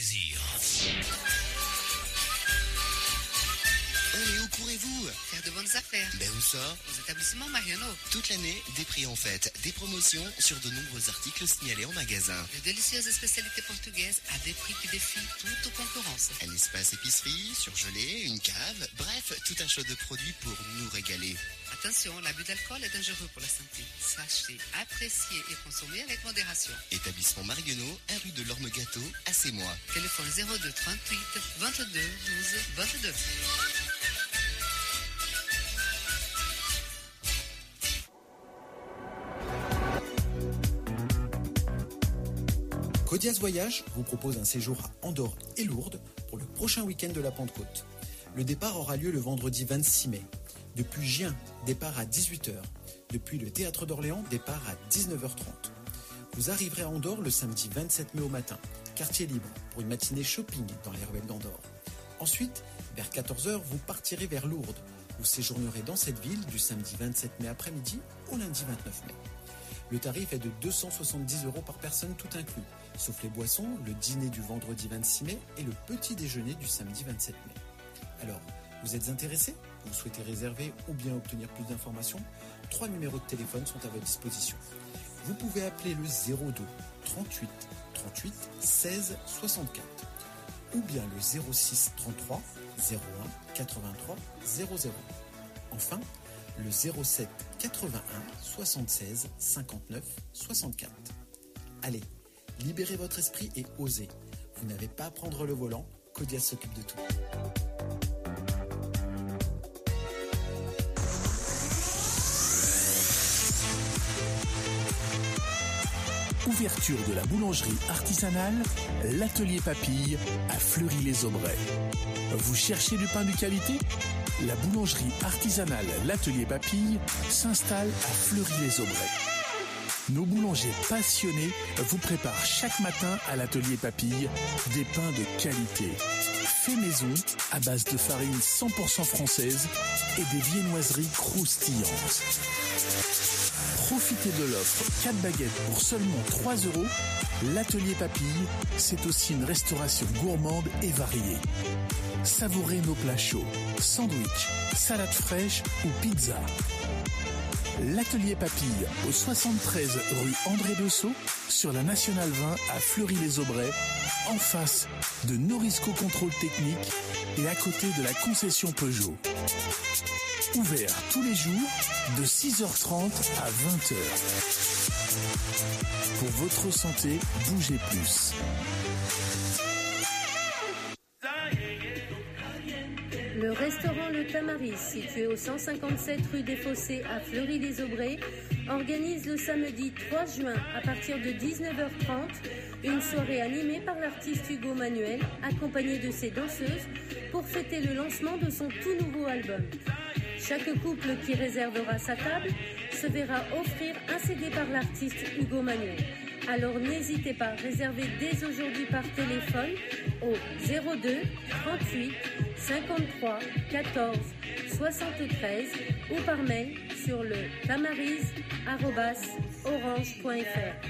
plaisir. Mais où courez-vous? Faire de bonnes affaires. Ben où ça? Aux établissements Mariano. Toute l'année, des prix en fête, des promotions sur de nombreux articles signalés en magasin. De délicieuses spécialités portugaises à des prix qui défient toute concurrence. Un espace épicerie, surgelé, une cave, bref, tout un choix de produits pour nous régaler. Attention, l'abus d'alcool est dangereux pour la santé. Sachez apprécier et consommer avec modération. Établissement Marguenot, 1 rue de l'Orme-Gâteau, à Sémois. Téléphone 02 38 22 12 22. Codias Voyage vous propose un séjour à Andorre et Lourdes pour le prochain week-end de la Pentecôte. Le départ aura lieu le vendredi 26 mai. Depuis Gien, départ à 18h. Depuis le Théâtre d'Orléans, départ à 19h30. Vous arriverez à Andorre le samedi 27 mai au matin, quartier libre, pour une matinée shopping dans les ruelles d'Andorre. Ensuite, vers 14h, vous partirez vers Lourdes. Vous séjournerez dans cette ville du samedi 27 mai après-midi au lundi 29 mai. Le tarif est de 270 € par personne tout inclus, sauf les boissons, le dîner du vendredi 26 mai et le petit déjeuner du samedi 27 mai. Alors, vous êtes intéressé? Vous souhaitez réserver ou bien obtenir plus d'informations? 3 numéros de téléphone sont à votre disposition. Vous pouvez appeler le 02 38 38 16 64 ou bien le 06 33 01 83 00. Enfin, le 07 81 76 59 64. Allez, libérez votre esprit et osez. Vous n'avez pas à prendre le volant, Codias s'occupe de tout. Ouverture de la boulangerie artisanale, l'atelier Papille à Fleury-les-Aubrais. Vous cherchez du pain de qualité? La boulangerie artisanale l'atelier Papille s'installe à Fleury-les-Aubrais. Nos boulangers passionnés vous préparent chaque matin à l'atelier Papille des pains de qualité. Fait maison à base de farine 100% française et des viennoiseries croustillantes. Profitez de l'offre 4 baguettes pour seulement 3 €. L'atelier Papille, c'est aussi une restauration gourmande et variée. Savourez nos plats chauds, sandwich, salade fraîche ou pizza. L'atelier Papille au 73 rue André Bessot sur la Nationale 20 à Fleury-les-Aubrais, en face de Norisco Contrôle Technique et à côté de la concession Peugeot. Ouvert tous les jours de 6h30 à 20h. Pour votre santé, bougez plus. Le restaurant Le Tamaris, situé au 157 rue des Fossés à Fleury-les-Aubrais, organise le samedi 3 juin à partir de 19h30 une soirée animée par l'artiste Hugo Manuel, accompagné de ses danseuses, pour fêter le lancement de son tout nouveau album. Chaque couple qui réservera sa table se verra offrir un CD par l'artiste Hugo Manuel. Alors n'hésitez pas, réservez dès aujourd'hui par téléphone au 02 38 53 14 73 ou par mail sur le tamaris@orange.fr.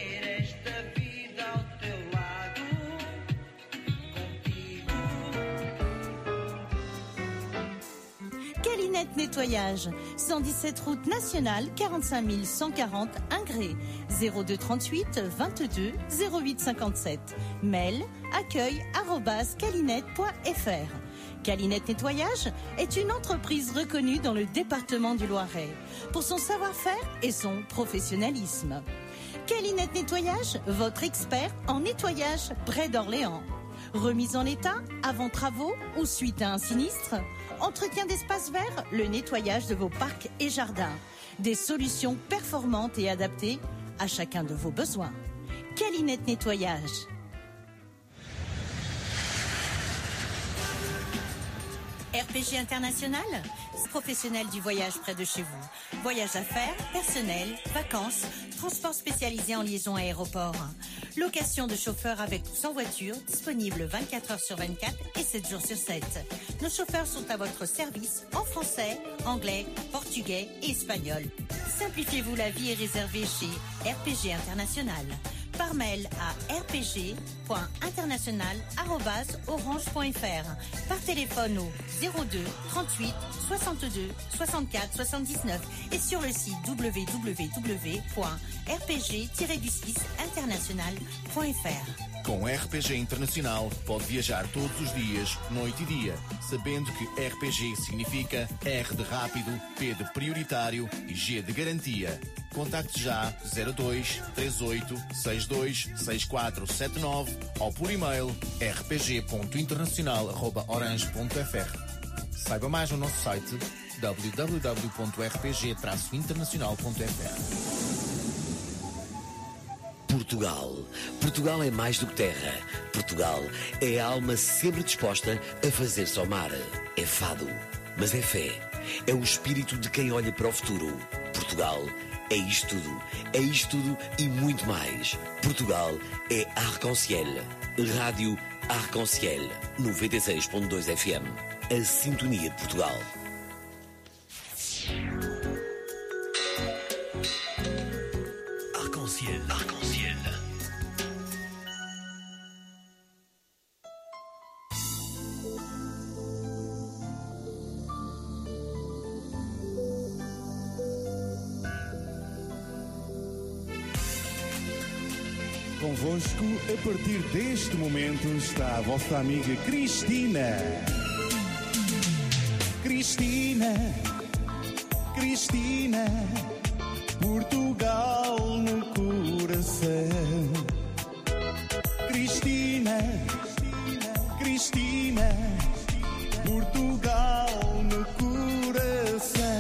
Calinette Nettoyage, 117 route nationale, 45 140 Ingré, 02 38 22 08 57. Mail accueil@calinette.fr. Calinette Nettoyage est une entreprise reconnue dans le département du Loiret pour son savoir-faire et son professionnalisme. Calinette Nettoyage, votre expert en nettoyage près d'Orléans. Remise en état, avant travaux ou suite à un sinistre. Entretien d'espaces verts, le nettoyage de vos parcs et jardins. Des solutions performantes et adaptées à chacun de vos besoins. Calinette Nettoyage. RPG International, professionnel du voyage près de chez vous. Voyage d'affaires, personnel, vacances, transport spécialisé en liaison aéroport. Location de chauffeurs avec ou sans voiture, disponible 24 heures sur 24 et 7 jours sur 7. Nos chauffeurs sont à votre service en français, anglais, portugais et espagnol. Simplifiez-vous la vie et réservez chez RPG International. Par mail à rpg rpg.international@orange.fr, par téléphone au 02 38 62 64 79 et sur le site www.rpg-international.fr. Com RPG Internacional pode viajar todos os dias, noite e dia, sabendo que RPG significa R de rápido, P de prioritário e G de garantia. Contacte já 02 38 62 6479 ou por e-mail rpg.internacional@orange.fr. Saiba mais no nosso site www.rpg-internacional.fr. Portugal é mais do que terra. Portugal é a alma sempre disposta a fazer somar. É fado, mas é fé. É o espírito de quem olha para o futuro. Portugal é isto tudo e muito mais. Portugal é Arc-en-Ciel. Rádio Arc-en-Ciel 96.2 FM. A sintonia de Portugal. Arc-en-Ciel. Convosco, a partir deste momento, está a vossa amiga Cristina. Cristina, Portugal no coração. Cristina, Portugal no coração.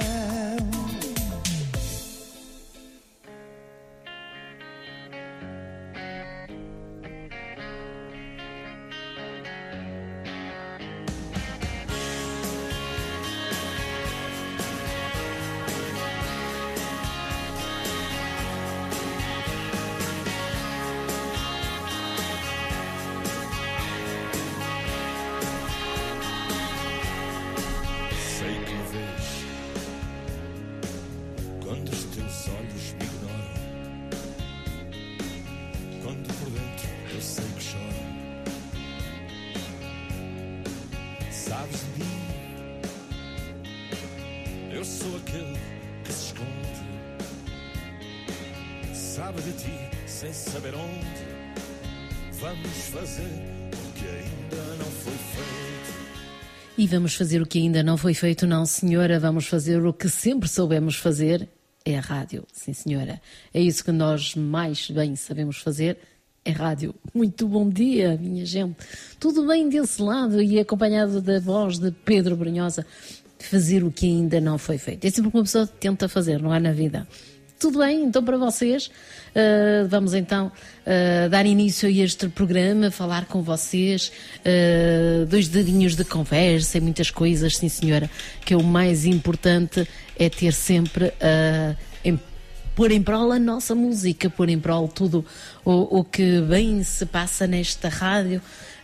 E vamos fazer o que ainda não foi feito, não, senhora. Vamos fazer o que sempre soubemos fazer, é a rádio. Sim, senhora. É isso que nós mais bem sabemos fazer, é rádio. Muito bom dia, minha gente. Tudo bem desse lado e acompanhado da voz de Pedro Brunhosa, fazer o que ainda não foi feito. É sempre o que uma pessoa tenta fazer, não é, na vida. Tudo bem, então para vocês, vamos então dar início a este programa, falar com vocês, 2 dedinhos de conversa e muitas coisas, sim senhora, que é o mais importante, é ter sempre, pôr em prol a nossa música, pôr em prol tudo o que bem se passa nesta rádio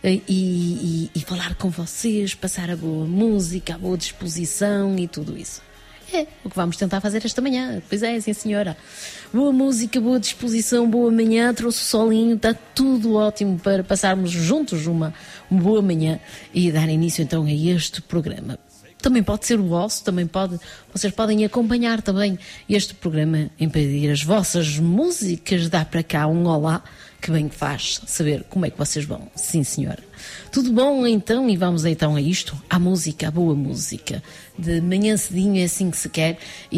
e falar com vocês, passar a boa música, a boa disposição e tudo isso. É o que vamos tentar fazer esta manhã. Pois é, sim senhora. Boa música, boa disposição, boa manhã, trouxe o solinho, está tudo ótimo para passarmos juntos uma boa manhã e dar início então a este programa. Também pode ser o vosso, vocês podem acompanhar também este programa em pedir as vossas músicas, dá para cá um olá, que bem faz saber como é que vocês vão. Sim senhora. Tudo bom então, e vamos então a isto, à música, à boa música. De manhã cedinho é assim que se quer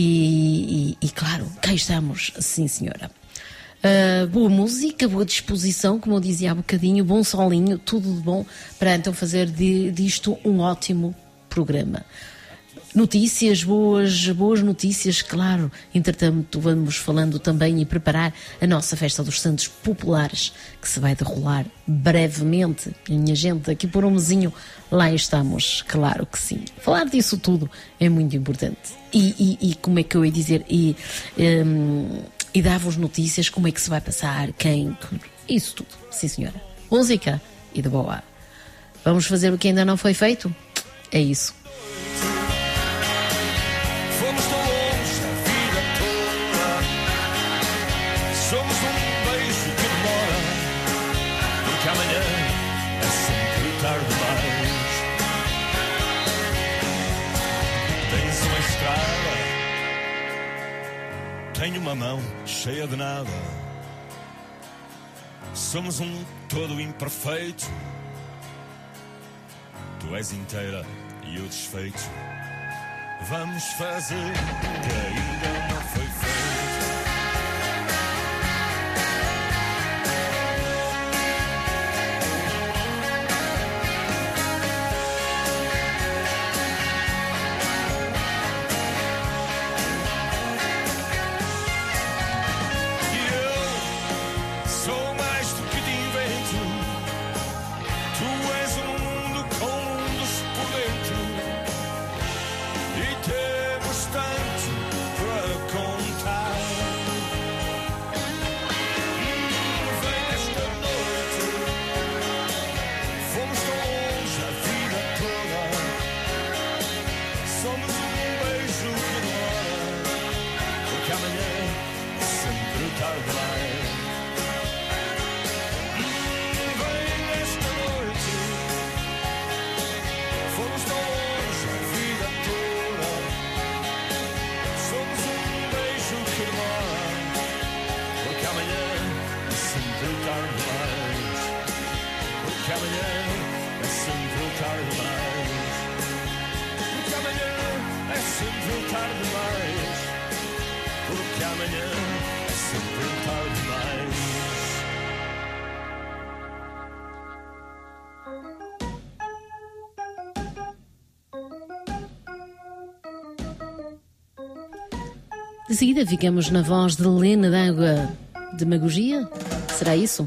e claro, cá estamos, sim senhora. Boa música, boa disposição, como eu dizia há bocadinho, bom solinho, tudo de bom para então fazer disto um ótimo programa. Notícias, boas notícias, claro. Entretanto, vamos falando também e preparar a nossa Festa dos Santos Populares, que se vai derrolar brevemente. Minha gente, aqui por um mesinho, lá estamos, claro que sim. Falar disso tudo é muito importante. E como é que eu ia dizer? E dar-vos notícias, como é que se vai passar, quem... Isso tudo, sim senhora. Música e de boa. Vamos fazer o que ainda não foi feito? É isso. tenho uma mão cheia de nada. Somos um todo imperfeito. Tu és inteira e eu desfeito. Vamos fazer o que ainda não foi feito. De seguida ficamos na voz de Lena d'Água. Demagogia? Será isso?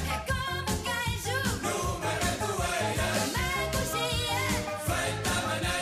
Feita maneira.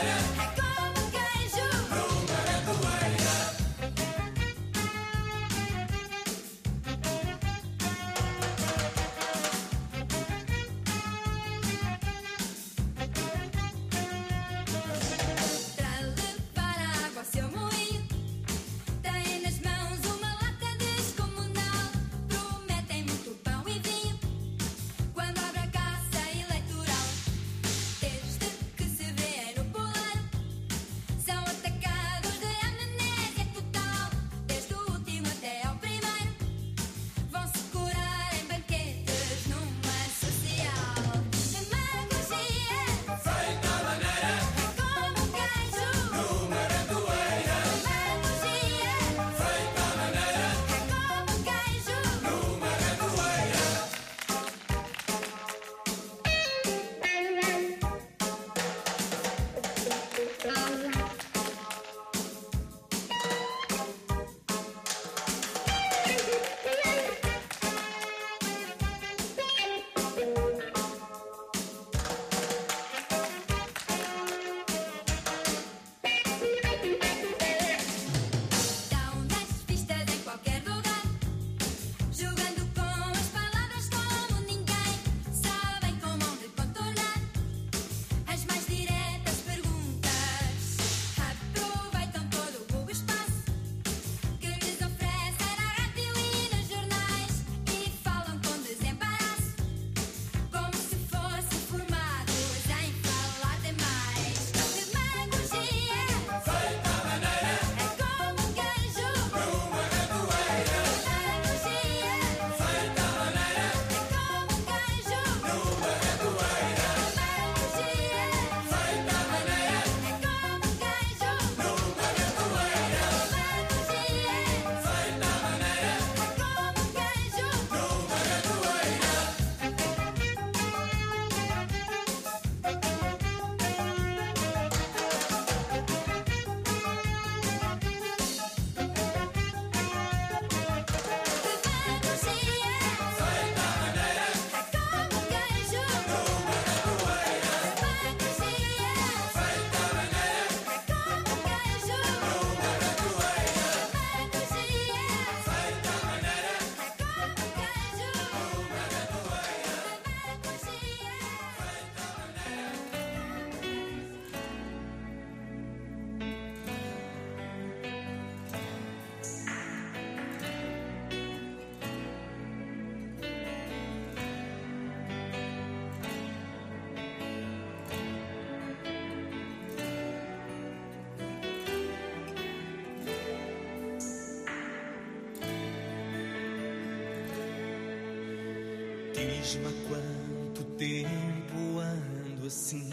Diz-me há quanto tempo ando assim,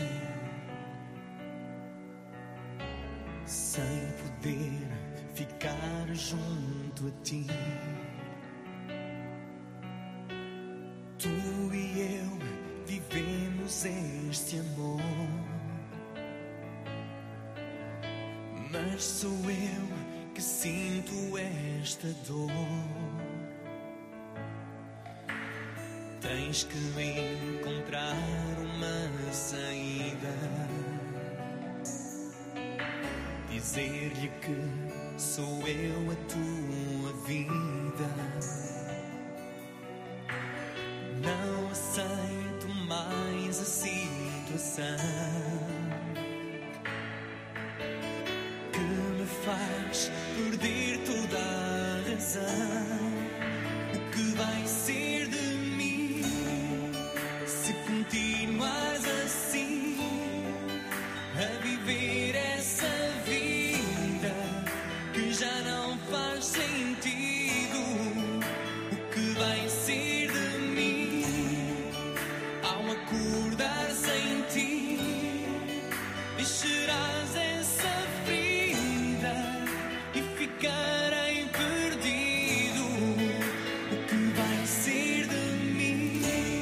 sem poder ficar junto a ti. Tu e eu vivemos este amor, mas sou eu que sinto esta dor. Tens que encontrar uma saída, dizer-lhe que sou eu a tua vida. Não aceito mais a situação que me faz perder toda a razão. O que vai ser de mim se continuares assim a viver essa vida que já não faz sentido? O que vai ser de mim ao acordar sem ti? Encherás essa ferida e ficarei perdido. O que vai ser de mim?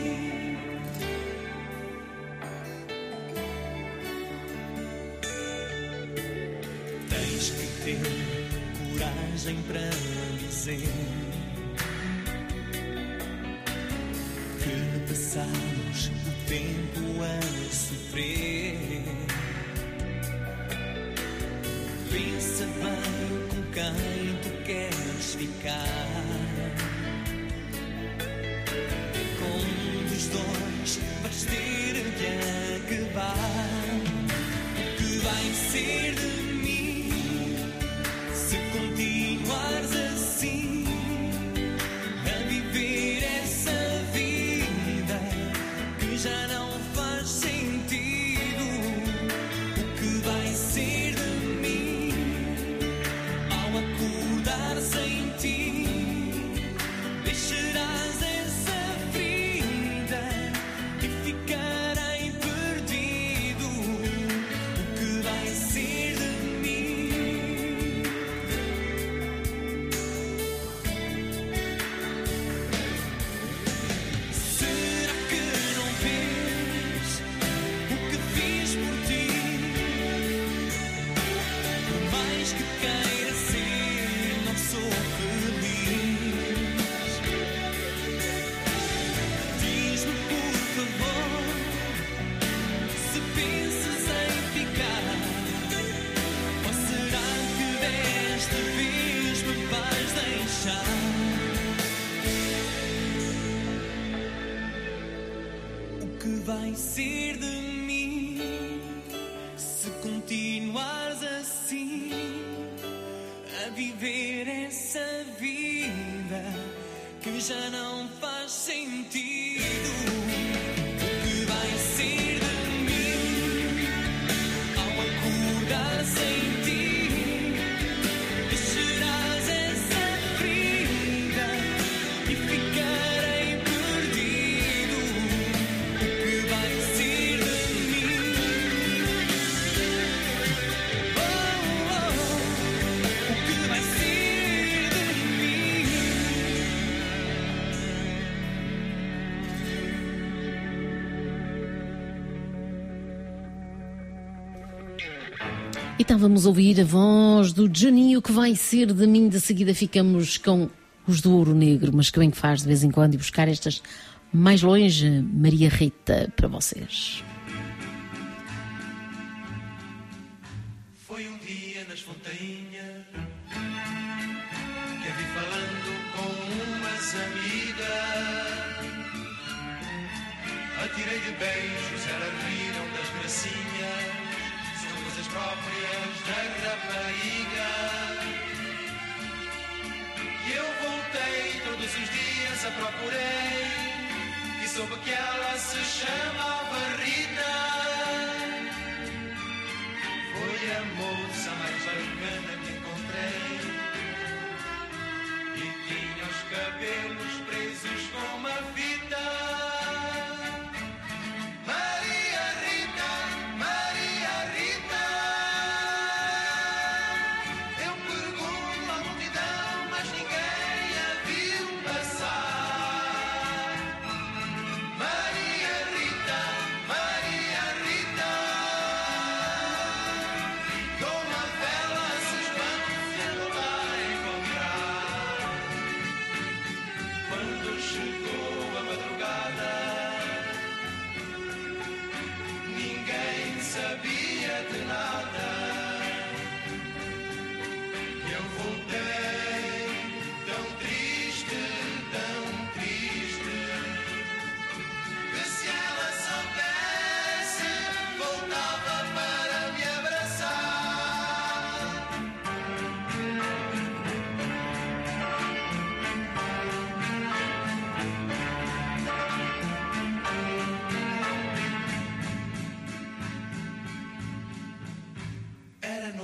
Tens que ter coragem para dizer que passamos o tempo a sofrer. Pensa bem com quem tu queres ficar. Com um dos dois vais ter de acabar. O que vai ser de mim se continuares assim a viver essa vida que já não faz sentido? O que vai ser de mim ao acordar sem ti? Deixarás essa ferida e ficarei perdido. O que vai ser de mim? Será que não vês o que fiz por ti? Por mais que queira ser, não sou feliz. Diz-me por favor se pensas em ficar, ou será que desta vez me vais deixar? O que vai ser de mim se continuares assim a viver essa vida que já não faz sentido? O que vai ser de mim ao acordar sem ti? Deixarás essa ferida e ficarei perdido. O que vai ser de mim? Oh, oh, o que vai ser de mim? E estávamos a ouvir a voz do Juninho, que vai ser de mim. De seguida ficamos com os do Ouro Negro, mas que bem que faz de vez em quando e buscar estas mais longe. Maria Rita para vocês. Foi um dia nas Fontainhas que a vi falando com umas amigas. Atirei-lhe beijos, elas riram das gracinhas, são coisas próprias da rapariga. E eu voltei todos os dias a procurei e soube que ela se chamava Rita. Foi a moça mais bacana que encontrei e tinha os cabelos presos com uma fita.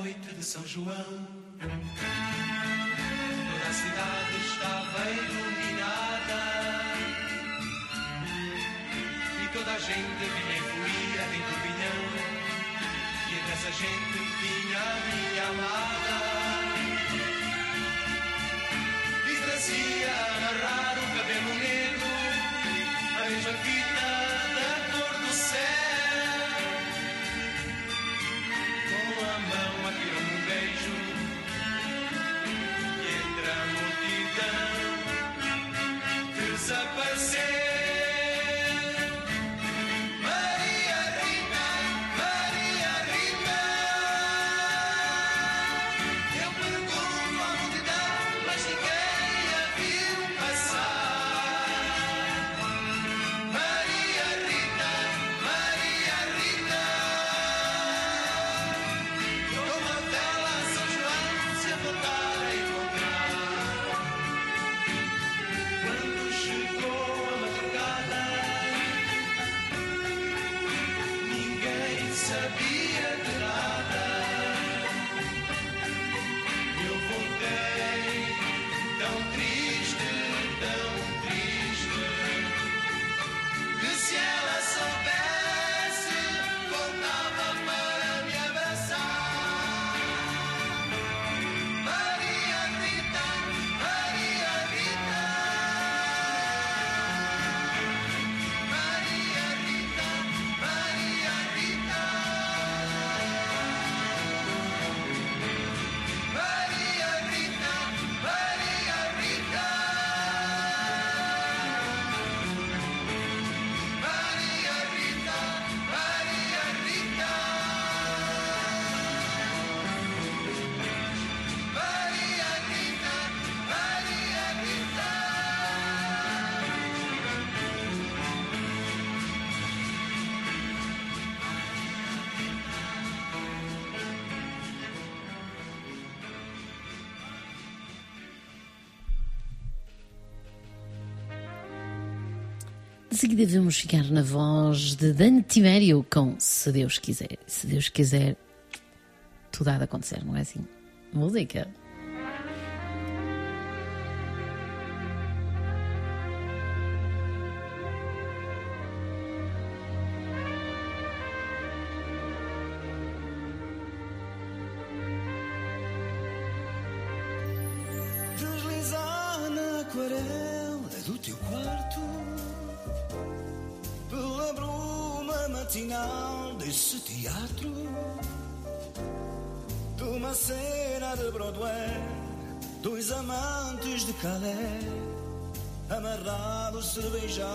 noite de São João. Toda a cidade estava iluminada e toda a gente vinha e fluía em turbilhão. E entre essa gente tinha a minha amada e trazia a amarrar o cabelo negro, a mesma fita da cor do céu. Com a mão atirou-me um beijo e entre a multidão desapareceu. Maria Rita, Maria Rita. Eu pergunto à multidão, mas ninguém a viu passar. Maria Rita, Maria Rita. Como a vela São João se a voltar a encontrar. Quando chegou a madrugada, ninguém sabia de nada. Eu voltei tão triste, que se ela soubesse, voltava para me abraçar. Maria Rita, Maria Rita. Maria Rita, Maria Rita. Maria Rita, Maria Rita. Maria Rita, Maria Rita. Maria Rita, Maria Rita. De seguida vamos ficar na voz de Dani Timério com Se Deus Quiser. Se Deus quiser, tudo há de acontecer, não é assim? Música. Deslizar na aquarela do teu quarto, pela bruma matinal desse teatro, de uma cena de Broadway, dois amantes de Calais, amarrados se beijavam.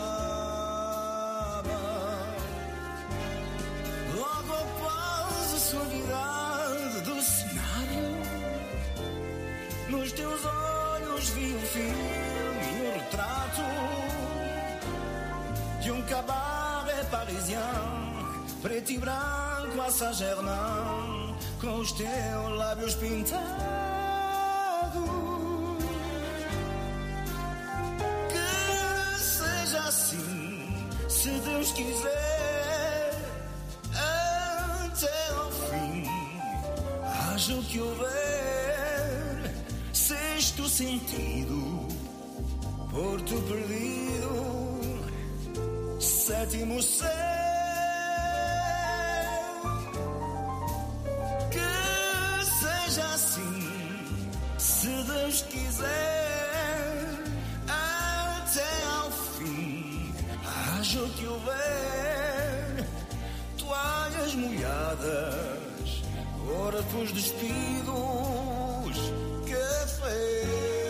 Logo após a suavidade do cenário, nos teus olhos vi um filme e um retrato de um cabaré parisien, preto e branco à Saint-Germain, com os teus lábios pintados. Que seja assim, se Deus quiser, até ao fim, haja o que houver, sexto sentido, porto perdido, sétimo céu. Que seja assim, se Deus quiser, até ao fim, haja o que houver, toalhas molhadas, corpos despidos, café.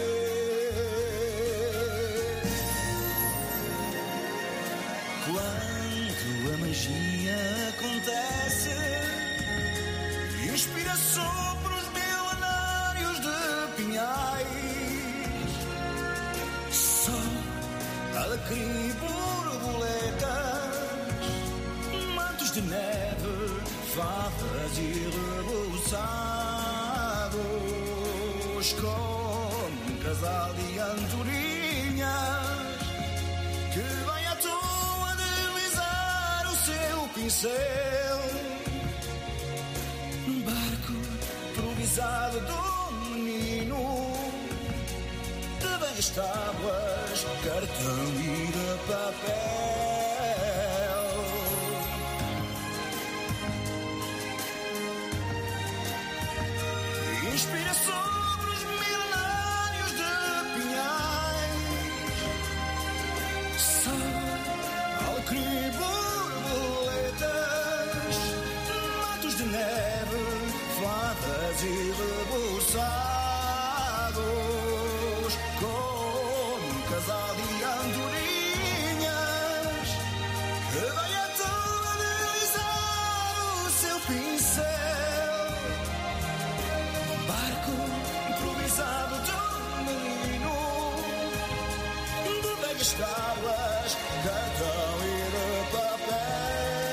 Quando a magia acontece, inspira sopros milenários de pinhais, só alecrim e borboletas, mantos de neve, favas e reboçados, como um casal de andorinhas que vai à toa deslizar o seu pincel num barco improvisado do menino, de bem tábuas, cartão e de papel. Inspira sobre os milenários de pinhais, sal, alecrim e borboletas, matos de neve, fadas e reboçados, com um casal de andorinhas que vai até deslizar o seu pincel. Barco improvisado de menino, de velhas tábuas, cartão e de papel.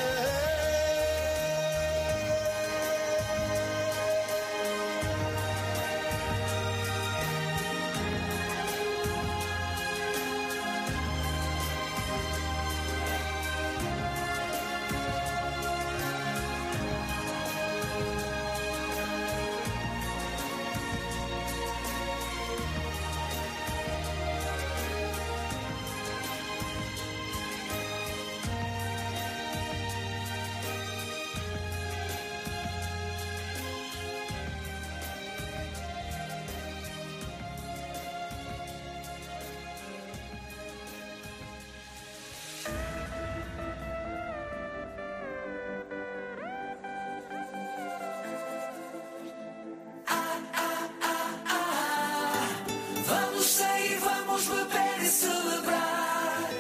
Vamos sair, vamos beber e celebrar.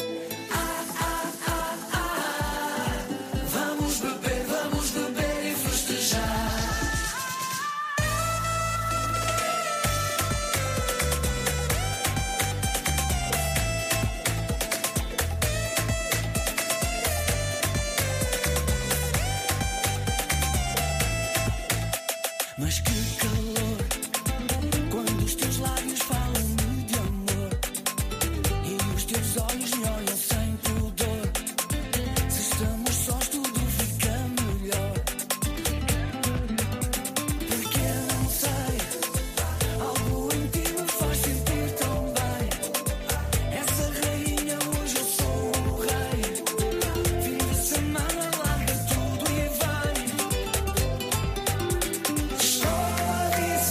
Vamos beber e festejar. Mas que calor, quando os teus lábios falam-me de amor e os teus olhos me olham sem pudor. Se estamos sós tudo fica melhor. Porque eu não sei, algo em ti me faz sentir tão bem. Essa rainha hoje eu sou o rei. Fim de semana larga tudo e vem. Estou a dizer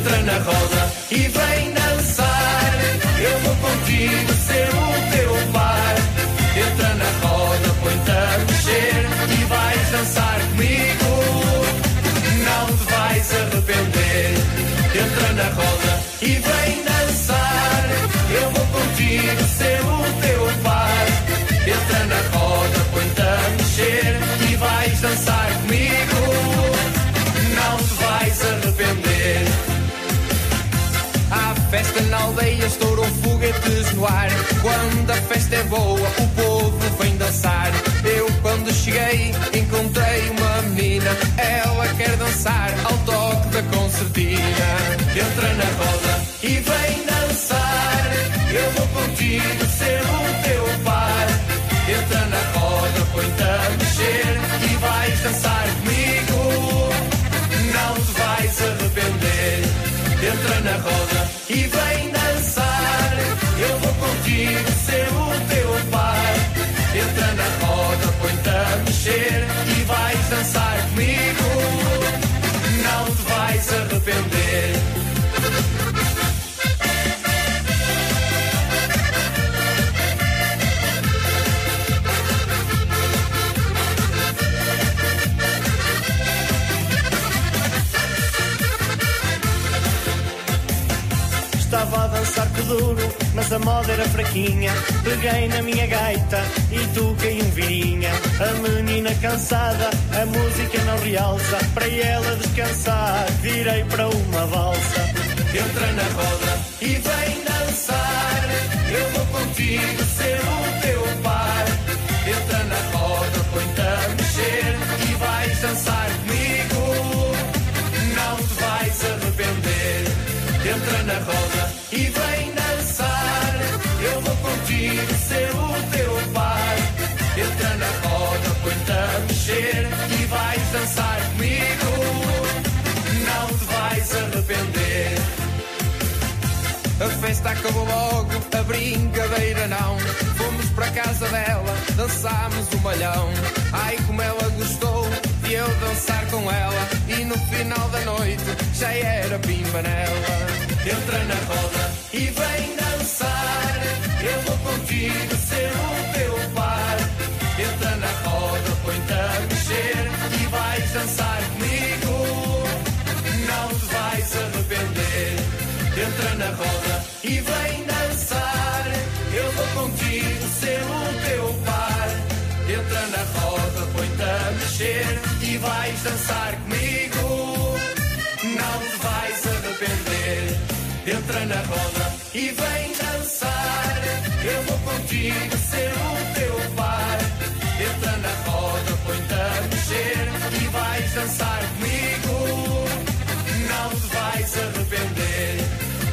entra na roda e vem dançar. Eu vou contigo ser o teu par. Entra na roda, põe-te a mexer e vais dançar comigo. Não te vais arrepender. Entra na roda e vem dançar. Eu vou contigo ser o teu par. Entra na roda, põe-te a mexer e vais dançar comigo. Não te vais arrepender. Há festa na aldeia, estouram foguetes no ar. Quando a festa é boa, o povo vem dançar. Eu quando cheguei, encontrei uma menina. Ela quer dançar ao toque da concertina. Entra na roda e vem dançar. Eu vou contigo ser o teu par. Entra na roda, põe-te a mexer e vais dançar comigo. Não te vais arrepender. Entra na roda e vem dançar. Eu vou contigo ser o teu par. Entra na roda, põe-te a mexer e vais dançar comigo. Não te vais arrepender. Estava a dançar com duro, mas a moda era fraquinha. Peguei na minha gaita e toquei um virinha. A menina cansada, a música não realça. Para ela descansar, virei para uma valsa. Entra na roda e vem dançar. Eu vou contigo ser o teu par. Entra na roda, põe-te a mexer e vais dançar comigo. Não te vais arrepender. Entra na roda e vem dançar. Eu vou contigo ser o teu par. Entra na roda, põe-te a mexer e vais dançar comigo. Não te vais arrepender. A festa acabou logo, a brincadeira não. Fomos para a casa dela, dançámos o malhão. Ai como ela gostou de eu dançar com ela. E no final da noite já era pimba nela. Entra na roda e vem dançar. Eu vou contigo ser o teu par. Entra na roda, põe-te a mexer e vais dançar comigo. Não te vais arrepender. Entra na roda e vem dançar. Eu vou contigo ser o teu par. Entra na roda, põe-te a mexer e vais dançar comigo. Não te vais arrepender. Entra na roda e vem dançar. Eu vou contigo ser o teu par. Entra na roda, põe-te a mexer e vais dançar comigo. Não te vais arrepender.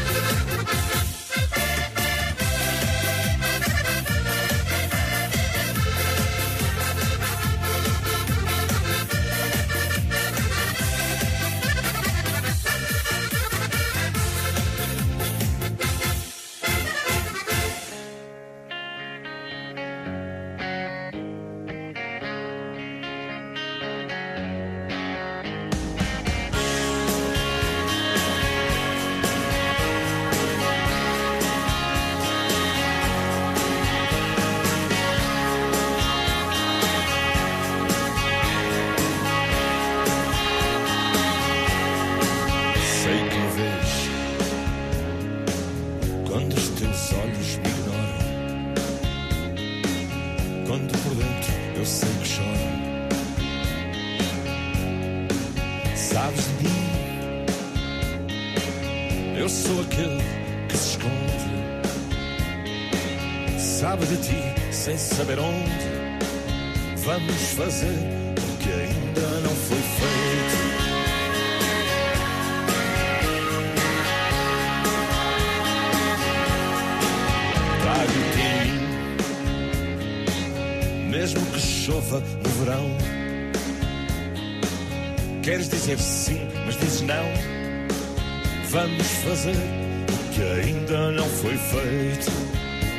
Sem saber onde vamos fazer o que ainda não foi feito. Trago-te em mim, mesmo que chova no verão. Queres dizer sim, mas dizes não. Vamos fazer o que ainda não foi feito.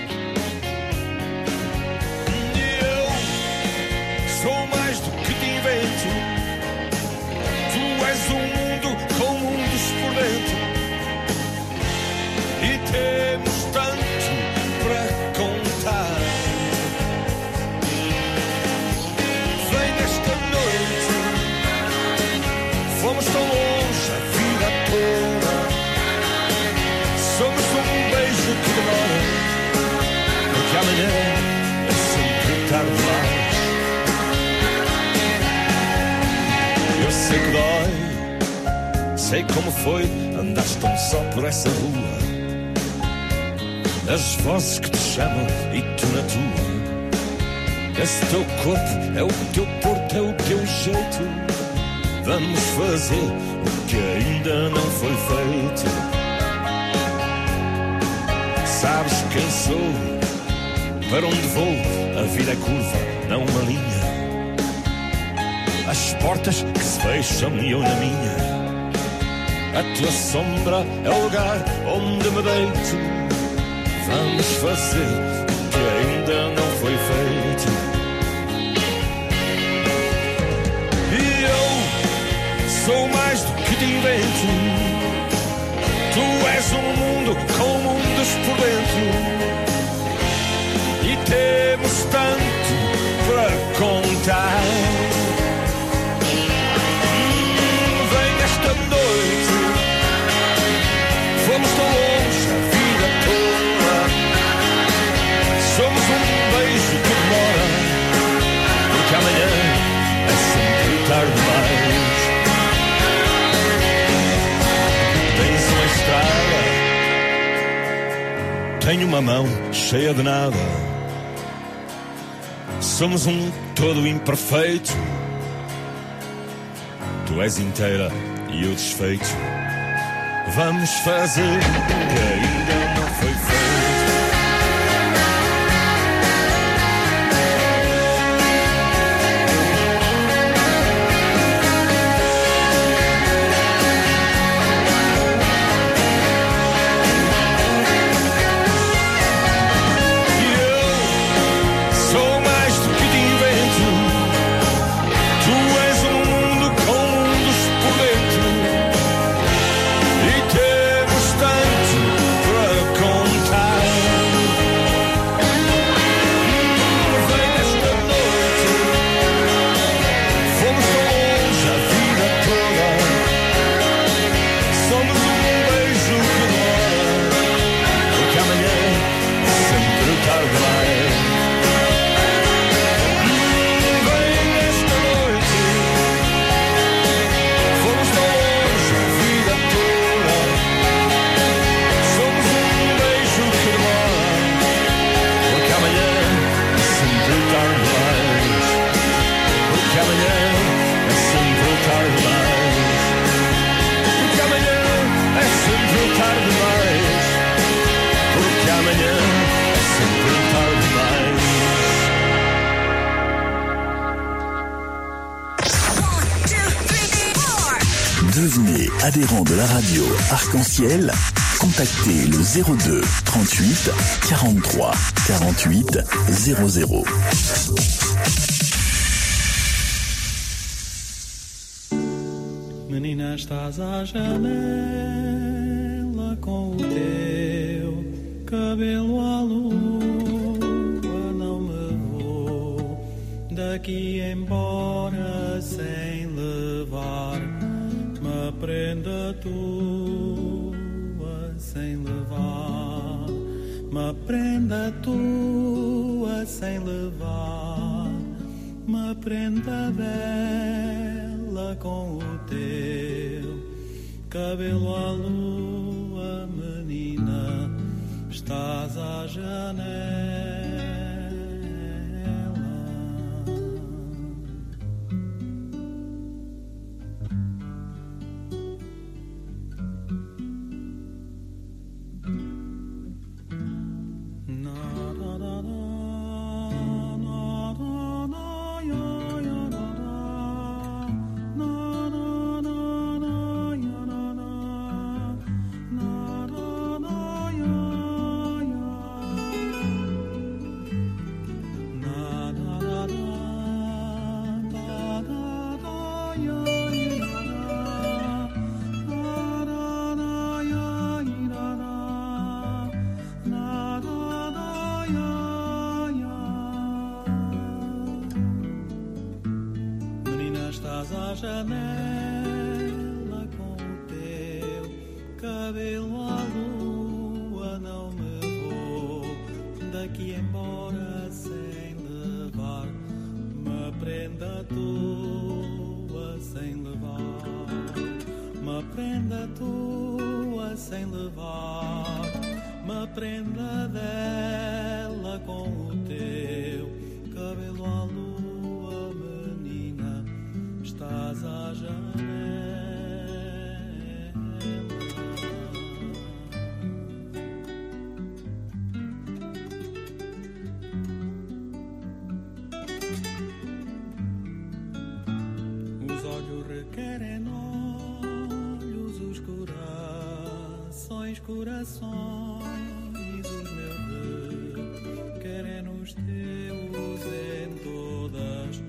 Sou mais do que te invento. Tu és um mundo com mundos por dentro. amanhã é sempre tarde demais. Eu sei que dói, sei como foi, andaste tão só por essa rua. As vozes que te chamam e tu na tua. Esse teu corpo é o teu porto, é o teu jeito. Vamos fazer o que ainda não foi feito. Sabes quem sou, para onde vou, a vida é curva, não uma linha. As portas que se fecham e eu na minha. A tua sombra é o lugar onde me deito. Vamos fazer o que ainda não foi feito. E eu sou mais do que te invento. Tu és um mundo com mundos por dentro. E temos tanto para contar. Vem esta noite. Fomos tão longe a vida toda. Somos um beijo que demora. Porque amanhã é sempre tarde demais. Tens uma estrada, tenho uma mão cheia de nada. Somos um todo imperfeito. Tu és inteira e eu desfeito. Vamos fazer o que ainda não foi feito. Devenez adhérent de la radio Arc-en-Ciel. Contactez le 02 38 43 48 00. Menina, estás à janela com o teu cabelo à lua. Não me vou daqui embora sem levar uma prenda tua, sem levar uma prenda tua, sem levar uma prenda bela com o teu cabelo à lua. Menina, estás à janela. Estás à janela com o teu cabelo à lua. Não me vou daqui embora prenda tua sem levar, uma prenda tua sem levar, uma prenda dela com o teu cabelo à lua, menina, estás à janela. Os olhos requerem olhos, os corações, os meus requerem os teus em todas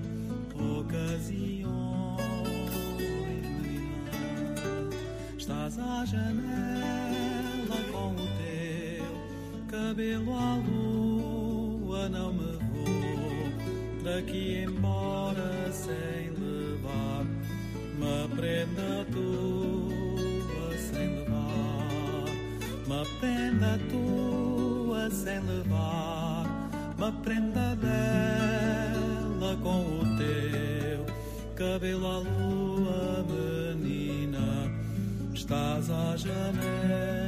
ocasiões, menina. Estás à janela com o teu cabelo à lua, não me vou daqui embora sem levar uma prenda tua sem levar, uma prenda tua sem levar, uma prenda dela com o teu cabelo à lua, menina, estás à janela.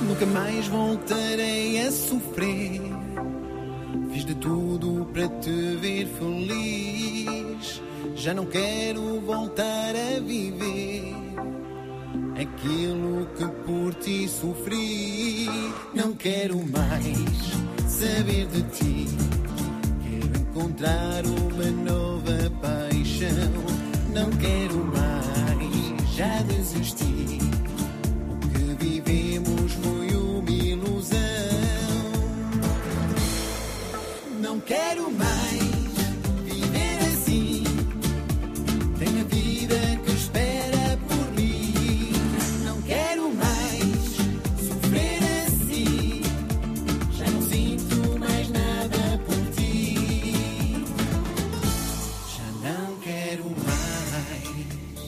Nunca mais voltarei a sofrer. Fiz de tudo para te ver feliz. Já não quero voltar a viver aquilo que por ti sofri. Não quero mais saber de ti. Quero encontrar uma nova paixão. Não quero mais, já desisti. O que vivemos foi uma ilusão. Não quero mais viver assim. Tenho a vida que espera por mim. Não quero mais sofrer assim. Já não sinto mais nada por ti. Já não quero mais.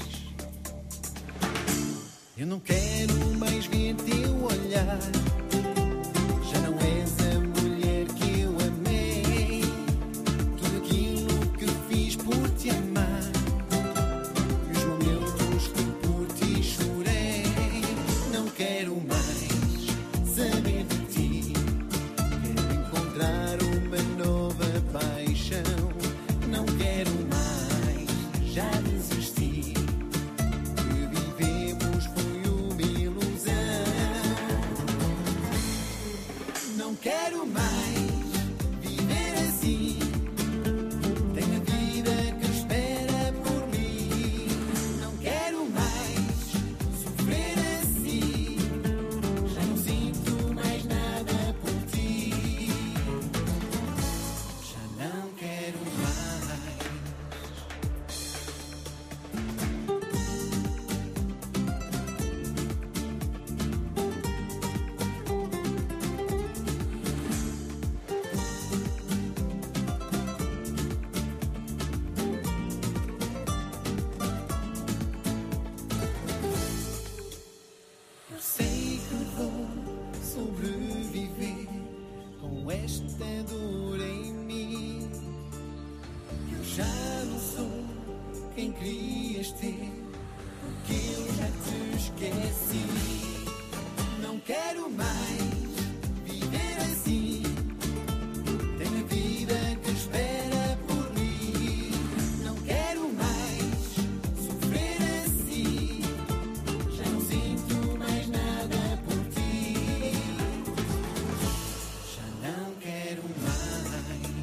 Eu não quero mais ver teu olhar. Já não és a mulher que eu amei. Tudo aquilo que fiz por te amar e os momentos que por ti chorei. Não quero mais saber de ti. Quero encontrar uma nova paixão. Não quero mais, já desisti. O que vivemos foi uma ilusão. Não quero mais viver assim. Tenho a vida que espera por mim. Não quero mais sofrer assim. Já não sinto mais nada por ti. Já não quero mais. Eu sei que vou sobreviver com esta dor em mim. Eu já não sou quem querias ter, porque eu já te esqueci. Não quero mais viver assim. Tenho a vida que espera por mim. Não quero mais sofrer assim. Já não sinto mais nada por ti. Já não quero mais.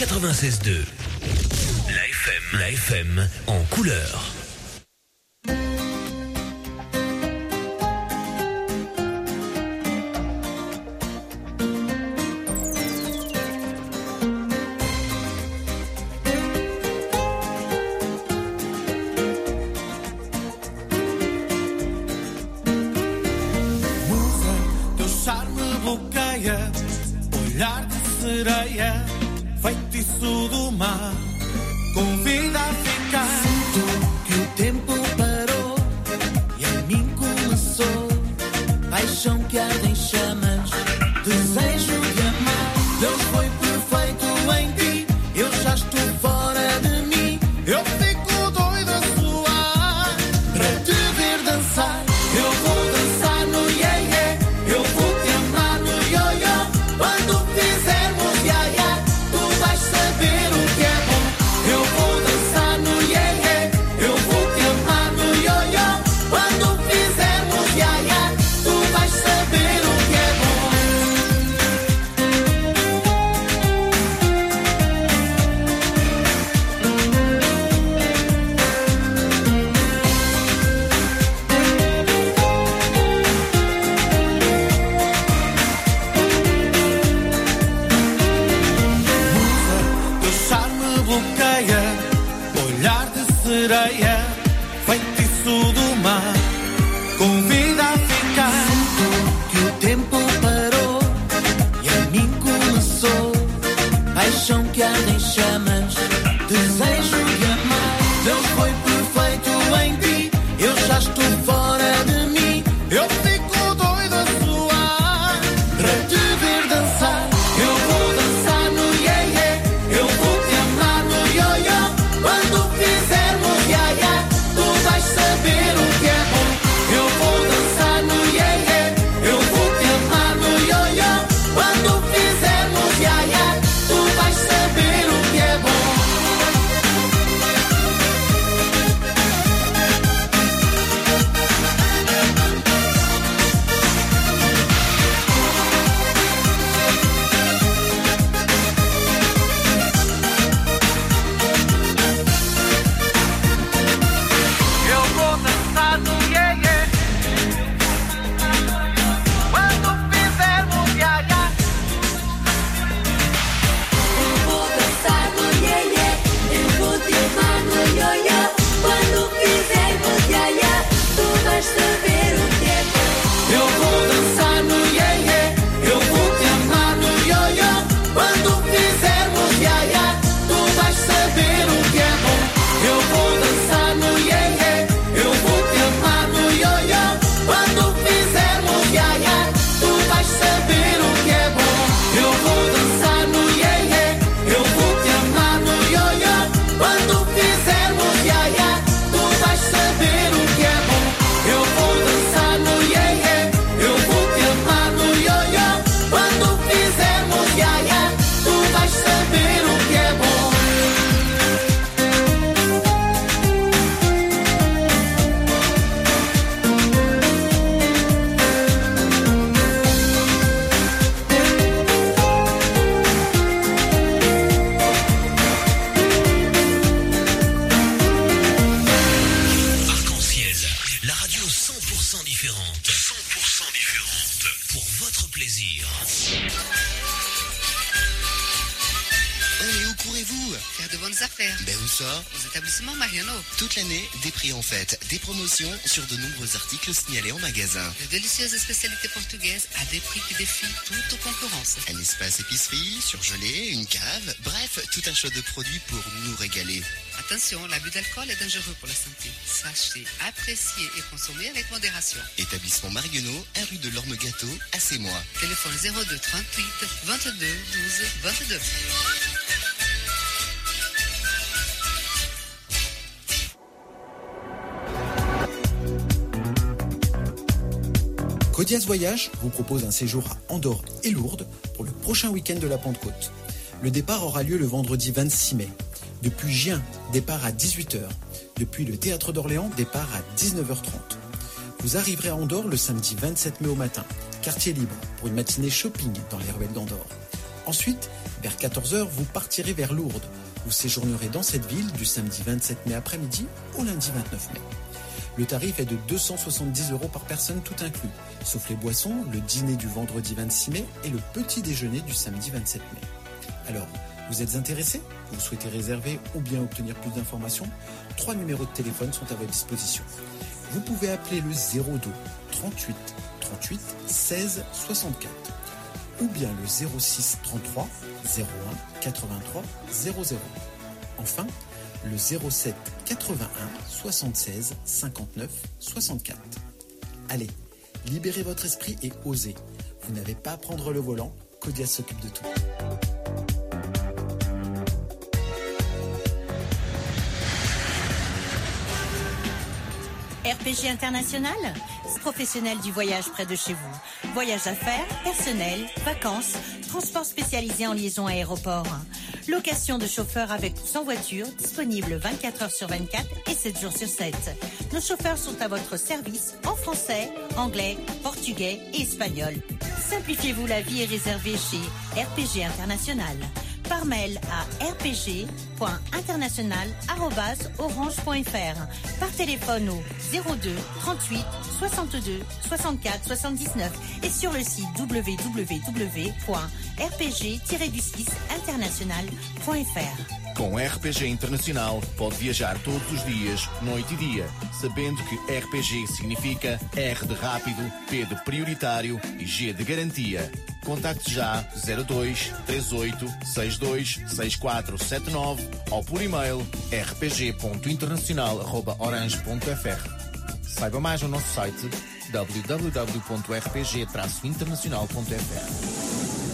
96.2. La FM en couleur. Olhar de sereia, feitiço do mar, convida a ficar. Sinto que o tempo parou e em mim começou paixão que arde em chamas, desejo de amar. Deus foi perfeito em ti, eu já estou fora de mim. Eu fico doido a suar para te ver dançar. Eu vou dançar no iê-iê, eu vou te amar no ioiô. Quando fizermos iaiá, tu vais saber o que é bom. Eu vou dançar no iê-iê, eu vou te amar no ioiô. Quando fizermos iaiá, tu vais saber o que é bom. Olhar de sereia, feitiço do mar, convida a ficar. Sinto que o tempo parou e em mim começou paixão que arde em chamas, desejo de amar. Deus foi perfeito em ti, eu já estou fora de mim. Eu fico doido a suar para te ver dançar. Eu vou dançar no iê-iê, eu vou te amar no ioiô. Quando fizermos iaiá, tu vais saber o que é bom. Eu vou dançar no iê-iê, eu vou te amar no ioiô. Quando fizermos iaiá, tu vais saber o que é bom. Eu vou dançar no iê-iê, quando fizermos iaiá. Eu vou dançar no iê-iê, eu vou te amar no ioiô. Quando fizermos iaiá, tu vais saber o que é bom. Eu vou dançar no iê-iê, eu vou te amar no ioiô. Quando fizermos iaiá, tu vais saber o que é bom. Eu vou dançar no iê-iê, eu vou te amar no ioiô. Quando fizermos iaiá, tu vais saber o que é bom. Eu vou dançar no iê-iê, eu vou te amar no ioiô. Quando fizermos iaiá, tu vais saber o que é bom. Eu vou dançar no iê-iê, eu vou te amar no ioiô. Quando fizermos iaiá, tu vais saber o que é bom. Arc-en-ciel, la radio 100% différente. 100% différente. Pour votre plaisir. Allez, où courez-vous? Faire de bonnes affaires. Ben où ça? Aux établissements Mariano. Toute l'année, des prix en fête, des promotions sur de nombreux articles signalés en magasin. De délicieuses spécialités portugaises à des prix qui défient toute concurrence. Un espace épicerie, surgelé, une cave, bref, tout un choix de produits pour nous régaler. Attention, l'abus d'alcool est dangereux pour la santé. Sachez apprécier et consommer avec modération. Établissement Marguenot, 1 rue de l'Orme-Gâteau, à Sémois. Téléphone 02 38 22 12 22. Codiaz Voyage vous propose un séjour à Andorre et Lourdes pour le prochain week-end de la Pentecôte. Le départ aura lieu le vendredi 26 mai. Depuis Gien, départ à 18h. Depuis le Théâtre d'Orléans, départ à 19h30. Vous arriverez à Andorre le samedi 27 mai au matin, quartier libre, pour une matinée shopping dans les ruelles d'Andorre. Ensuite, vers 14h, vous partirez vers Lourdes. Vous séjournerez dans cette ville du samedi 27 mai après-midi au lundi 29 mai. Le tarif est de 270 € par personne tout inclus, sauf les boissons, le dîner du vendredi 26 mai et le petit déjeuner du samedi 27 mai. Alors, vous êtes intéressé? Vous souhaitez réserver ou bien obtenir plus d'informations? 3 numéros de téléphone sont à votre disposition. Vous pouvez appeler le 02 38 38 16 64 ou bien le 06 33 01 83 00. Enfin, le 07 81 76 59 64. Allez, libérez votre esprit et osez. Vous n'avez pas à prendre le volant, Codias s'occupe de tout. RPG International, professionnel du voyage près de chez vous. Voyage d'affaires, personnel, vacances, transport spécialisé en liaison aéroport. Location de chauffeurs avec ou sans voiture, disponible 24 heures sur 24 et 7 jours sur 7. Nos chauffeurs sont à votre service en français, anglais, portugais et espagnol. Simplifiez-vous la vie et réservez chez RPG International. Par mail à rpg.international@orange.fr. Par téléphone au 02 38 62 64 79 et sur le site www.rpg-international.fr. Com RPG Internacional pode viajar todos os dias, noite e dia, sabendo que RPG significa R de rápido, P de prioritário e G de garantia. Contacte já 02 38 62 6479 ou por e-mail rpg.internacional@orange.fr. Saiba mais no nosso site www.rpg-internacional.fr.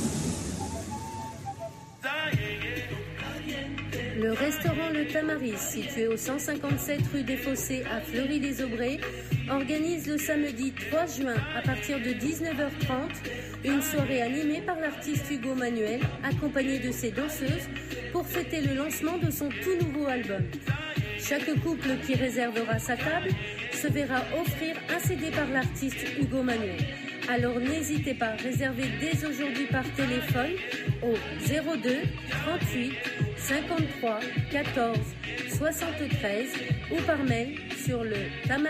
Le restaurant Le Tamaris, situé au 157 rue des Fossés à Fleury-les-Aubrais, organise le samedi 3 juin à partir de 19h30 une soirée animée par l'artiste Hugo Manuel, accompagné de ses danseuses, pour fêter le lancement de son tout nouveau album. Chaque couple qui réservera sa table se verra offrir un CD par l'artiste Hugo Manuel. Alors n'hésitez pas, réservez dès aujourd'hui par téléphone au 02 38 53 14 73 ou par mail sur le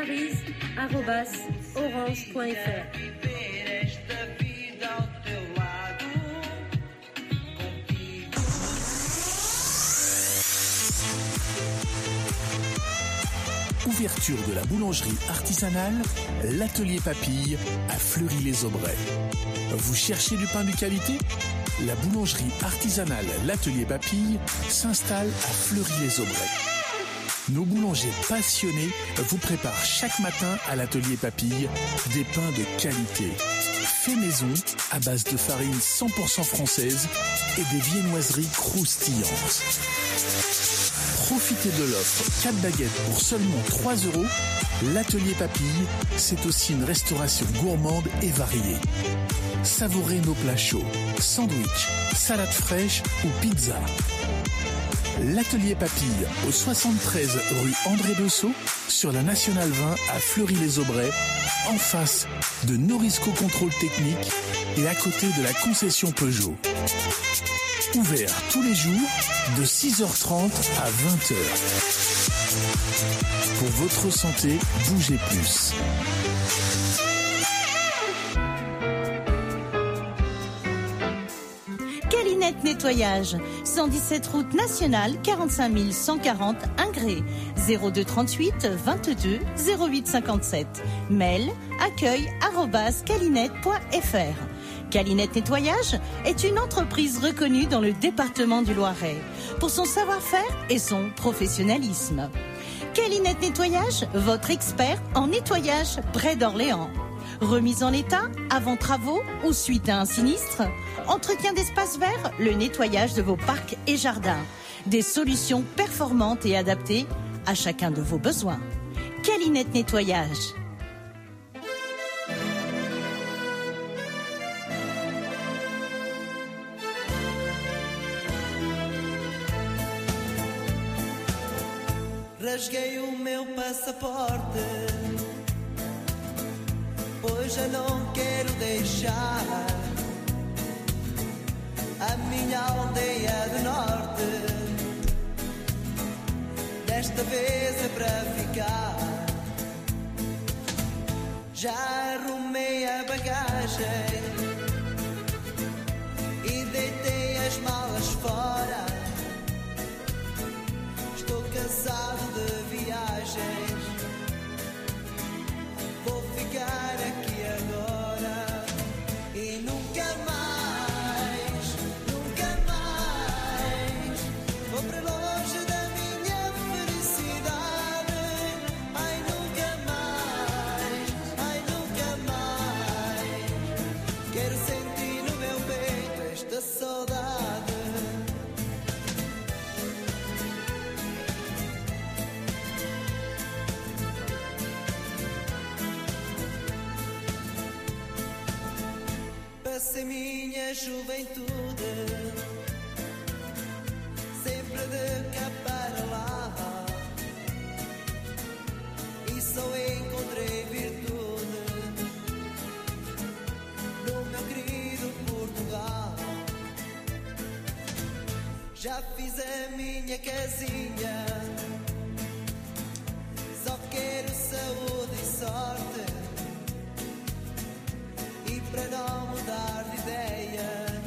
tamaris@orange.fr. Ouverture de la boulangerie artisanale, l'atelier Papille à Fleury-les-Aubrais. Vous cherchez du pain de qualité? La boulangerie artisanale l'atelier Papille s'installe à Fleury-les-Aubrais. Nos boulangers passionnés vous préparent chaque matin à l'atelier Papille des pains de qualité. Fait maison à base de farine 100% française et des viennoiseries croustillantes. Profitez de l'offre 4 baguettes pour seulement 3 €. L'atelier Papille, c'est aussi une restauration gourmande et variée. Savourez nos plats chauds, sandwich, salade fraîche ou pizza. L'atelier Papille au 73 rue André Bessot sur la Nationale 20 à Fleury-les-Aubrais, en face de Norisco Contrôle Technique et à côté de la concession Peugeot. Ouvert tous les jours de 6h30 à 20h. Pour votre santé, bougez plus. Calinette Nettoyage, 117 route nationale, 45 140 Ingré, 02 38 22 08 57. Mail accueil@calinette.fr. Calinette Nettoyage est une entreprise reconnue dans le département du Loiret pour son savoir-faire et son professionnalisme. Calinette Nettoyage, votre expert en nettoyage près d'Orléans. Remise en état, avant travaux ou suite à un sinistre. Entretien d'espaces verts, le nettoyage de vos parcs et jardins. Des solutions performantes et adaptées à chacun de vos besoins. Calinette Nettoyage. Rasguei o meu passaporte, pois já não quero deixar a minha aldeia do norte. Desta vez é para ficar. Já arrumei a bagagem e deitei as malas fora. Estou cansado de viagens, vou ficar aqui agora e nunca mais vou para longe da minha felicidade. Ai, nunca mais quero sentir no meu peito esta saudade. Passei minha juventude sempre de cá para lá e só encontrei virtude no meu querido Portugal. Já fiz a minha casinha, só quero saúde e sorte. E para não mudar de ideias,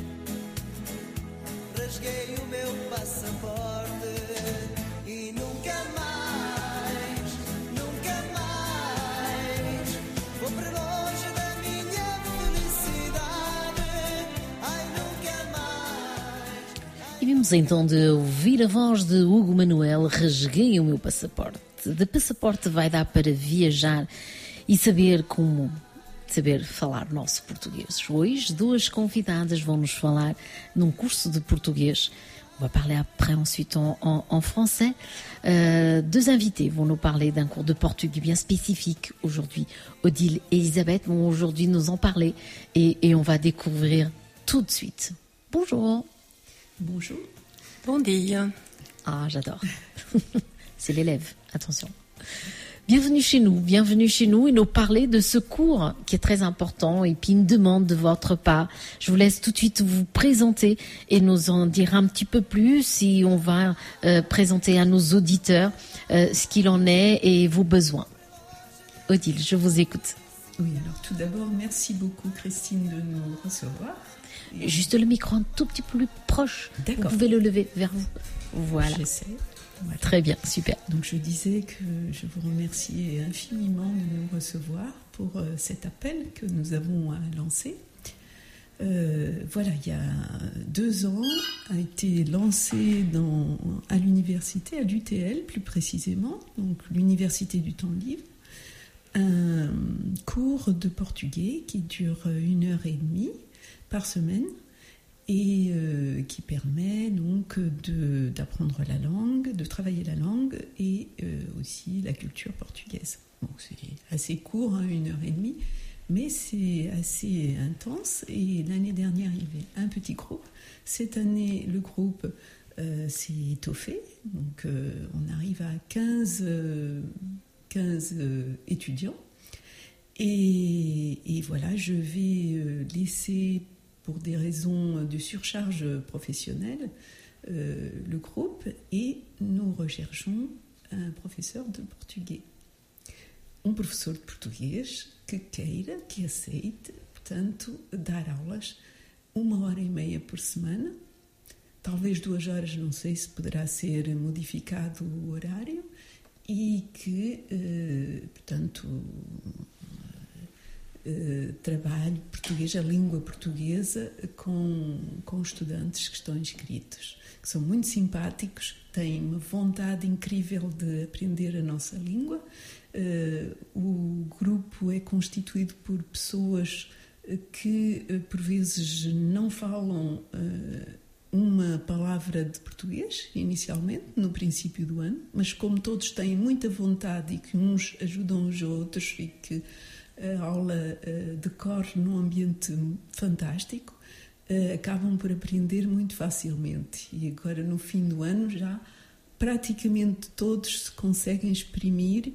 rasguei o meu passaporte e nunca mais vou para longe da minha felicidade. Ai, nunca mais. E vimos então de ouvir a voz de Hugo Manuel, Rasguei o meu passaporte. De passaporte vai dar para viajar e saber falar o nosso português. Hoje, duas convidadas vão nos falar num curso de português. On va parler après ensuite en français. Deux invités vont nous parler d'un cours de portugais bien spécifique aujourd'hui. Odile et Elisabeth vont aujourd'hui nous en parler et on va découvrir tout de suite. Bonjour. Bonjour. Bon dia. Ah, j'adore. C'est l'élève, attention. Bienvenue chez nous et nous parler de ce cours qui est très important et puis une demande de votre part. Je vous laisse tout de suite vous présenter et nous en dire un petit peu plus et on va présenter à nos auditeurs ce qu'il en est et vos besoins. Odile, je vous écoute. Oui, alors tout d'abord, merci beaucoup Christine de nous recevoir. Juste le micro un tout petit peu plus proche. D'accord. Vous pouvez le lever vers vous. Voilà. J'essaie. Voilà. Très bien, super. Donc je disais que je vous remercie infiniment de nous recevoir pour cet appel que nous avons lancé. Voilà, il y a 2 ans a été lancé à l'université, à l'UTL plus précisément, donc l'université du temps libre, un cours de portugais qui dure 1h30 par semaine. Et qui permet donc d'apprendre la langue, de travailler la langue et aussi la culture portugaise. Donc c'est assez court, 1h30, mais c'est assez intense. Et l'année dernière, il y avait un petit groupe. Cette année, le groupe s'est étoffé. Donc on arrive à 15 étudiants. Et voilà, je vais laisser, pour des raisons de surcharge professionnelle, le groupe, et nous recherchons un professeur de português. Professor de português que aceite, portanto, dar aulas 1h30 por semana, talvez 2 horas, não sei se poderá ser modificado o horário, e que, portanto, trabalho português, a língua portuguesa, com estudantes que estão inscritos, que são muito simpáticos, têm uma vontade incrível de aprender a nossa língua. O grupo é constituído por pessoas que, por vezes, não falam uma palavra de português, inicialmente, no princípio do ano, mas como todos têm muita vontade e que uns ajudam os outros e que a aula decorre num ambiente fantástico, acabam por aprender muito facilmente. E agora, no fim do ano, já praticamente todos se conseguem exprimir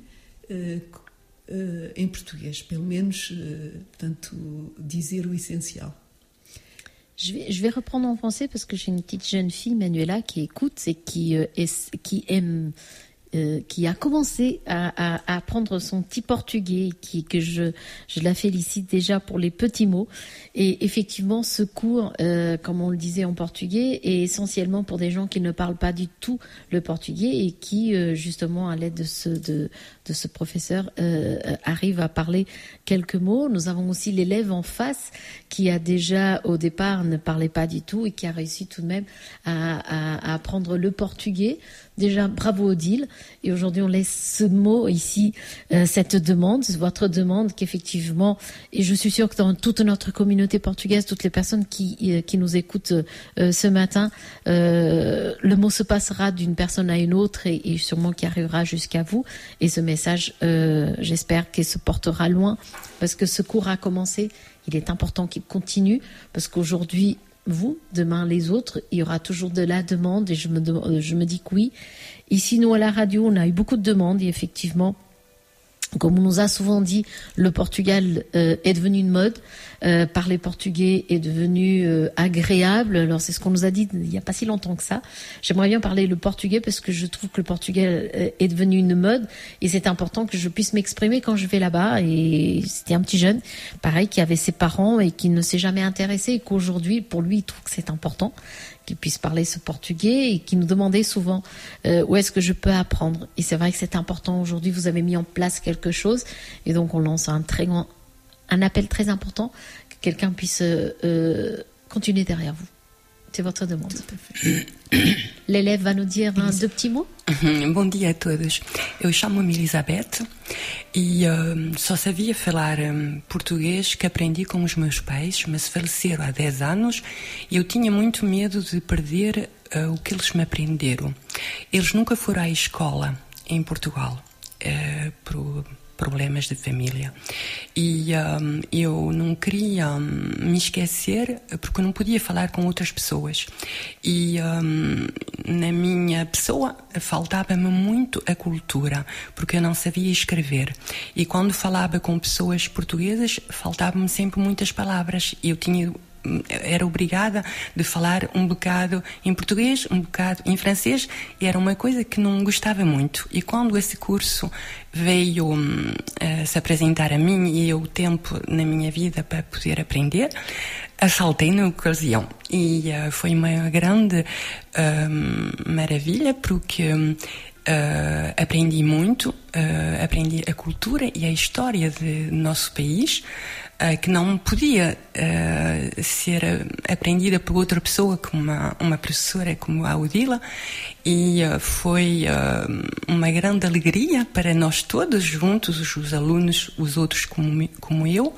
em português, pelo menos, portanto, dizer o essencial. Je vais reprendre en français parce que j'ai une petite jeune fille, Manuela, qui écoute et qui aime, qui a commencé à apprendre son petit portugais, que je la félicite déjà pour les petits mots. Et effectivement, ce cours, comme on le disait en portugais, est essentiellement pour des gens qui ne parlent pas du tout le portugais et qui, justement, à l'aide de ce professeur, arrivent à parler quelques mots. Nous avons aussi l'élève en face qui a déjà, au départ, ne parlait pas du tout et qui a réussi tout de même à apprendre le portugais. Déjà, bravo Odile. Et aujourd'hui, on laisse ce mot ici, cette demande, votre demande qu'effectivement, et je suis sûre que dans toute notre communauté portugaise, toutes les personnes qui nous écoutent ce matin, le mot se passera d'une personne à une autre et sûrement qui arrivera jusqu'à vous. Et ce message, j'espère qu'il se portera loin parce que ce cours a commencé. Il est important qu'il continue parce qu'aujourd'hui, vous, demain les autres, il y aura toujours de la demande et je me dis que oui. Ici, nous à la radio, on a eu beaucoup de demandes et effectivement, comme on nous a souvent dit, le Portugal est devenu une mode. Parler portugais est devenu agréable. Alors c'est ce qu'on nous a dit il n'y a pas si longtemps que ça. J'aimerais bien parler le portugais parce que je trouve que le portugais est devenu une mode et c'est important que je puisse m'exprimer quand je vais là-bas. Et c'était un petit jeune, pareil, qui avait ses parents et qui ne s'est jamais intéressé et qu'aujourd'hui, pour lui, il trouve que c'est important qu'il puisse parler ce portugais et qui nous demandait souvent où est-ce que je peux apprendre. Et c'est vrai que c'est important. Aujourd'hui, vous avez mis en place quelque chose et donc on lance un appel très important que quelqu'un puisse continuer derrière vous. C'est votre demande. L'élève va nous dire deux petits mots. Bom dia a todos. Eu chamo-me Elizabeth e só sabia falar português que aprendi com os meus pais, mas faleceram há 10 anos e eu tinha muito medo de perder o que eles me aprenderam. Eles nunca foram à escola em Portugal por problemas de família e eu não queria me esquecer porque eu não podia falar com outras pessoas e na minha pessoa faltava-me muito a cultura porque eu não sabia escrever e quando falava com pessoas portuguesas faltavam-me sempre muitas palavras e eu era obrigada de falar um bocado em português, um bocado em francês e era uma coisa que não gostava muito e quando esse curso veio se apresentar a mim e eu o tempo na minha vida para poder aprender, assaltei na ocasião e foi uma grande maravilha porque aprendi muito, aprendi a cultura e a história do nosso país que não podia ser aprendida por outra pessoa como uma professora como a Odila e foi uma grande alegria para nós todos juntos, os alunos, os outros como eu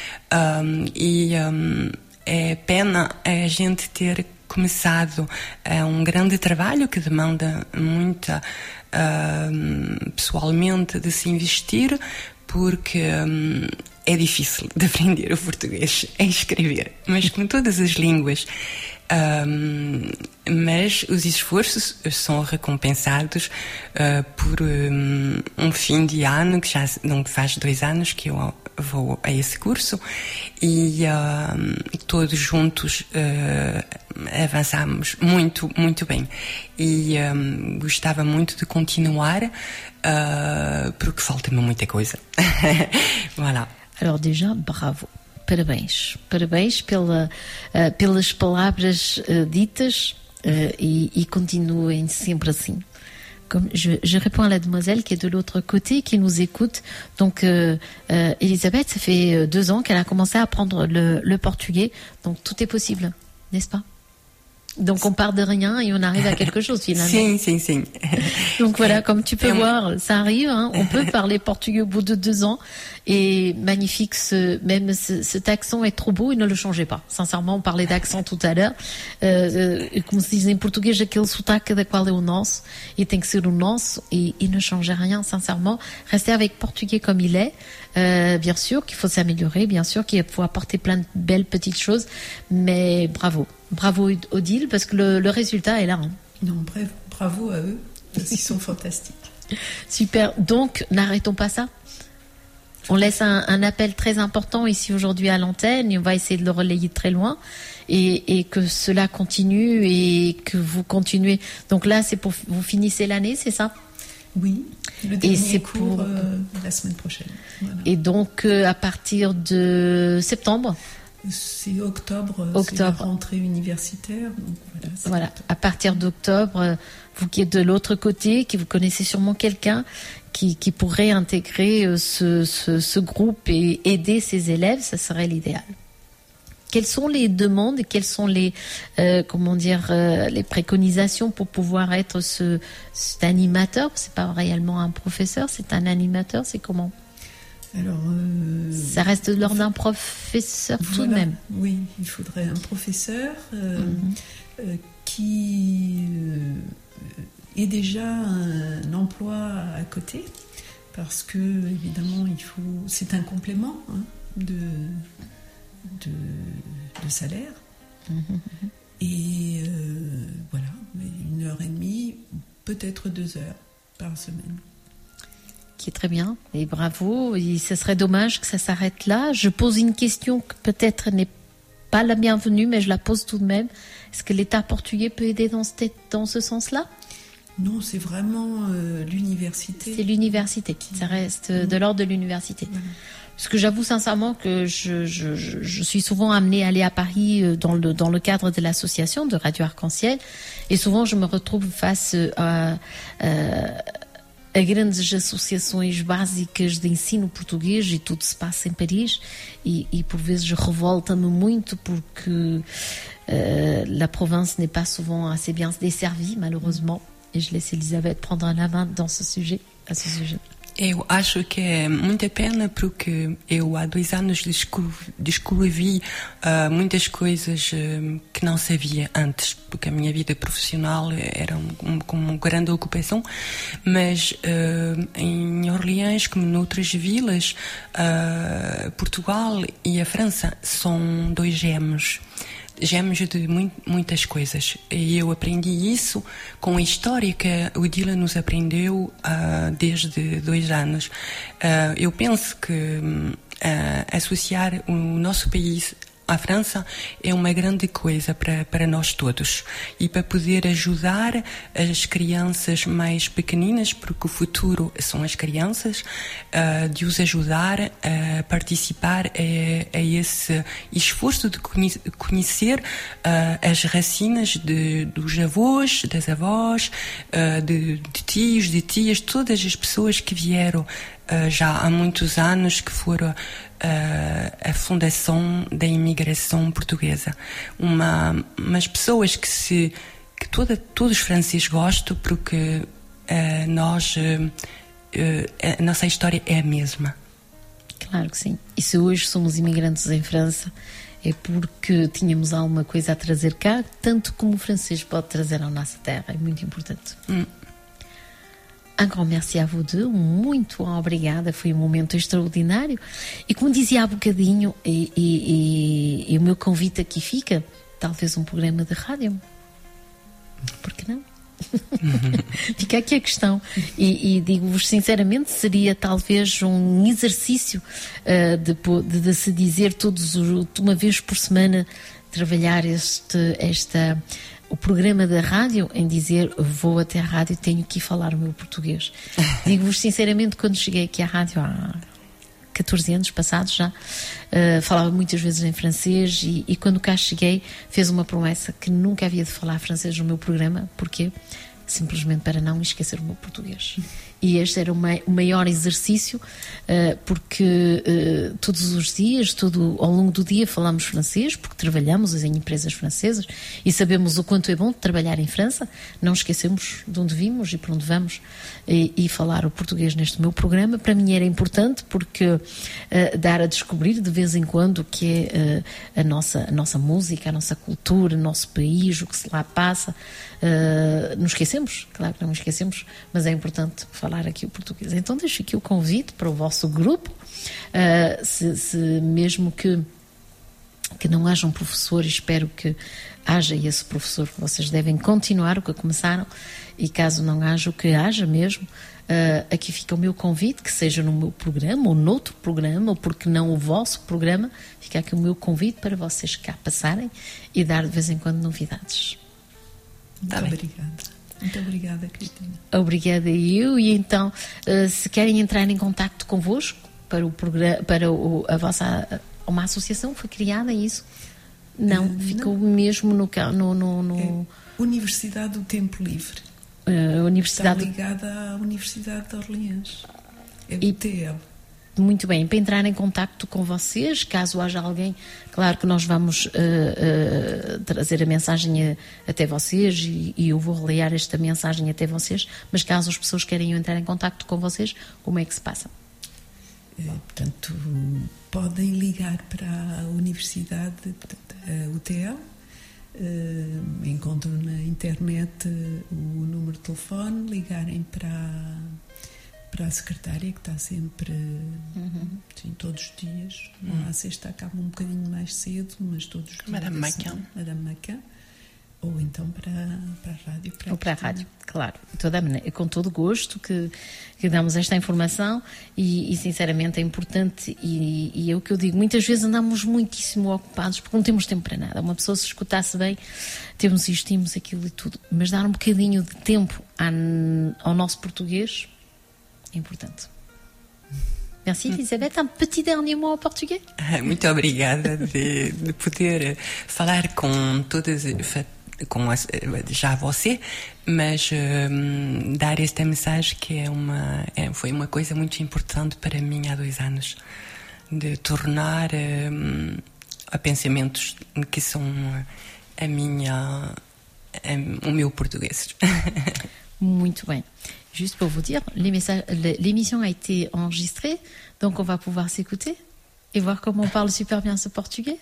é pena a gente ter começado um grande trabalho que demanda muita pessoalmente de se investir porque é difícil de aprender o português, é escrever, mas como todas as línguas, mas os esforços são recompensados por um fim de ano, que já não faz 2 anos que eu vou a esse curso e todos juntos avançamos muito, muito bem e gostava muito de continuar porque falta-me muita coisa. Voilà. Alors déjà, bravo. Parabéns. Parabéns pelas palavras ditas e continuem sempre assim. Comme je réponds à la demoiselle qui est de l'autre côté, qui nous écoute. Donc, Elisabeth, ça fait 2 ans qu'elle a commencé à apprendre le portugais. Donc, tout est possible, n'est-ce pas? Donc on part de rien et on arrive à quelque chose finalement. Sim. Donc voilà, comme tu peux voir, ça arrive, hein, on peut parler portugais au bout de 2 ans et magnifique, cet accent est trop beau et ne le changez pas. Sincèrement, on parlait d'accent tout à l'heure, como se diz em português, aquele sotaque da qual é o nosso e tem que ser o nosso et ne changez rien, sincèrement. Restez avec portugais comme il est. Bien sûr qu'il faut s'améliorer, bien sûr qu'il faut apporter plein de belles petites choses, mais bravo Odile, parce que le résultat est là. Hein. Non, bravo à eux, ils sont fantastiques. Super, donc n'arrêtons pas ça. On laisse un appel très important ici aujourd'hui à l'antenne et on va essayer de le relayer très loin et que cela continue et que vous continuez. Donc là, c'est pour vous finissez l'année, c'est ça? Oui, le dernier cours la semaine prochaine. Voilà. Et donc à partir de septembre? C'est octobre. C'est la rentrée universitaire. Donc voilà, à partir d'octobre, vous qui êtes de l'autre côté, qui vous connaissez sûrement quelqu'un qui pourrait intégrer ce groupe et aider ses élèves, ça serait l'idéal. Quelles sont les demandes et quelles sont les les préconisations pour pouvoir être cet animateur? C'est pas réellement un professeur, c'est un animateur, c'est comment? Alors, ça reste de l'ordre d'un professeur tout de même. Oui, il faudrait un professeur qui ait déjà un emploi à côté, parce que évidemment c'est un complément de salaire. Et voilà, 1h30, peut-être 2 heures par semaine. Qui est très bien, et bravo. Et ce serait dommage que ça s'arrête là. Je pose une question qui peut-être n'est pas la bienvenue, mais je la pose tout de même. Est-ce que l'État portugais peut aider dans ce sens-là? Non, c'est vraiment l'université. C'est l'université, ça reste de l'ordre de l'université. Voilà. Parce que j'avoue sincèrement que je suis souvent amenée à aller à Paris dans le cadre de l'association de Radio Arc-en-Ciel, et souvent je me retrouve face a grandes associações básicas de ensino português e tudo se passa em Paris e por vezes revolta-me muito porque la province n'est pas souvent assez bien desservie, malheureusement, et je laisse Elisabeth prendre la main dans ce sujet, à ce sujet. Eu acho que é muita pena porque eu há 2 anos descobri muitas coisas que não sabia antes, porque a minha vida profissional era como uma grande ocupação, mas em Orleans, como noutras vilas, Portugal e a França são 2 gêmeos de muitas coisas. E eu aprendi isso com a história que o Dylan nos aprendeu desde 2 anos. Eu penso que associar o nosso país à França é uma grande coisa para nós todos e para poder ajudar as crianças mais pequeninas, porque o futuro são as crianças, de os ajudar a participar a esse esforço de conhecer as racinas dos avós, das avós, de tios, de tias, todas as pessoas que vieram já há muitos anos, que foram a fundação da imigração portuguesa. Umas pessoas que todos os franceses gostam, porque a nossa história é a mesma. Claro que sim. E se hoje somos imigrantes em França, é porque tínhamos alguma coisa a trazer cá, tanto como o francês pode trazer à nossa terra. É muito importante. Un grand merci à vous deux, muito obrigada, foi um momento extraordinário. E como dizia há bocadinho, e o meu convite aqui fica, talvez um programa de rádio. Por que não? Fica aqui a questão. E digo-vos sinceramente, seria talvez um exercício de se dizer uma vez por semana, trabalhar o programa da rádio, em dizer vou até a rádio e tenho que ir falar o meu português. Digo-vos sinceramente, quando cheguei aqui à rádio há 14 anos passados já, falava muitas vezes em francês e quando cá cheguei fez uma promessa que nunca havia de falar francês no meu programa. Porquê? Simplesmente para não esquecer o meu português. E este era o maior exercício, porque todos os dias, ao longo do dia falamos francês, porque trabalhamos em empresas francesas e sabemos o quanto é bom trabalhar em França. Não esquecemos de onde vimos e para onde vamos, e falar o português neste meu programa para mim era importante, porque dar a descobrir de vez em quando o que é a nossa música, a nossa cultura, o nosso país, o que se lá passa. Não esquecemos, claro que não esquecemos, mas é importante falar aqui o português. Então deixo aqui o convite para o vosso grupo, se mesmo que não haja um professor, espero que haja esse professor, que vocês devem continuar o que começaram, e caso não haja, o que haja mesmo, aqui fica o meu convite, que seja no meu programa ou noutro programa, ou porque não o vosso programa, fica aqui o meu convite para vocês cá passarem e dar de vez em quando novidades. Muito obrigada, Cristina. Obrigada eu. E então, se querem entrar em contacto convosco para o programa, para a vossa, uma associação foi criada, é isso? Não, ficou mesmo no Universidade do Tempo Livre. Universidade... Está ligada à Universidade de Orleans. É o TL. Muito bem, para entrar em contacto com vocês, caso haja alguém, claro que nós vamos trazer a mensagem até vocês e eu vou reler esta mensagem até vocês, mas caso as pessoas querem entrar em contacto com vocês, como é que se passa? Portanto, podem ligar para a Universidade, a UTL, encontram na internet o número de telefone, ligarem para a secretária, que está sempre, sim, todos os dias. À sexta acaba um bocadinho mais cedo, mas todos os dias. Madame Macan. Ou então para a rádio. Ou para a rádio, claro. Com todo gosto que damos esta informação e sinceramente é importante e é o que eu digo. Muitas vezes andamos muitíssimo ocupados porque não temos tempo para nada. Uma pessoa, se escutasse bem, temos isto, temos aquilo e tudo. Mas dar um bocadinho de tempo ao nosso português é importante. Merci, Elisabeth. Um petit dernier mot en português? Muito obrigada de poder falar com todas, já você, mas dar esta mensagem que foi uma coisa muito importante para mim há 2 anos, de tornar a pensamentos que são o meu português. Muito bem. Juste pour vous dire, l'émission a été enregistrée, donc on va pouvoir s'écouter et voir comment on parle super bien ce portugais.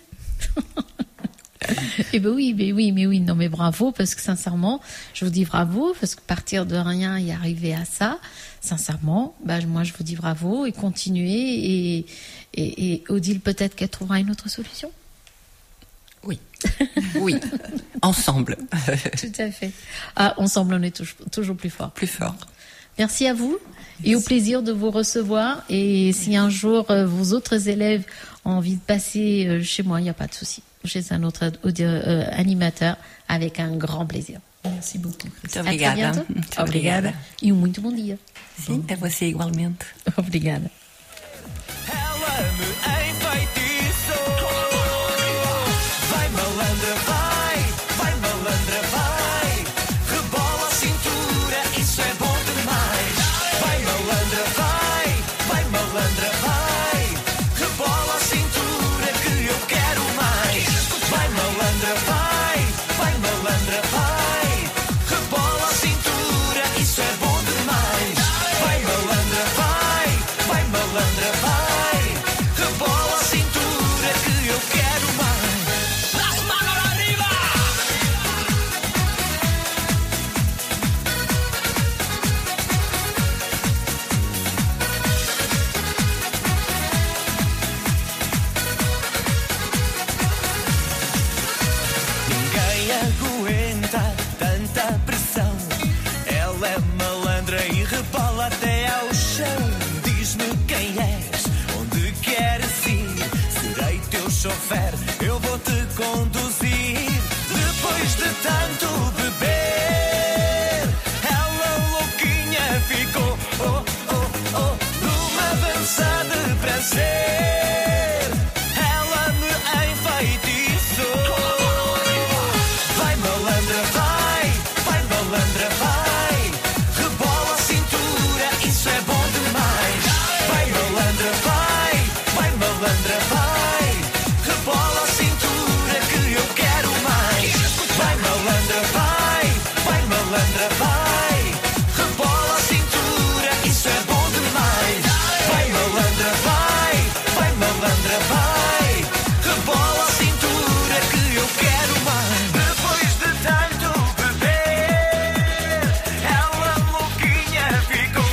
Et ben oui, non mais bravo, parce que sincèrement, je vous dis bravo, parce que partir de rien et arriver à ça, sincèrement, moi je vous dis bravo et continuez et Odile, peut-être qu'elle trouvera une autre solution. Oui, ensemble. Tout à fait. Ensemble, on est toujours plus fort. Plus fort. Merci à vous et au plaisir de vous recevoir. Et si un jour vos autres élèves ont envie de passer chez moi, il n'y a pas de souci. Chez un autre animateur, avec un grand plaisir. Merci beaucoup. Obrigada. Obrigada. E muito bom dia. Sim, a você igualmente. Obrigada. Ela me enfeitiçou. Vai malandra, vai malandra, vai. Rebola a cintura, isso é bom demais. Vai malandra, vai malandra, vai. Rebola a cintura que eu quero mais. Vai malandra, vai malandra, vai. Rebola a cintura, isso é bom demais. Vai malandra, vai malandra, vai. Rebola a cintura que eu quero mais. Las manos arriba! Ninguém aguenta tanta pressão. Ela é malandra e rebola até ao chão. Diz-me quem és, onde queres ir. Serei teu chofer, eu vou te conduzir. Depois de tanto beber, ela louquinha ficou, numa dança de prazer. Ela me enfeitiçou. Vai malandra, vai malandra, vai. Rebola a cintura, isso é bom demais. Vai malandra, vai malandra, vai. Rebola a cintura que eu quero mais. Vai malandra, vai malandra, vai. Rebola a cintura, isso é bom demais. Vai malandra, vai malandra, vai. Rebola a cintura que eu quero mais. Depois de tanto beber, ela louquinha ficou,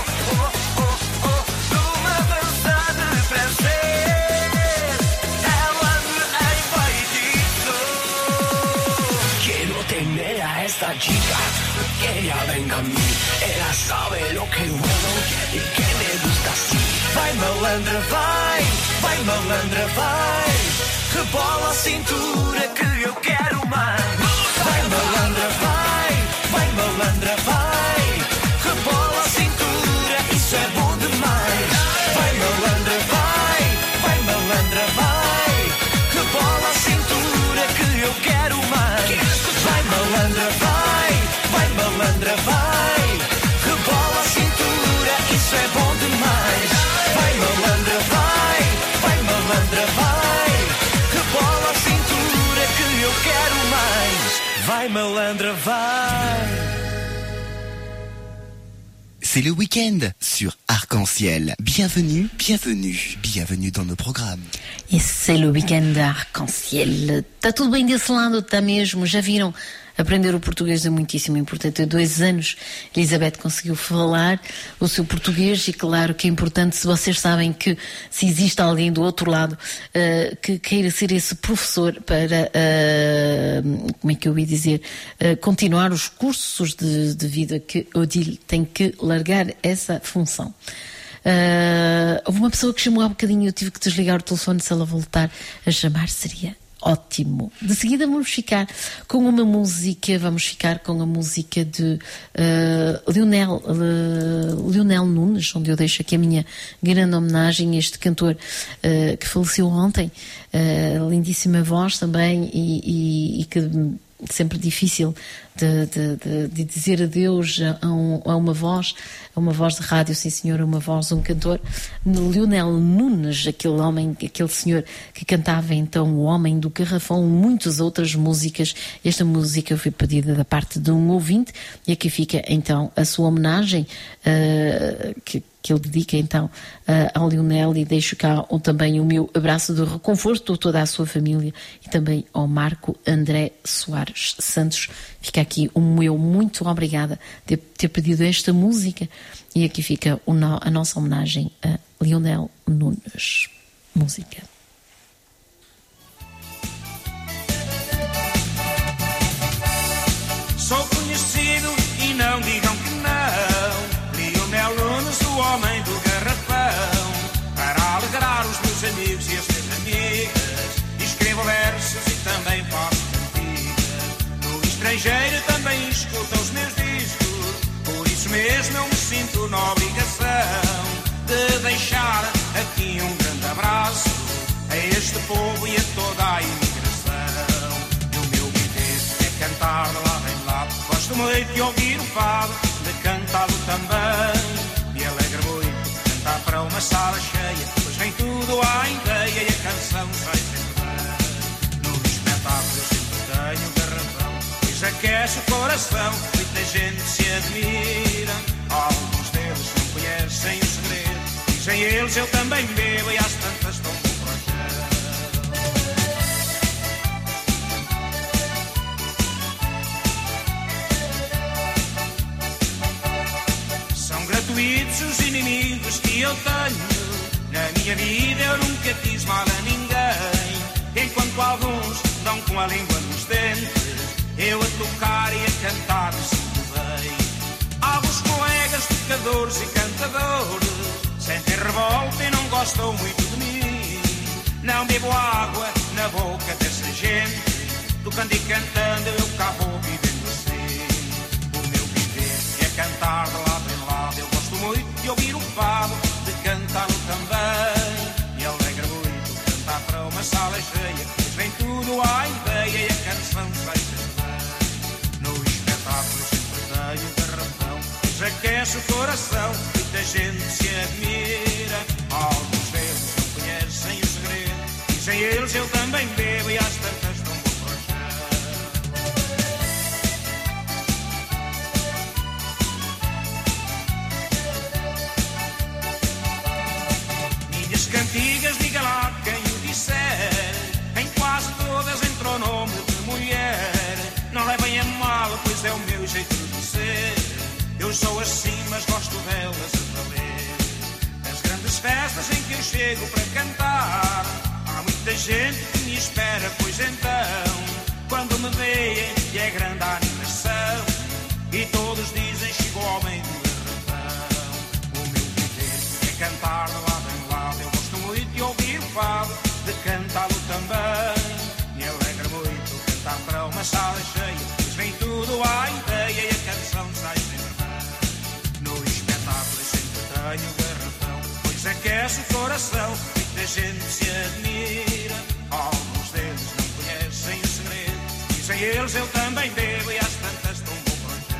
numa dança de prazer. Ela me enfeitiçou. Quero tener a esta chica quiere venga a mí. Ella sabe lo que bueno y que me gusta así. Vai malandra, vai malandra, vai. Rebola a cintura que eu quero mais. Vai malandra, vai malandra, vai. Rebola a cintura, isso é bom demais. Vai malandra, vai malandra, vai. Rebola a cintura que eu quero mais. Vai malandra, vai malandra, vai. Rebola a cintura, isso é bom demais. Vai malandra, vai malandra, vai. Rebola a cintura que eu quero mais. Vai malandra, vai. C'est le week-end sur Arc-en-Ciel. Bienvenue, bienvenue, bienvenue dans nos programmes. E c'est le week-end Arc-en-Ciel. Está tudo bem desse lado, está mesmo. Já viram? Aprender o português é muitíssimo importante. Há 2 anos, Elizabeth conseguiu falar o seu português e claro que é importante se vocês sabem que se existe alguém do outro lado que queira ser esse professor para, como é que eu ia dizer, continuar os cursos de vida que Odile tem que largar essa função. Houve uma pessoa que chamou há bocadinho, eu tive que desligar o telefone, se ela voltar a chamar seria ótimo. De seguida vamos ficar com uma música, vamos ficar com a música de Lionel Nunes, onde eu deixo aqui a minha grande homenagem a este cantor que faleceu ontem, lindíssima voz também e que sempre difícil de dizer adeus a uma voz de rádio, sim senhor, uma voz, um cantor. Lionel Nunes, aquele homem, aquele senhor que cantava então O Homem do Garrafão, muitas outras músicas. Esta música foi pedida da parte de um ouvinte e aqui fica então a sua homenagem que ele dedica então ao Lionel, e deixo cá também o meu abraço de reconforto a toda a sua família e também ao Marco André Soares Santos. Fica aqui o meu muito obrigada de ter pedido esta música e aqui fica a nossa homenagem a Lionel Nunes. Música. Sou conhecido e não digam que não. Lionel Nunes, o homem do garrafão. Para alegrar os meus amigos e as minhas amigas, escrevo versos e também faço cantigas. No estrangeiro também escuto os meus discos, por isso mesmo eu me sinto na obrigação de deixar aqui um grande abraço a este povo e a toda a imigração. E o meu viver é cantar de lado em lado. Gosto muito de ouvir o fado, de cantá-lo também. Me alegra muito cantar para uma sala cheia, pois vem tudo à ideia e a canção sai sempre bem. No espetáculo eu sempre tenho garrafão, pois aquece o coração. Muita gente se admira, alguns deles não conhecem o segredo. Dizem eles eu também bebo e às tantas estou com o projeto. São gratuitos os inimigos que eu tenho. Na minha vida eu nunca fiz mal a ninguém, enquanto alguns dão com a língua nos dentes, eu a tocar e a cantar me sinto bem. Alguns colegas tocadores e cantadores sentem revolta e não gostam muito de mim. Não bebo água na boca dessa gente, tocando e cantando eu cá vou vivendo assim. O meu viver é cantar de lado em lado. Eu gosto muito de ouvir o fado, de cantá-lo também. Me alegra muito cantar para uma sala cheia, pois vem tudo à ideia e a canção sai sempre bem. No espetáculo sempre tenho garrafão, pois aquece o coração. Muita gente se admira, alguns deles não conhecem o segredo. Dizem eles eu também bebo e às tantas não vou para o chão. Minhas cantigas, diga lá quem o disser, em quase todas entra o nome de mulher. Não levem a mal, pois é o meu jeito de ser. Eu sou assim, mas gosto delas a valer. Nas grandes festas em que eu chego para cantar, há muita gente que me espera, pois então, quando me veem e é grande a animação, e todos dizem chegou ao meio do garrafão. O meu viver é cantar de lado em lado, eu gosto muito de ouvir o fado, de cantá-lo também. Me alegra muito cantar para uma sala cheia, pois vem tudo à ideia e a canção sai sempre bem. No espetáculo eu sempre tenho o garrafão, pois aquece o coração, muita gente se admira, alguns deles não conhecem o segredo, dizem eles eu também bebo e às tantas tombam para o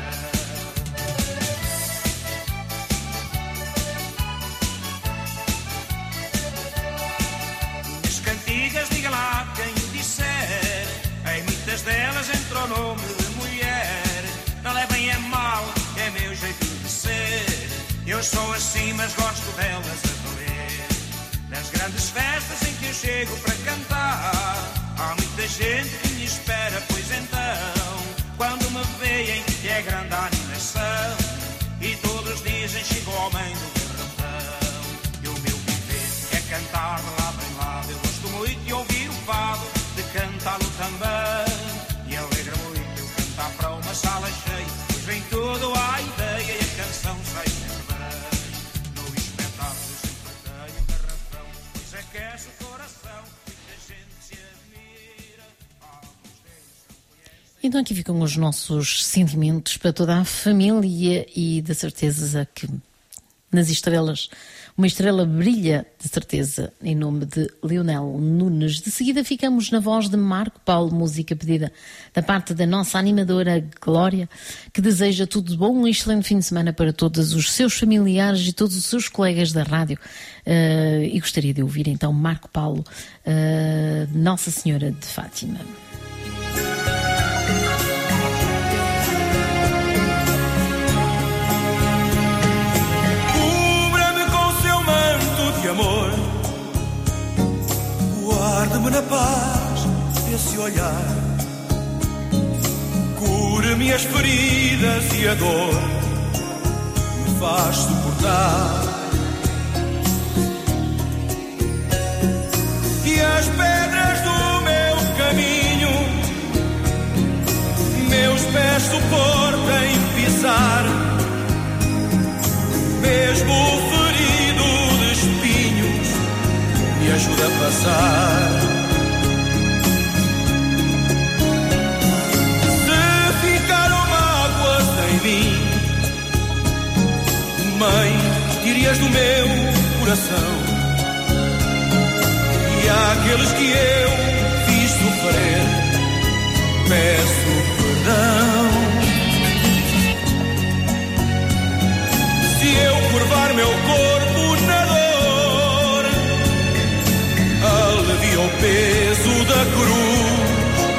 chão. As cantigas, diga lá quem o disser, em muitas delas entra o nome de mulher. Não levem a mal, é meu jeito de ser, eu sou assim mas gosto delas a valer. Nas grandes festas em que eu chego para cantar, há muita gente que me espera, pois então, quando me veem é grande a animação, e todos dizem chegou ao meio do garrafão. E o meu viver é cantar de lado em lado, eu gosto muito de ouvir o fado, de cantá-lo também. E alegra muito eu cantar para uma sala cheia, pois vem tudo à ideia e a canção sai sempre bem. No espetáculo eu sempre tenho garrafão, pois aquece o coração, muita gente se admira, alguns deles não conhecem. Então aqui ficam os nossos sentimentos para toda a família e da certeza que nas estrelas, uma estrela brilha de certeza, em nome de Leonel Nunes. De seguida ficamos na voz de Marco Paulo, música pedida da parte da nossa animadora Glória, que deseja tudo de bom, um excelente fim de semana para todos os seus familiares e todos os seus colegas da rádio. E gostaria de ouvir então Marco Paulo, Nossa Senhora de Fátima. Amor, guarda-me na paz desse olhar, cura-me as feridas e a dor me faz suportar, e as pedras do meu caminho meus pés suportem pisar, mesmo ferido de espinhos me ajuda a passar. Se ficaram mágoas em mim, Mãe, tire-as do meu coração, e àqueles que eu fiz sofrer peço perdão. Se eu curvar meu corpo na dor, alivia o peso da cruz,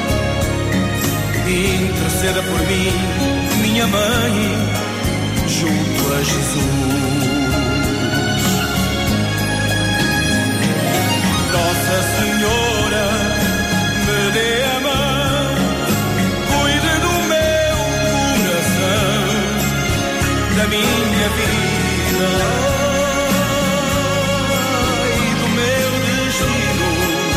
interceda por mim, minha mãe, junto a Jesus. Nossa Senhora, me dê a mão, cuide do meu coração, da minha vida e do meu destino.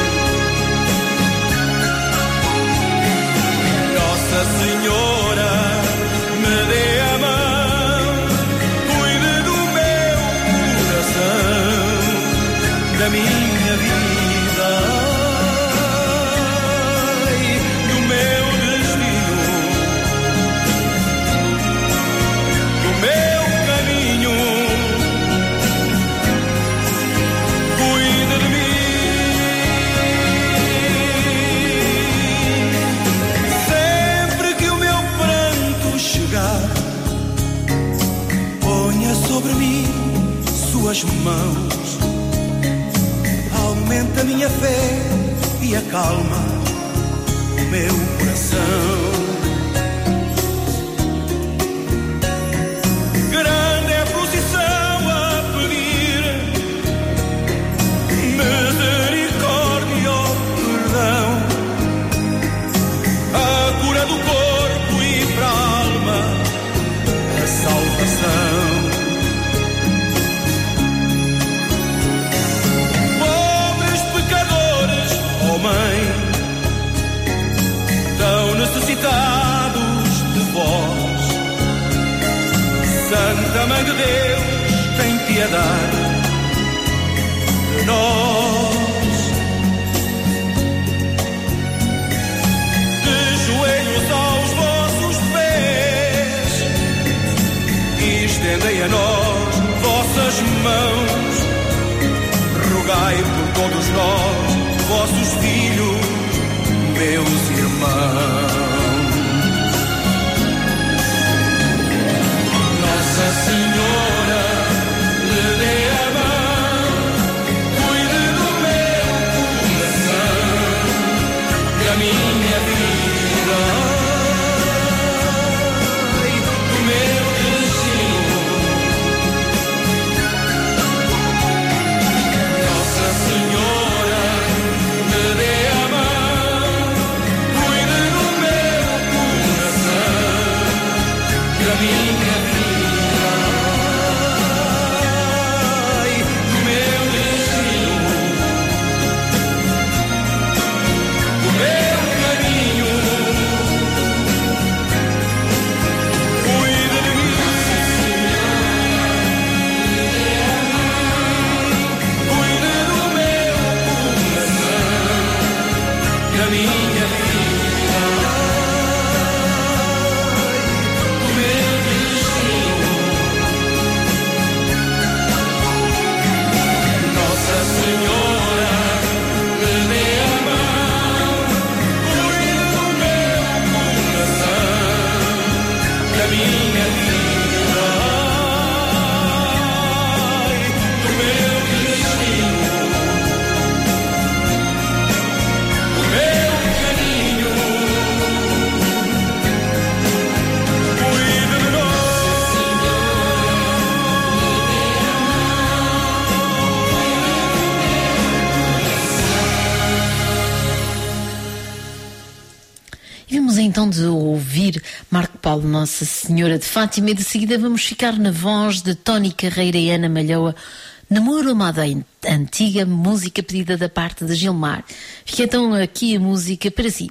Nossa Senhora, me dê a mão, cuide do meu coração, da minha vida e do meu destino, do meu caminho. Cuida de mim. Sempre que o meu pranto chegar, ponha sobre mim suas mãos, aumenta a minha fé e acalma o meu coração. Grande é a procissão a pedir misericórdia ou perdão, a cura do corpo e para a alma a salvação. Mãe, tão necessitados de vós, Mãe de Deus, tem piedade de nós. De joelhos aos vossos pés, e estendei a nós vossas mãos. Rogai por todos nós, vossos filhos, meus irmãos. Nossa Senhora, lhe dê a mão, cuide do meu coração, da minha vida e do meu destino. Nossa Senhora, lhe dê a mão, cuide do meu coração, da minha vida. Então de ouvir Marco Paulo, Nossa Senhora de Fátima, e de seguida vamos ficar na voz de Tony Carreira e Ana Malhoa, Namoro Amada Antiga, música pedida da parte de Gilmar. Fica então aqui a música para si.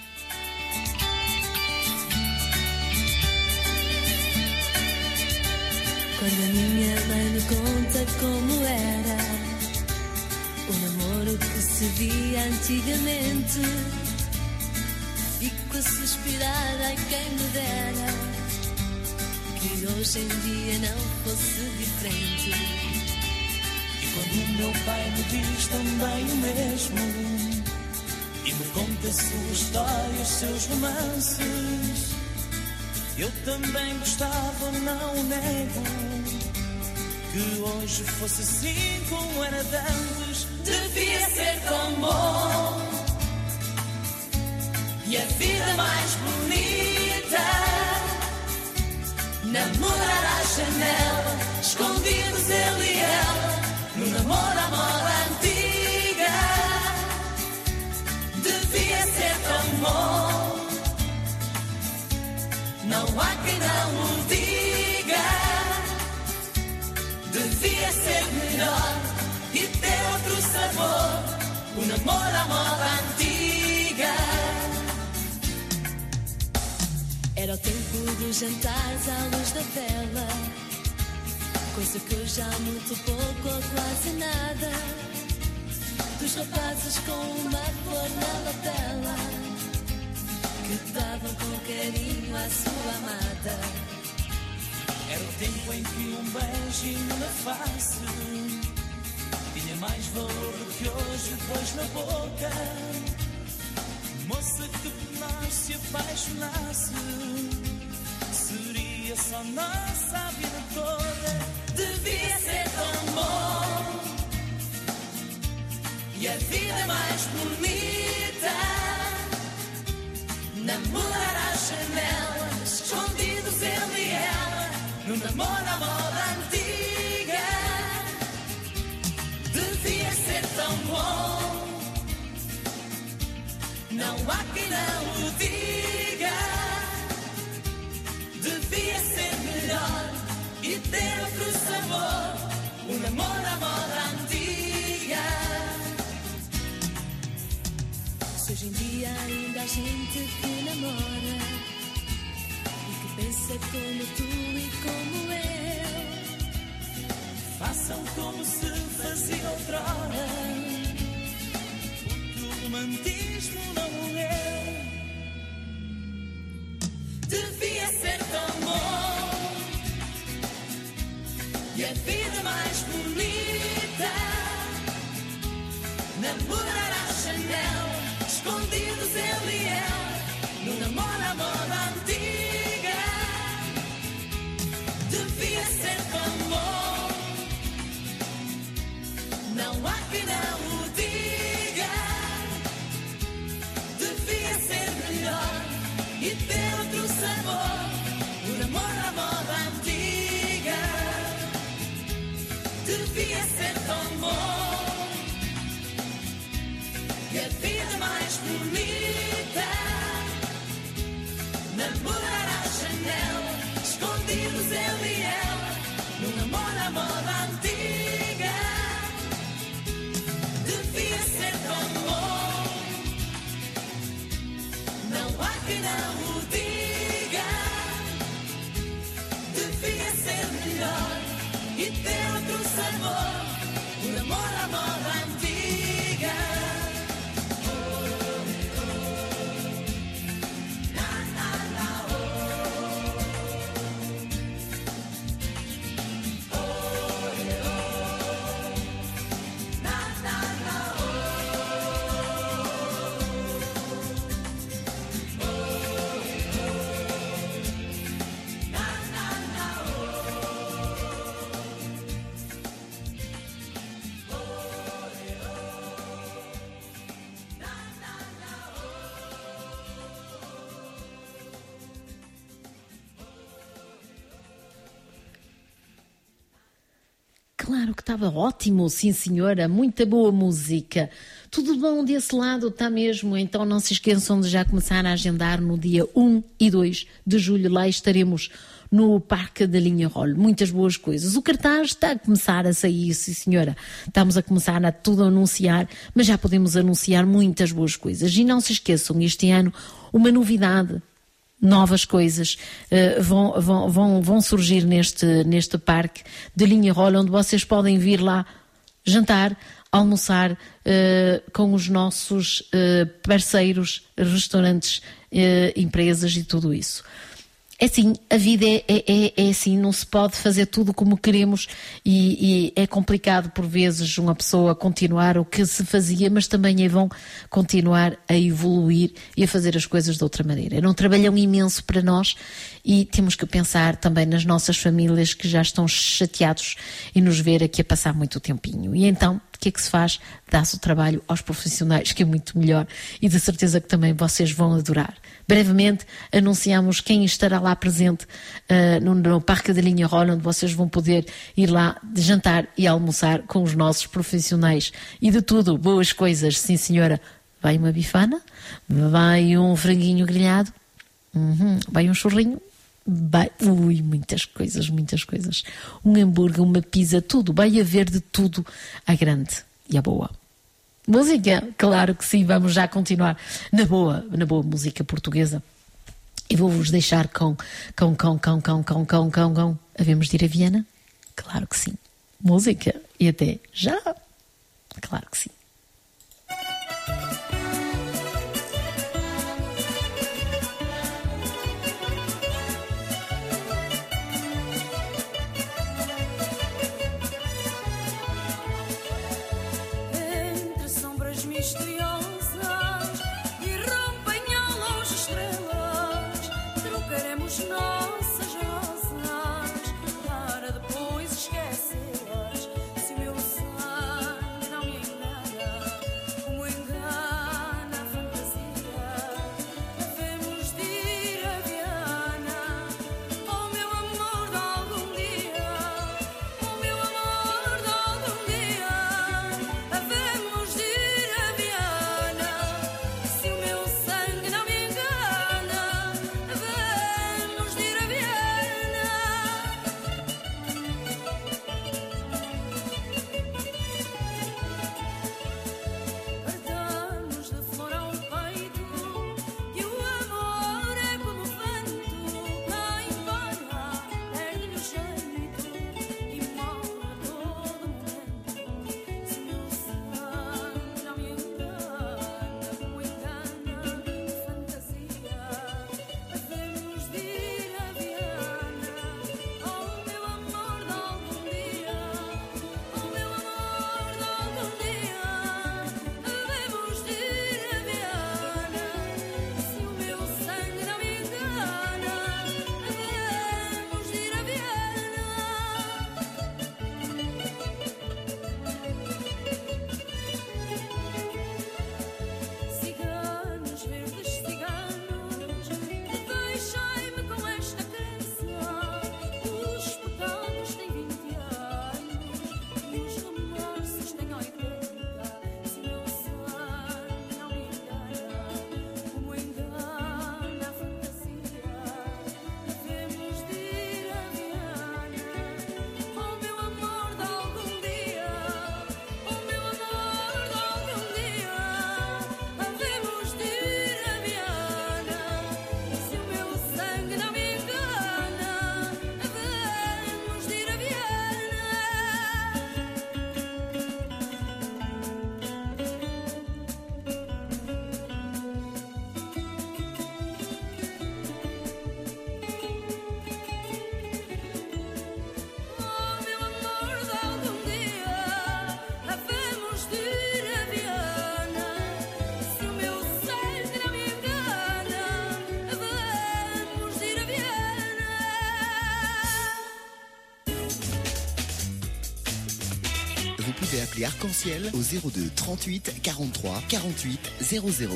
Quando a minha mãe me conta como era o namoro que se via antigamente, fico a suspirar, ai quem me dera que hoje em dia não fosse diferente. E quando o meu pai me diz também o mesmo e me conta a sua história, os seus romances, eu também gostava, não nego, que hoje fosse assim como era de antes. Devia ser tão bom e a vida mais bonita, namorar à janela, escondidos ele e ela, no namoro à moda antiga. Devia ser tão bom, não há quem não o diga. Devia ser melhor e ter outro sabor, o namoro à moda antiga. Era o tempo dos jantares à luz da vela, coisa que hoje há muito pouco ou quase nada. Dos rapazes com uma flor na lapela, que davam com carinho à sua amada. Era o tempo em que um beijinho na face tinha mais valor do que hoje dois na boca. Moça que por nós se apaixonasse, seria só nossa a vida toda. Devia ser tão bom e a vida mais bonita, namorar à janela, escondidos ele e ela, no namoro à moda antiga. Devia ser tão bom, não há quem não o diga. Devia ser melhor e ter outro sabor, o namoro à moda antiga. Se hoje em dia ainda há gente que namora e que pensa como tu e como eu, façam como se fazia outrora, porque o romantismo não morreu. Devia ser tão bom e a vida mais bonita, namorar a Chanel, escondidos ele e ela, no namoro à moda antiga. Devia ser tão bom, não há quem não o diga. Devia ser melhor e ter outro sabor, o namoro à moda antiga. Devia ser tão bom e a vida mais bonita, namorar a Chanel, escondidos ele e ela, no namoro à moda antiga. Devia ser tão bom, não há quem não o diga. Devia ser melhor e ter outro sabor, o namoro à moda antiga. Claro que estava ótimo, sim senhora, muita boa música. Tudo bom desse lado, está mesmo? Então não se esqueçam de já começar a agendar no dia 1 e 2 de julho. Lá estaremos no Parque da Linha Roll. Muitas boas coisas. O cartaz está a começar a sair, sim senhora. Estamos a começar a tudo anunciar, mas já podemos anunciar muitas boas coisas. E não se esqueçam, este ano, uma novidade. Novas coisas vão surgir neste parque de Linha Roll, onde vocês podem vir lá jantar, almoçar com os nossos parceiros, restaurantes, empresas e tudo isso. É assim, a vida é assim, não se pode fazer tudo como queremos e é complicado por vezes uma pessoa continuar o que se fazia, mas também é bom continuar a evoluir e a fazer as coisas de outra maneira. É um trabalhão imenso para nós e temos que pensar também nas nossas famílias que já estão chateados e nos ver aqui a passar muito tempinho. E então, o que é que se faz? Dá-se o trabalho aos profissionais, que é muito melhor e de certeza que também vocês vão adorar. Brevemente anunciamos quem estará lá presente no Parque da Linha Roll, onde vocês vão poder ir lá jantar e almoçar com os nossos profissionais. E de tudo, boas coisas, sim senhora. Vai uma bifana, vai um franguinho grelhado, vai um churrinho, vai... Ui, muitas coisas. Um hambúrguer, uma pizza, tudo. Vai haver de tudo à grande e à boa. Música, claro que sim, vamos já continuar na boa música portuguesa. E vou-vos deixar com havemos de ir a Viena? Claro que sim. Música e até já. Claro que sim. Misteriosas e rompem a luz estrelas, trocaremos nossas rosas para depois esquecê-las. Se o meu sangue não me engana, pouvez appeler Arc-en-Ciel au 02 38 43 48 00.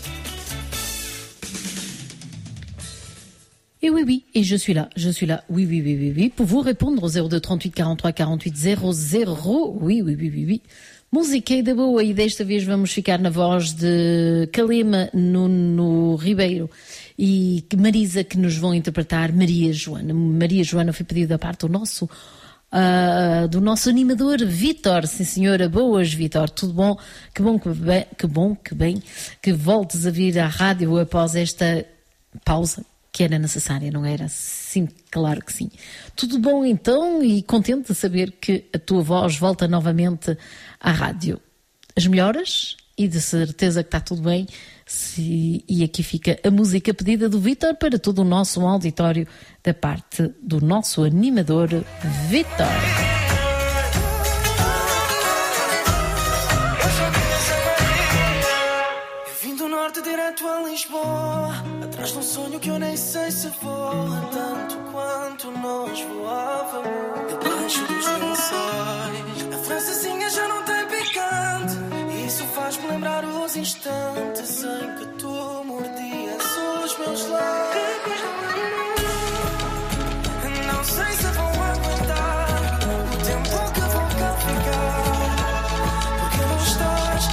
Et oui, et je suis là, oui, pour vous répondre au 02 38 43 48 00, oui. Musiqueira boa, e desta vez vamos ficar na voz de Calema, Nuno Ribeiro e Marisa, que nos vão interpretar Maria Joana. Maria Joana foi pedida da parte do nosso animador Vítor. Sim senhora, boas Vítor, tudo bom? Que bom que voltes a vir à rádio após esta pausa que era necessária, não era? Sim, claro que sim. Tudo bom então, e contente de saber que a tua voz volta novamente à rádio. As melhoras e de certeza que está tudo bem. E aqui fica a música pedida do Vítor para todo o nosso auditório da parte do nosso animador Vítor. Vim do norte direto a Lisboa, atrás de um sonho que eu nem sei se voa, tanto quanto nós voávamos debaixo dos lençóis. A francesinha já não tem picante, e isso faz-me lembrar os instantes em que tu mordias os meus lábios. Não sei se vou aguentar o tempo que vou cá ficar, porque não estás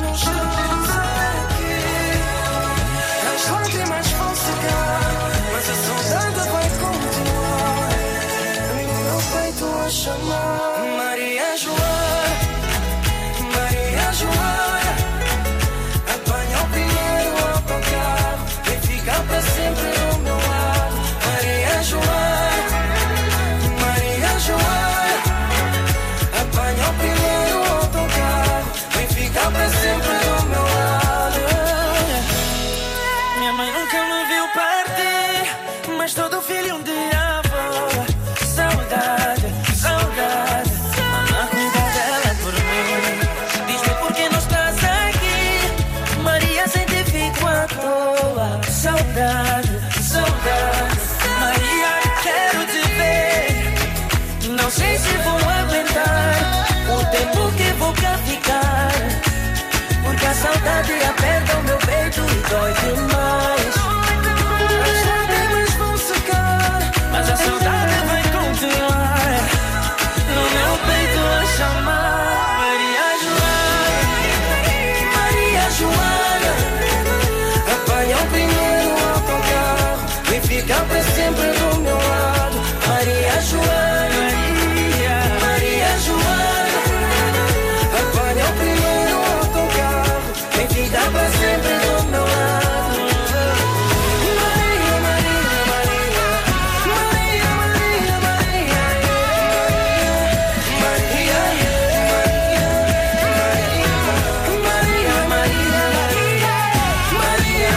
aqui. As lágrimas vão secar, mas a saudade vai continuar no meu peito a chamar. Maria Joana, Maria Joana, apanha o primeiro autocarro e fica para sempre do meu lado. Maria Joana, Maria Joana, apanha o primeiro autocarro e fica para sempre do meu lado. Minha mãe nunca me viu partir, mas todo filho um dia voa. Saudade, saudade, mamãe cuida dela por mim. Diz-me por que não estás aqui, Maria, sem ti fico à toa. Saudade, saudade, Maria, quero te ver. Não sei se vou aguentar o tempo que vou cá ficar, porque a saudade aperta o meu peito e dói demais. As lágrimas vão secar, mas a saudade vai continuar no meu peito a chamar. Maria Joana, Maria Joana, apanha o primeiro autocarro e fica para sempre do meu lado. Maria Joana, Maria Joana, apanha o primeiro autocarro e fica para sempre do meu lado. Maria, Maria, Maria, Maria, Maria, Maria, Maria, Maria, Maria, Maria,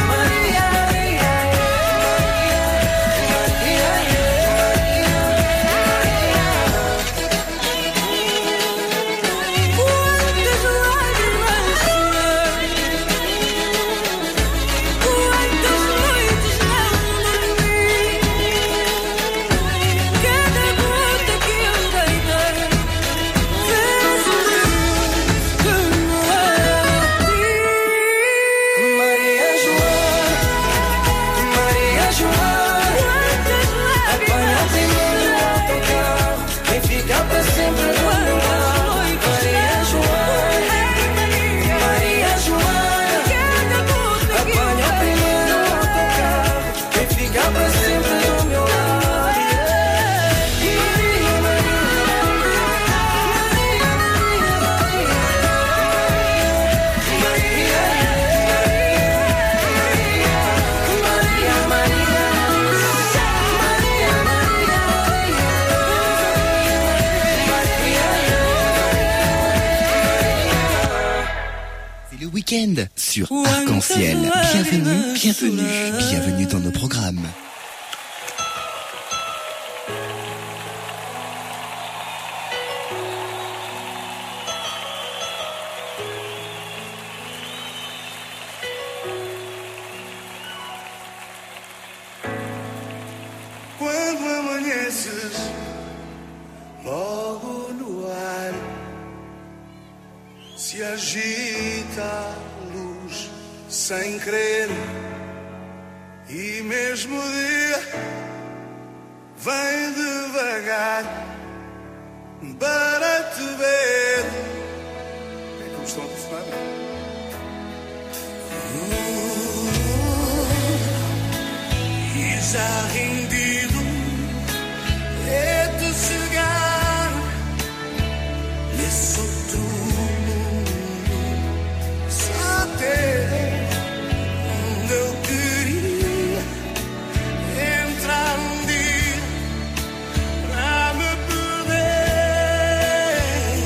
Week-end sur Arc-en-Ciel. Bienvenue, bienvenue, bienvenue dans nos programmes. Quando amanheces logo no ar, Se agita a luz sem querer, e mesmo o dia vem devagar para te ver. É como estão a telefonar. E já rendido é de chegar nesse outro mundo, só ter onde eu queria entrar um dia pra me perder,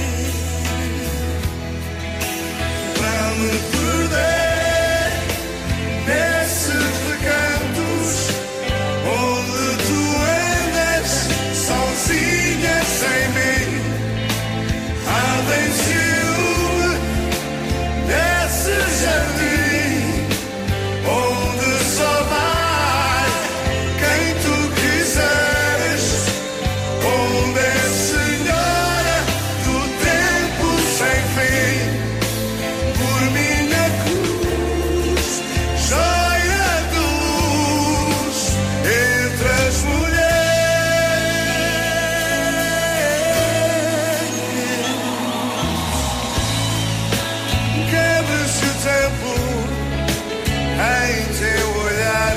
pra me perder nesses recantos onde tu andas sozinha sem mim. Havem ciúme desse jardim onde só vai quem tu quiseres, onde é senhora do tempo sem fim. Por minha cruz, joia de luz entre as mulheres. Quebra-se o tempo em teu olhar,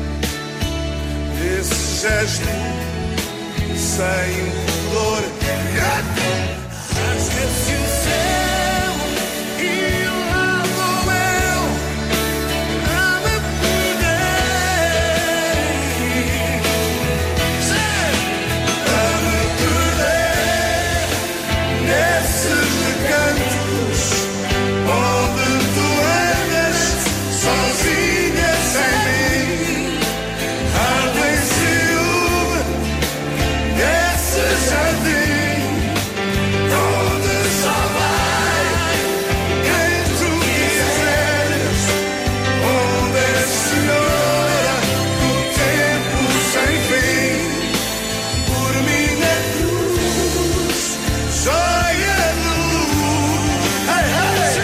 esse gesto sem pudor. Rasga-se o céu e lá vou eu a me perder, a me perder nesses recantos onde tu andas sozinha sem mim. Ardem ciúme desse jardim onde só vai quem tu quiseres, onde é senhora do tempo sem fim. Por minha cruz, joia de luz. Hey, hey.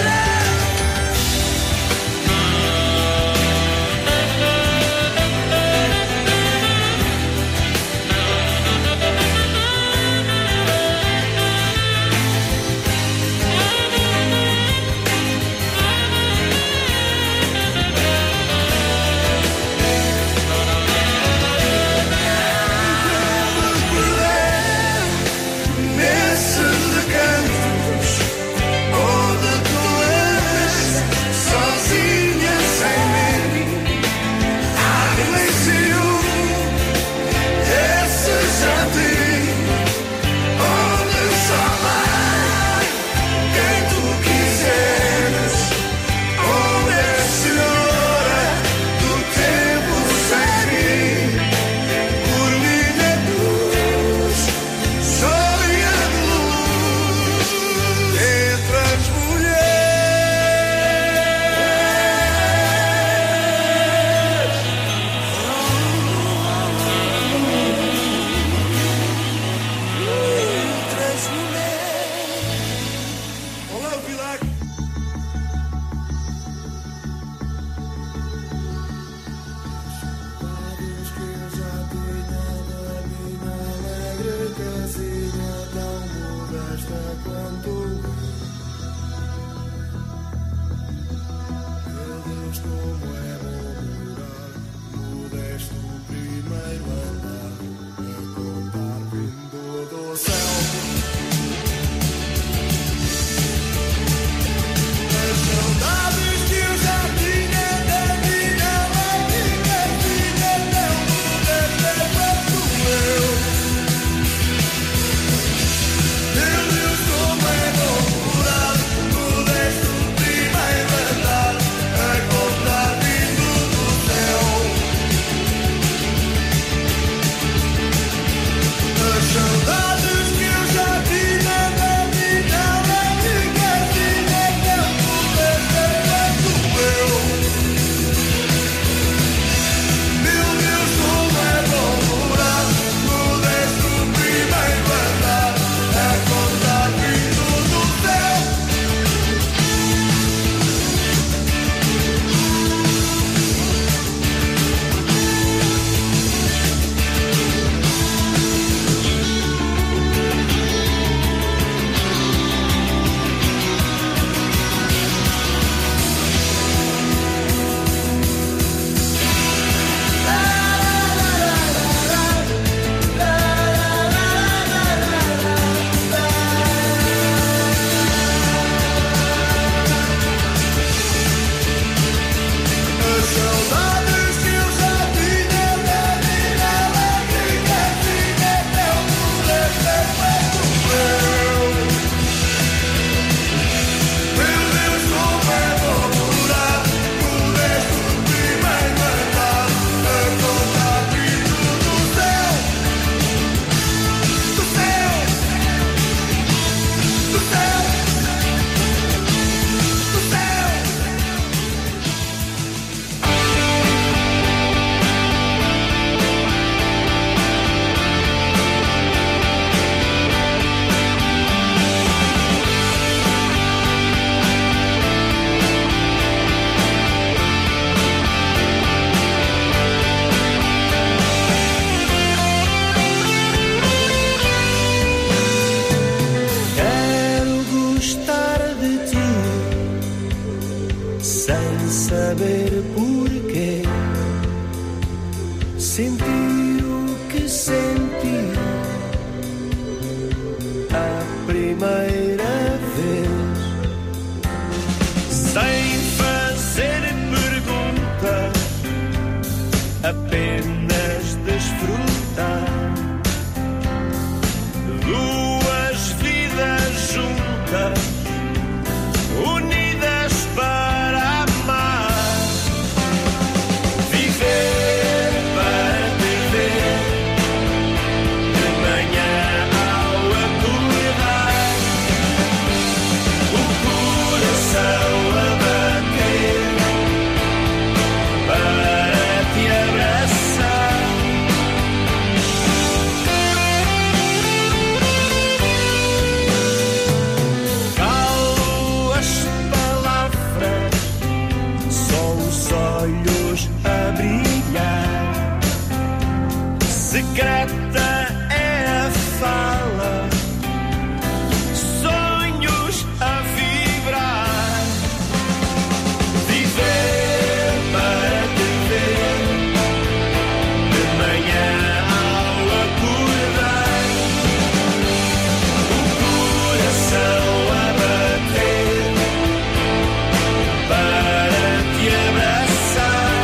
Nesses recantos onde tu andas sozinha sem mim. Ardem ciúme esse jardim onde só vai quem tu quiseres, onde é senhora do tempo sem fim. Por minha cruz, joia de luz entre as mulheres. Olá, Pilar. Saudades que eu já tinha da minha alegre casinha, tão modesta quanto meu Deus, como é bom morar modesto primeiro andar, a contar vindo do céu. As saudades que eu já tinha da minha alegre casinha, tão modesta quanto eu. Meu Deus, como é bom morar modesto primeiro andar, a contar vindo saber porquê. Sentir o que senti a primeira vez, sem fazer perguntas, apenas desfrutar. Duas vidas juntas, unidas para amar. Viver para te ver, de manhã ao acordar, o coração a bater para te abraçar. Calo as palavras, só os olhos a brilhar. Secreta é a fala, sonhos a vibrar. Viver para te ver, de manhã ao acordar, o coração a bater para te abraçar.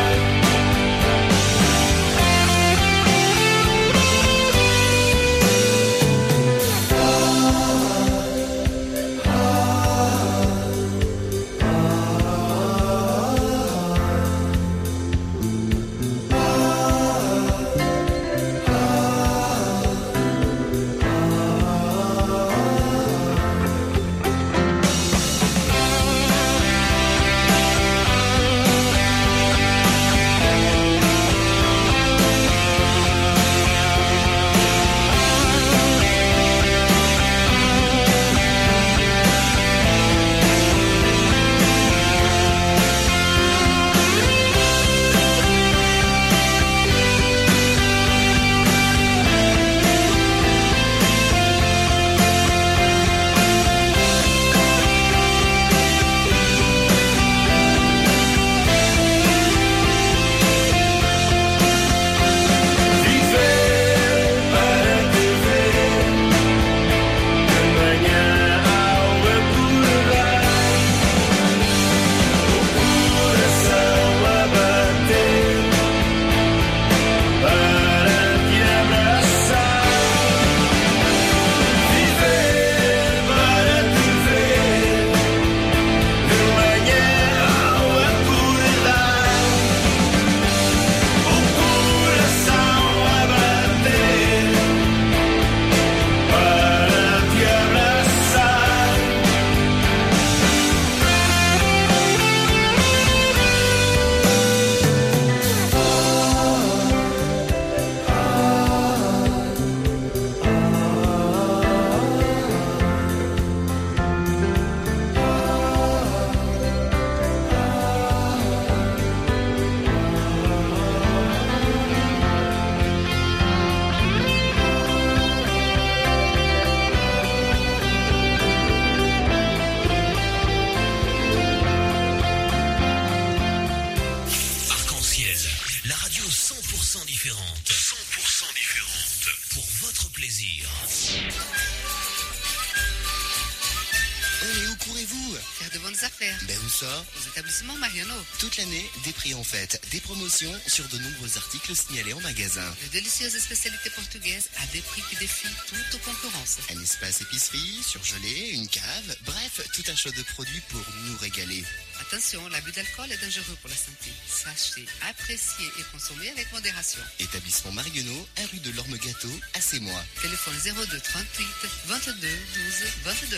Faire de bonnes affaires. Ben où ça? Aux établissements Mariano. Toute l'année, des prix en fête, des promotions sur de nombreux articles signalés en magasin. De délicieuses spécialités portugaises à des prix qui défient toute concurrence. Un espace épicerie, surgelé, une cave, bref, tout un choix de produits pour nous régaler. Attention, l'abus d'alcool est dangereux pour la santé. Sachez apprécier et consommer avec modération. Établissement Marionneau, 1 rue de l'Orme-Gâteau, à Sémois. Téléphone 02 38 22 12 22.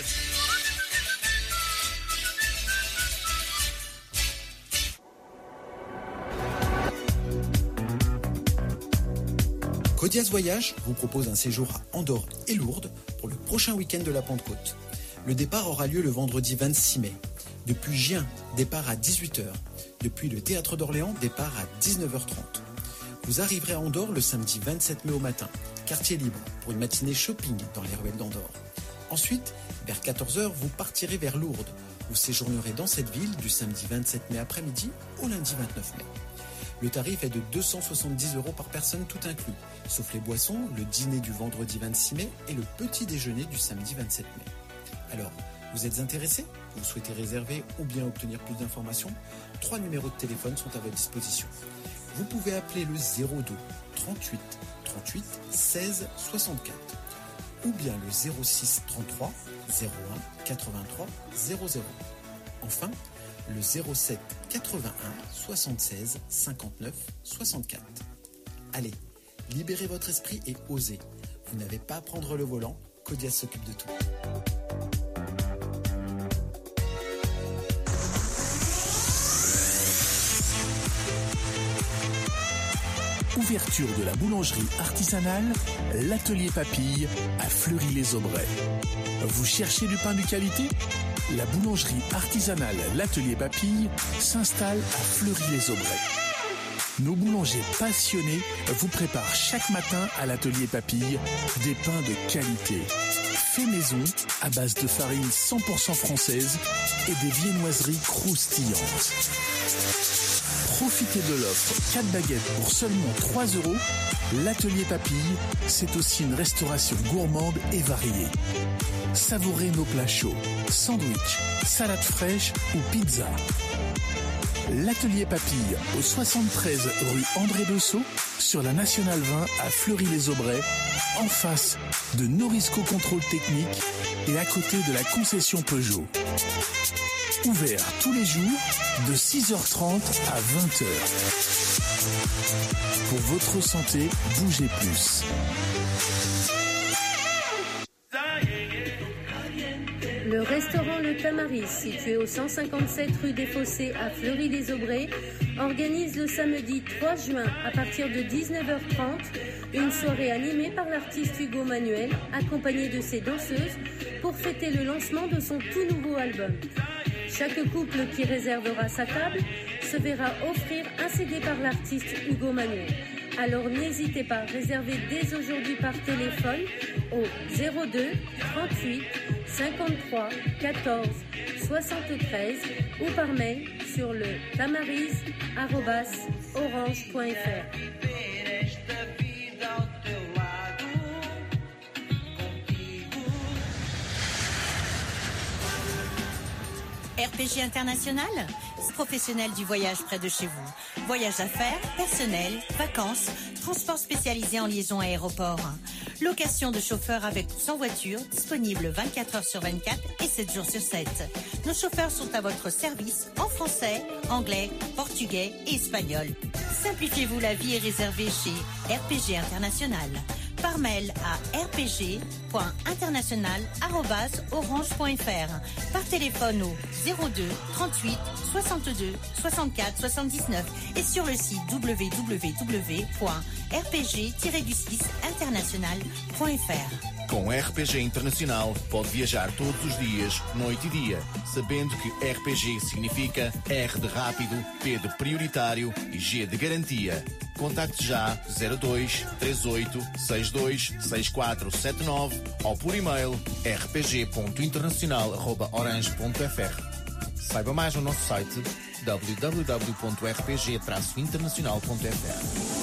Codias Voyage vous propose un séjour à Andorre et Lourdes pour le prochain week-end de la Pentecôte. Le départ aura lieu le vendredi 26 mai. Depuis Gien, départ à 18h. Depuis le Théâtre d'Orléans, départ à 19h30. Vous arriverez à Andorre le samedi 27 mai au matin, quartier libre, pour une matinée shopping dans les ruelles d'Andorre. Ensuite, Vers 14h, vous partirez vers Lourdes. Vous séjournerez dans cette ville du samedi 27 mai après-midi au lundi 29 mai. Le tarif est de 270 € par personne tout inclus, sauf les boissons, le dîner du vendredi 26 mai et le petit déjeuner du samedi 27 mai. Alors, vous êtes intéressé? Vous souhaitez réserver ou bien obtenir plus d'informations? 3 numéros de téléphone sont à votre disposition. Vous pouvez appeler le 02 38 38 16 64 ou bien le 06 33 01 83 00. Enfin, le 07 81 76 59 64. Allez, libérez votre esprit et osez. Vous n'avez pas à prendre le volant, Codias s'occupe de tout. Ouverture de la boulangerie artisanale, l'atelier Papille à Fleury-les-Aubrais. Vous cherchez du pain de qualité? La boulangerie artisanale l'atelier Papille s'installe à Fleury-les-Aubrais. Nos boulangers passionnés vous préparent chaque matin à l'atelier Papille des pains de qualité. Fait maison à base de farine 100% française et des viennoiseries croustillantes. Profitez de l'offre 4 baguettes pour seulement 3 €. L'atelier Papille, c'est aussi une restauration gourmande et variée. Savourez nos plats chauds, sandwich, salade fraîche ou pizza. L'atelier Papille au 73 rue André Bessot sur la Nationale 20 à Fleury-les-Aubrais, en face de Norisco Contrôle Technique et à côté de la concession Peugeot. Ouvert tous les jours de 6h30 à 20h. Pour votre santé, bougez plus. Le restaurant Le Tamaris, situé au 157 rue des Fossés à Fleury-les-Aubrais, organise le samedi 3 juin à partir de 19h30 une soirée animée par l'artiste Hugo Manuel, accompagné de ses danseuses, pour fêter le lancement de son tout nouveau album. Chaque couple qui réservera sa table se verra offrir un CD par l'artiste Hugo Manuel. Alors n'hésitez pas à réserver dès aujourd'hui par téléphone au 02 38 53 14 73 ou par mail sur le tamaris@orange.fr. RPG International, professionnel du voyage près de chez vous. Voyage d'affaires, personnel, vacances, transport spécialisé en liaison aéroport. Location de chauffeurs avec ou sans voiture, disponible 24 heures sur 24 et 7 jours sur 7. Nos chauffeurs sont à votre service en français, anglais, portugais et espagnol. Simplifiez-vous la vie et réservez chez RPG International. Par mail à rpg.international@orange.fr. Par téléphone au 02 38 62 64 79 et sur le site www.rpg-international.fr. Com RPG Internacional, pode viajar todos os dias, noite e dia, sabendo que RPG significa R de rápido, P de prioritário e G de garantia. Contacte já 02 38 62 6479 ou por e-mail rpg.internacional@orange.fr. Saiba mais no nosso site www.rpg-internacional.fr.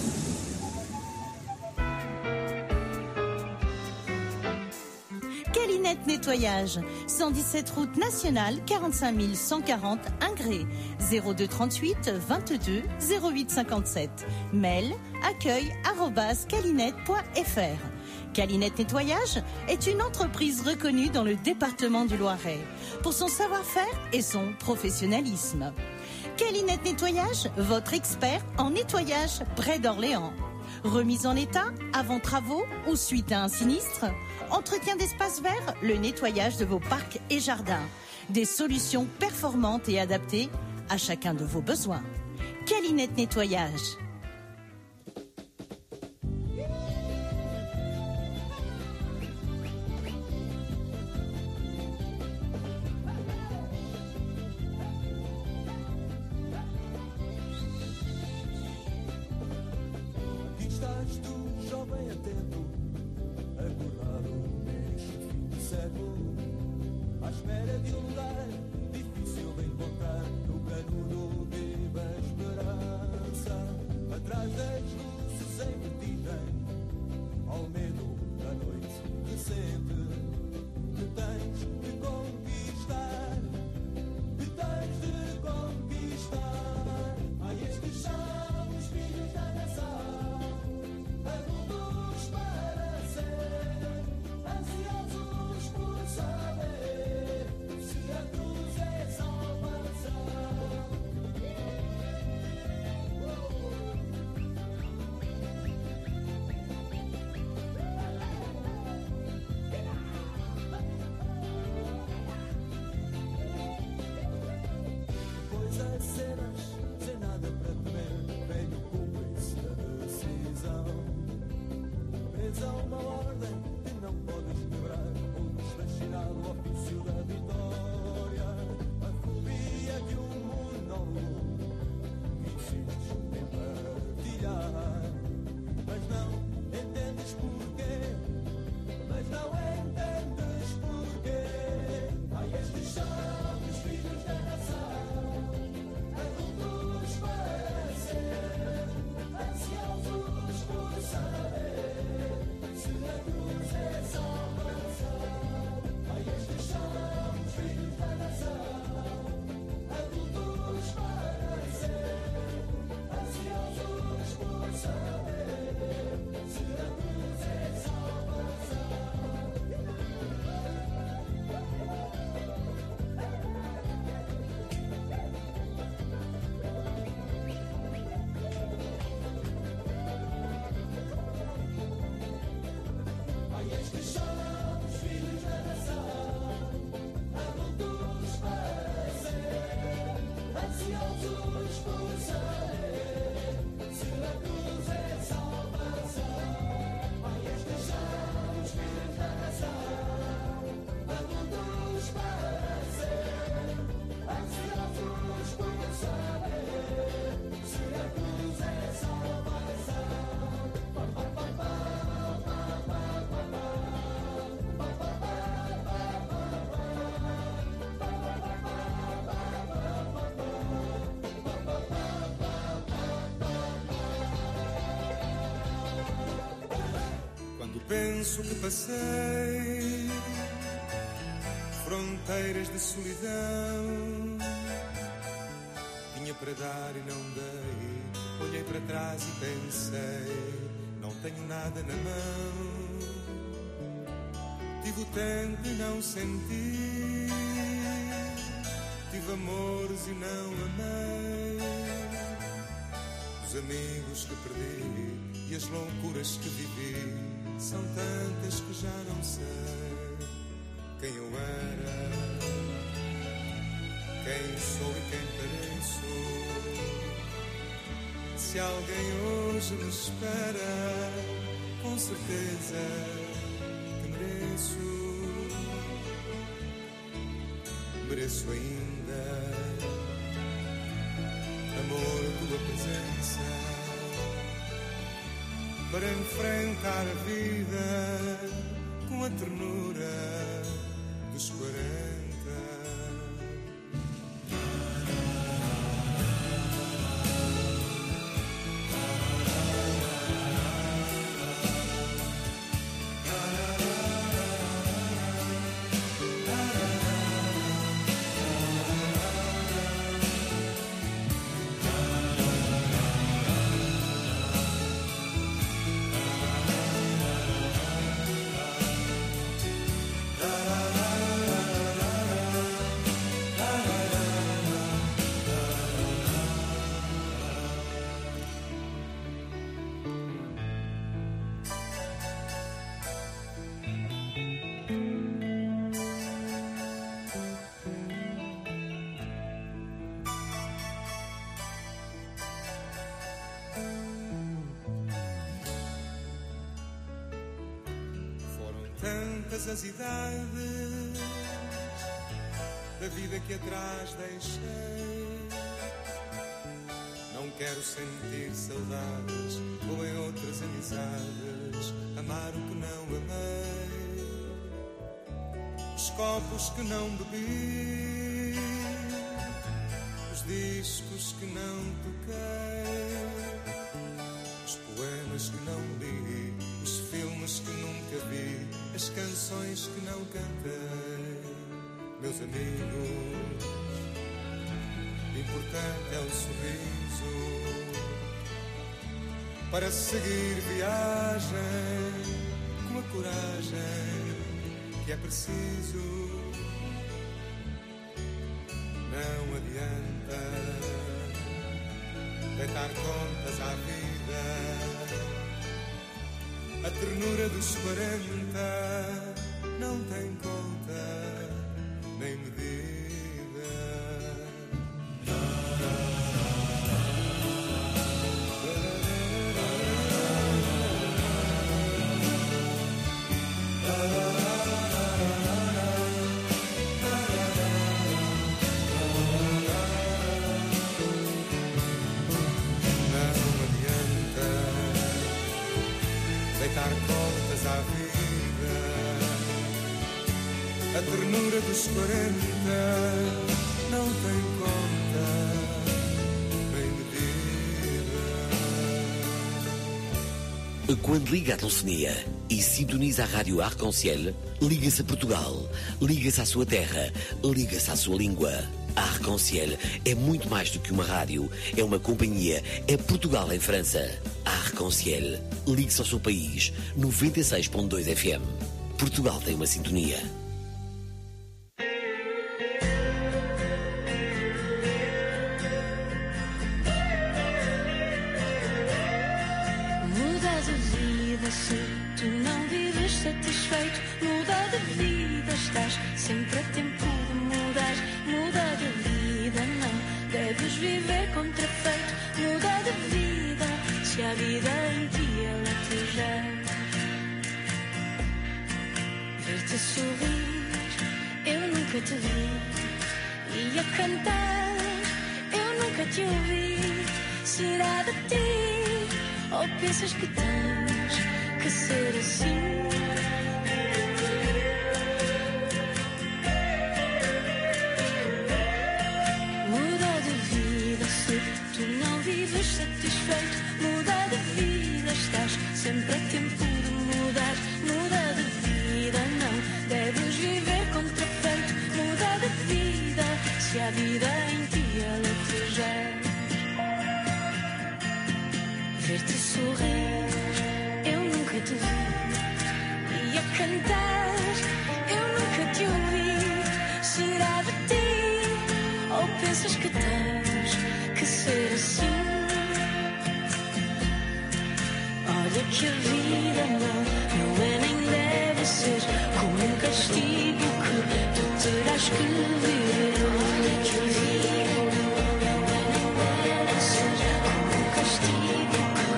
Calinette Nettoyage, 117 route nationale, 45 140 Ingré, 02 38 22 08 57. Mail accueil@calinette.fr. Calinette Nettoyage est une entreprise reconnue dans le département du Loiret pour son savoir-faire et son professionnalisme. Calinette Nettoyage, votre expert en nettoyage près d'Orléans. Remise en état, avant travaux ou suite à un sinistre. Entretien d'espaces verts, le nettoyage de vos parcs et jardins. Des solutions performantes et adaptées à chacun de vos besoins. Calinette Nettoyage. Estás tu, jovem atento, acordado neste fim de século. sítios nem partilhar. Mas não entendes porquê, mas não entendes porquê. Ai, estes são os filhos da nação, adultos para ser, ansiosos por saber se a cruz é salvação. Ai, estes são os filhos da nação, adultos para ser, ansiosos por saber se a cruz é salvação. Ai, estes são os filhos da nação, adultos para ser, ansiosos por saber se a cruz é salvação. Ai, estes são os filhos da nação, adultos para ser, ansiosos por saber se a cruz é salvação. Quando penso que passei fronteiras de solidão, tinha para dar e não dei. Olhei para trás e pensei, não tenho nada na mão. Tive o tempo e não senti, tive amores e não amei. Os amigos que perdi e as loucuras que vivi são tantas que já não sei quem eu era, quem sou e quem pareço. Se alguém hoje me espera, com certeza que mereço ainda amor, tua presença, para enfrentar a vida com a ternura dos 40. Tantas as idades da vida que atrás deixei. Não quero sentir saudades ou em outras amizades amar o que não amei. Os copos que não bebi, os discos que não toquei, os poemas que não li, os filmes que nunca vi, as canções que não cantei. Meus amigos, importante é o sorriso para seguir viagem com a coragem que é preciso. Não adianta deitar contas à vida, a ternura dos 40 não tem conta nem medida. dar contas à vida. A ternura dos 40 não tem conta bem medida. Quando liga a telefonia e sintoniza a rádio Arc-en-Ciel, liga-se a Portugal, liga-se à sua terra, liga-se à sua língua. A Arc-en-Ciel é muito mais do que uma rádio, é uma companhia, é Portugal em França. A Arc-en-Ciel, ligue-se ao seu país, 96.2 FM. Portugal tem uma sintonia. Muda de vida se tu não vives satisfeito. Muda de vida, estás sempre a tempo de mudar. Muda de vida, não deves viver contrafeito. Muda de vida, se a vida em ti ela te já. Ver-te sorrir, eu nunca te vi. E a cantar, eu nunca te ouvi. Será de ti? Ou pensas que tens que ser assim? Muda de vida se tu não vives satisfeito. Muda de vida, estás sempre a tempo de mudar. Muda de vida, não deves viver contrafeito. Muda de vida, se a vida em ti ela te já. Ver-te sorrir, eu nunca te vi. E a cantar, eu nunca te ouvi. Será de ti? Ou pensas que tens que ser assim? Olha que a vida não é nem deve ser como um castigo que tu terás que viver. Olha que a vida não é nem deve ser como um castigo.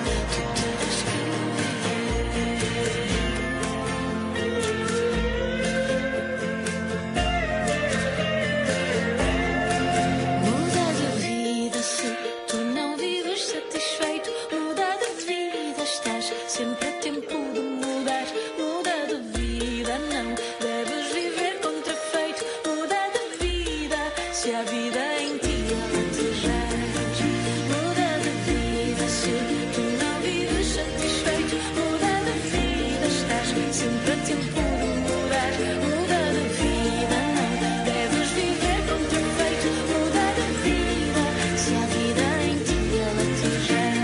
Sempre a tempo de mudar. Muda de vida, não deves viver contrafeito. Muda de vida, se a vida em ti ela te jaz. Muda de vida, se tu não vives satisfeito. Muda de vida, estás sempre a tempo de mudar. Muda de vida, não deves viver contrafeito. Muda de vida, se a vida em ti ela te jaz.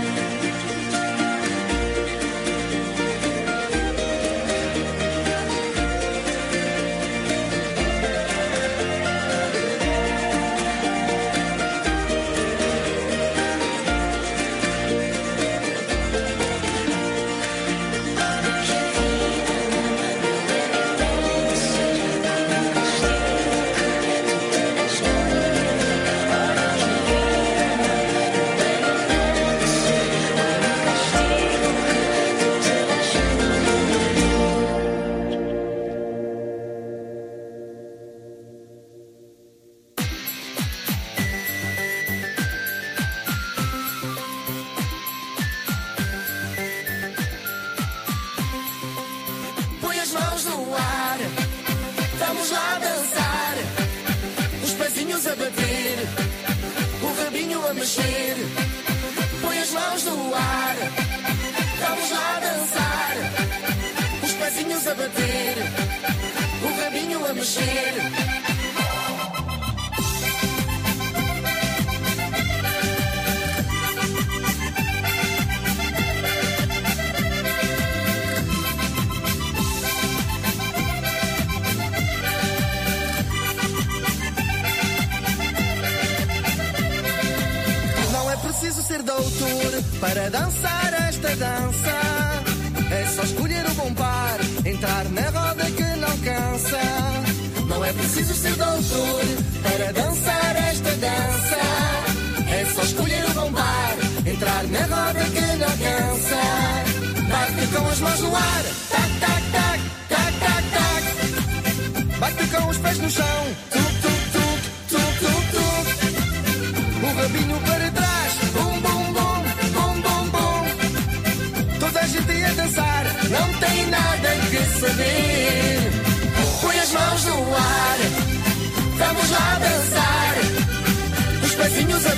Põe as mãos no ar, vamos lá dançar. Os pezinhos a bater, o rabinho a mexer. Põe as mãos no ar, vamos lá dançar. Os pezinhos a bater, o rabinho a mexer. Preciso ser doutor para dançar esta dança. É só escolher o bom par, entrar na roda que não cansa. Não é preciso ser doutor para dançar esta dança. É só escolher o bom par, entrar na roda que não cansa. Bate com as mãos no ar, tac, tac, tac, tac, tac, tac. Bate com os pés no chão, tuc, tuc, tuc, tuc, tuc, tuc. O rabinho para trás, bum, bum, bum, bum, bum, bum. Toda a gente a dançar, não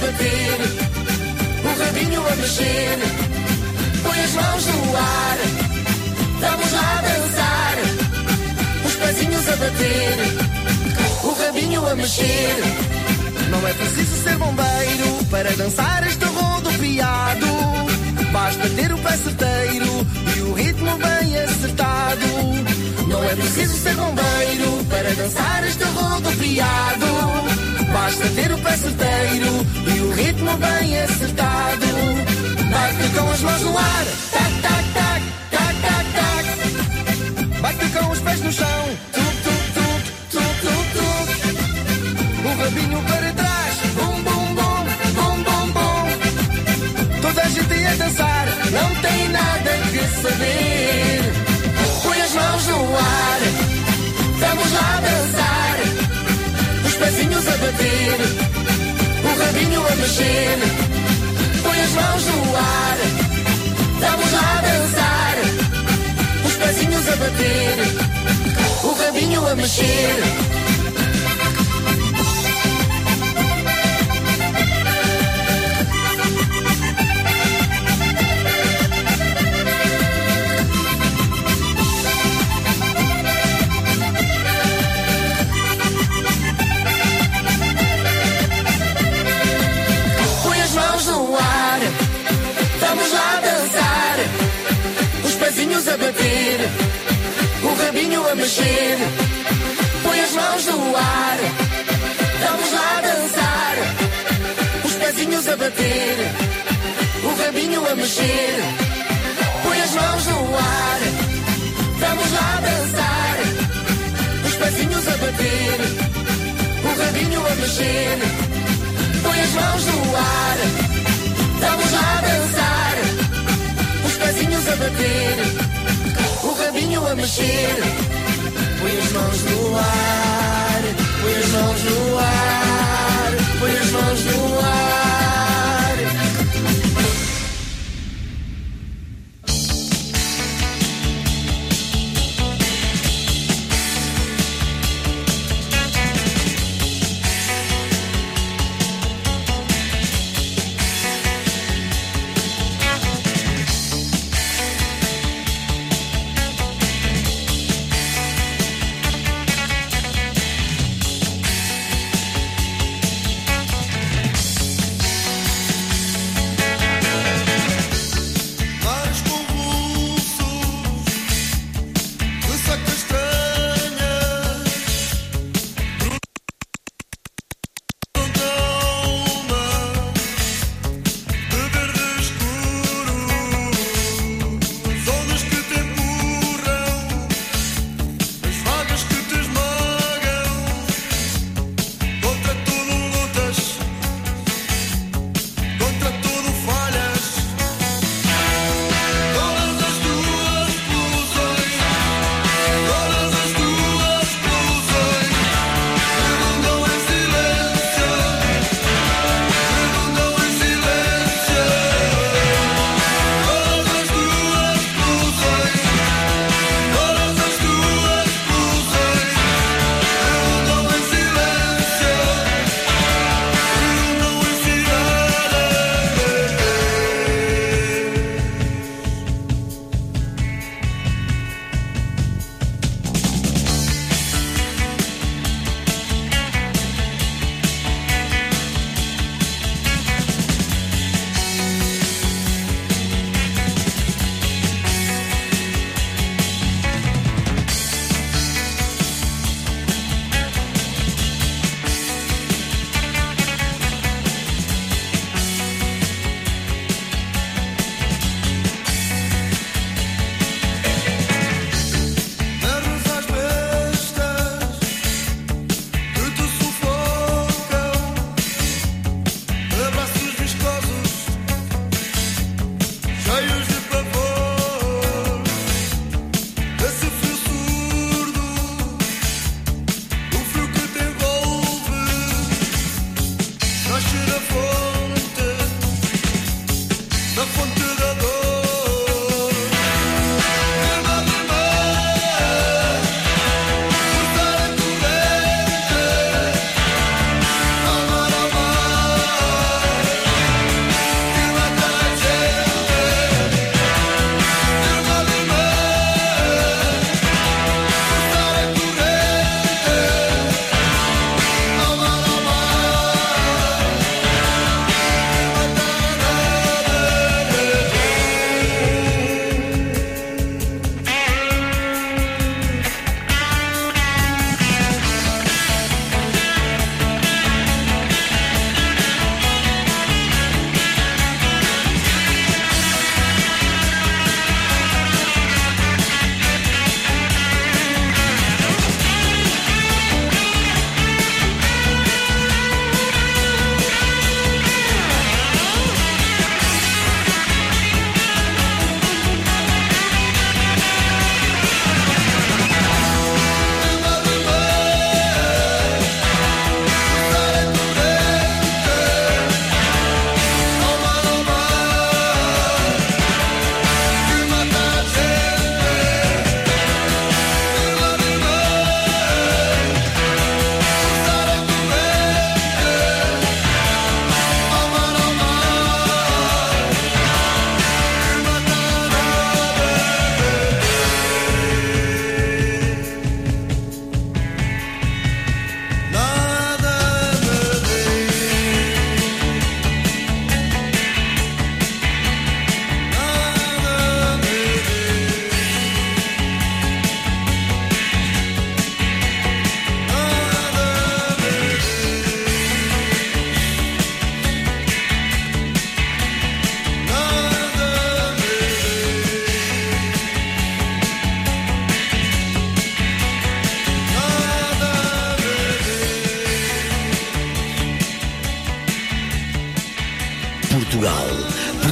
bater, o rabinho a mexer. Põe as mãos no ar, vamos lá dançar. Os pezinhos a bater, o rabinho a mexer. Não é preciso ser bombeiro para dançar este rodopiado. Basta ter o pé certeiro e o ritmo bem acertado. Não é preciso ser bombeiro para dançar este rodopiado. Basta ter o pé certeiro e o ritmo bem acertado. Bate com as mãos no ar, tac, tac, tac, tac, tac, tac. Bate com os pés no chão, tuc, tuc, tuc, tuc, tuc, tuc. O rabinho para trás, bum, bum, bum, bum, bum, bum. Toda a gente a dançar, não tem nada que saber. Põe as mãos no ar, vamos lá dançar. Os pezinhos a bater, o rabinho a mexer. Põe as mãos no ar, vamos lá dançar. Os pezinhos a bater, o rabinho a mexer. A bater, o rabinho a mexer. Põe as mãos no ar, vamos lá dançar. Os pezinhos a bater, o rabinho a mexer. Põe as mãos no ar, vamos lá dançar. Os pezinhos a bater, o rabinho a mexer. Põe as mãos no ar, vamos lá dançar. Os pezinhos a bater, o rabinho a mexer. Põe as mãos no ar, põe as mãos no ar, põe as mãos no ar.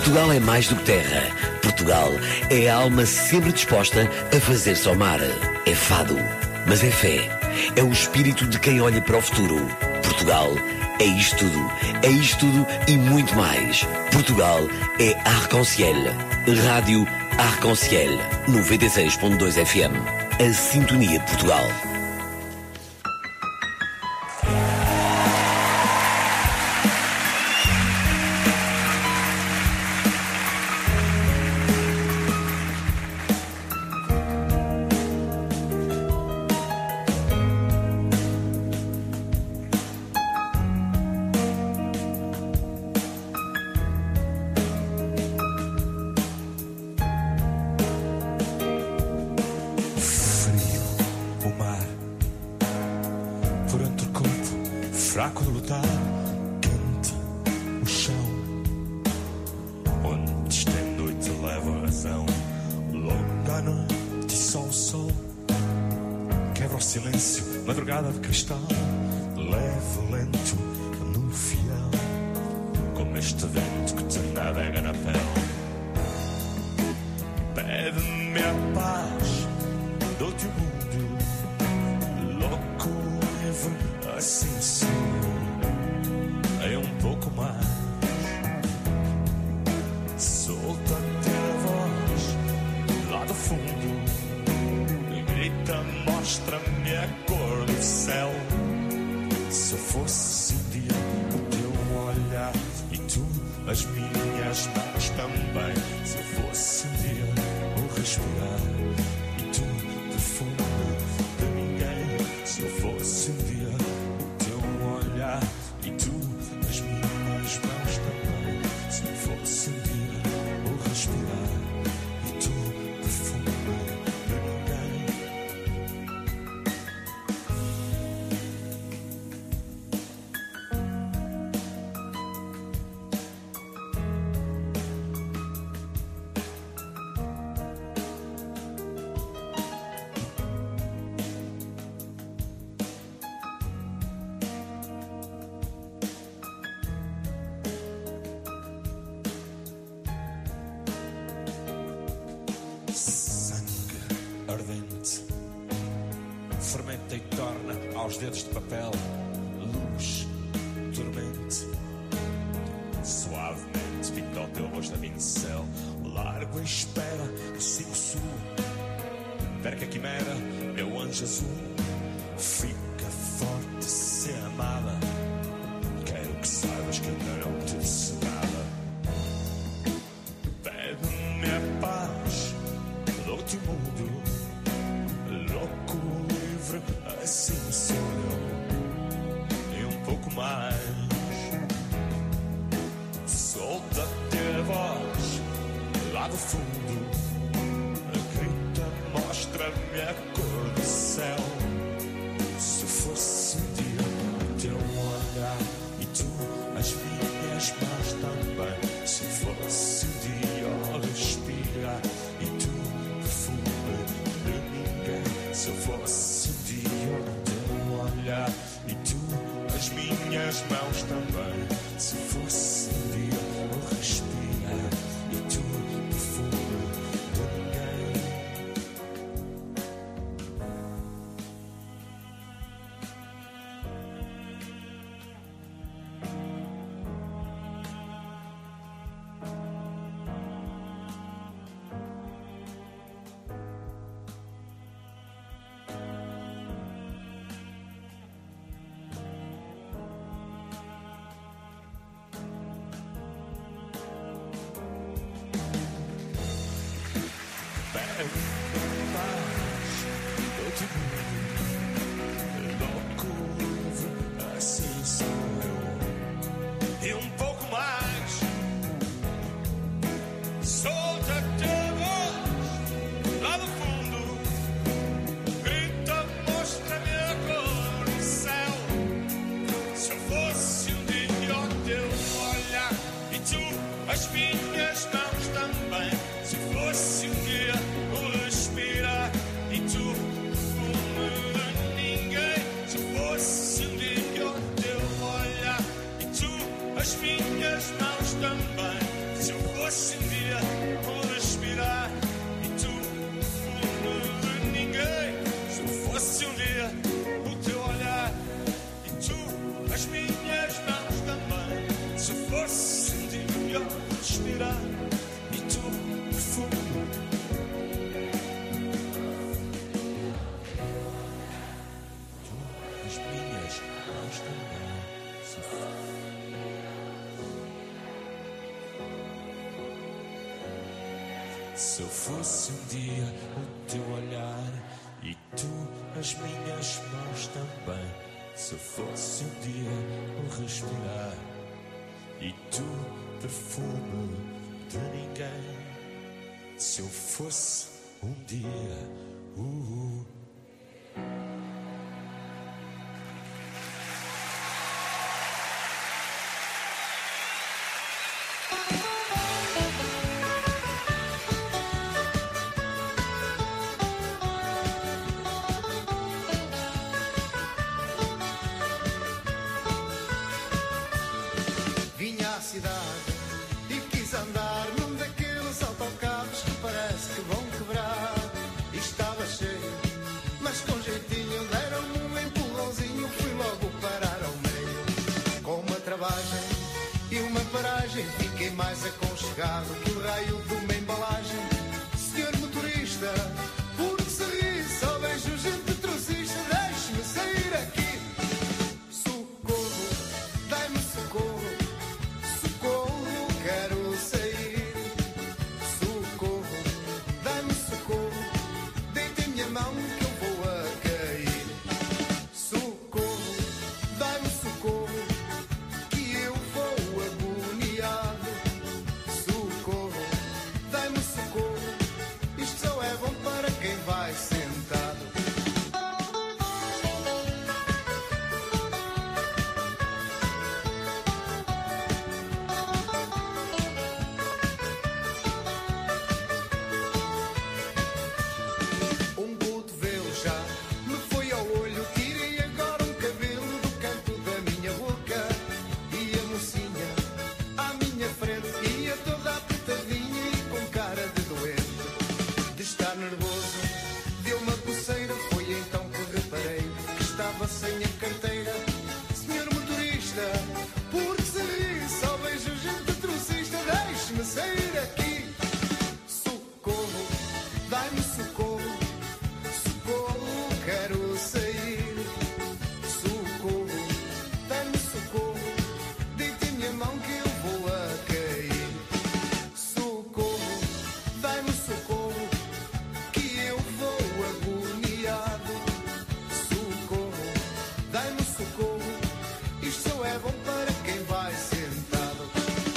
Portugal é mais do que terra. Portugal é a alma sempre disposta a fazer-se ao mar. É fado, mas é fé. É o espírito de quem olha para o futuro. Portugal é isto tudo. É isto tudo e muito mais. Portugal é Arc-en-Ciel. Rádio Arc-en-Ciel 96.2 FM. A sintonia de Portugal. Fermenta e torna aos dedos de papel luz, tormento. Suavemente pinta o teu rosto a pincel. Largo a espera, sigo sul. Perca a quimera, meu anjo azul. Fica forte, ser amada. Quero que saibas que ainda não te disse nada. Pede-me a paz, dou-te o mundo. Louco, livre, assim sou eu. E um pouco mais. Solta-te a voz lá do fundo. Grita, mostra-me a cor do céu. Se fosse um dia o teu olhar e tu as minhas mãos também. Se fosse um dia o respirar e tu perfume de ninguém. Se fosse um dia o teu olhar e tu as minhas mãos também. Se fosse um dia o respirar e tu perfume de ninguém. As minhas mãos também. Se eu fosse Se eu fosse um dia o teu olhar e tu as minhas mãos também. Se eu fosse um dia o respirar e tu perfume de ninguém. Se eu fosse um dia Vinha à cidade e quis andar num daqueles autocarros que parece que vão quebrar. E estava cheio, mas com jeitinho deram-me um empurrãozinho. Fui logo parar ao meio. Com uma travagem e uma paragem, fiquei mais aconchegado que o raio de uma embalagem. Senhor motorista, por que se ri? Só vejo gente trocista, deixe-me sair aqui. Socorro, dai-me socorro. Socorro, quero sair. Socorro, dai-me socorro. Deita em minha mão que eu vou a cair. Socorro, dai-me socorro, que eu vou agoniado. Socorro, dai-me socorro. Isto só é bom para quem vai sentado. Um cotovelo já me foi ao olho. Tirei agora um cabelo do canto da minha boca. E a mocinha à minha frente ia toda apertadinha e com cara de doente. De estar nervoso, deu uma coceira. Foi então que reparei que estava sem a carteira. Senhor motorista, por que se ri? Só vejo gente trocista, deixe-me sair aqui. Socorro, dai-me socorro. Socorro, quero sair. Socorro, dai-me socorro. Deita em minha mão que eu vou a cair. Socorro, dai-me socorro, que eu vou agoniado. Socorro, dai-me socorro. Isto só é bom para quem vai sentado.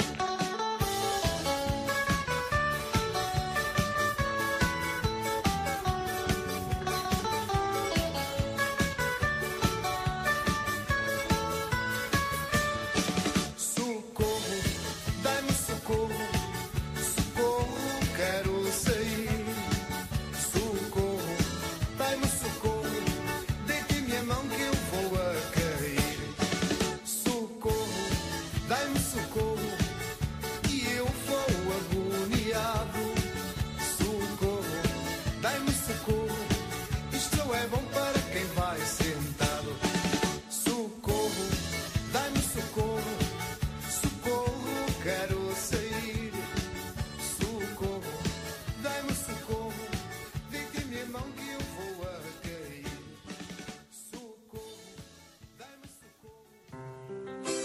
Socorro, dai-me socorro. Socorro, quero sair. Socorro, dai-me socorro. Deita em minha mão que eu vou a cair. Socorro, dai-me socorro, que eu vou agoniado. Socorro, dai-me socorro. Isto só é bom para quem vai sentado. Socorro, dai-me socorro. Socorro, quero sair. Socorro, dai-me socorro. Deita em minha mão que eu vou a cair. Socorro, dai-me socorro.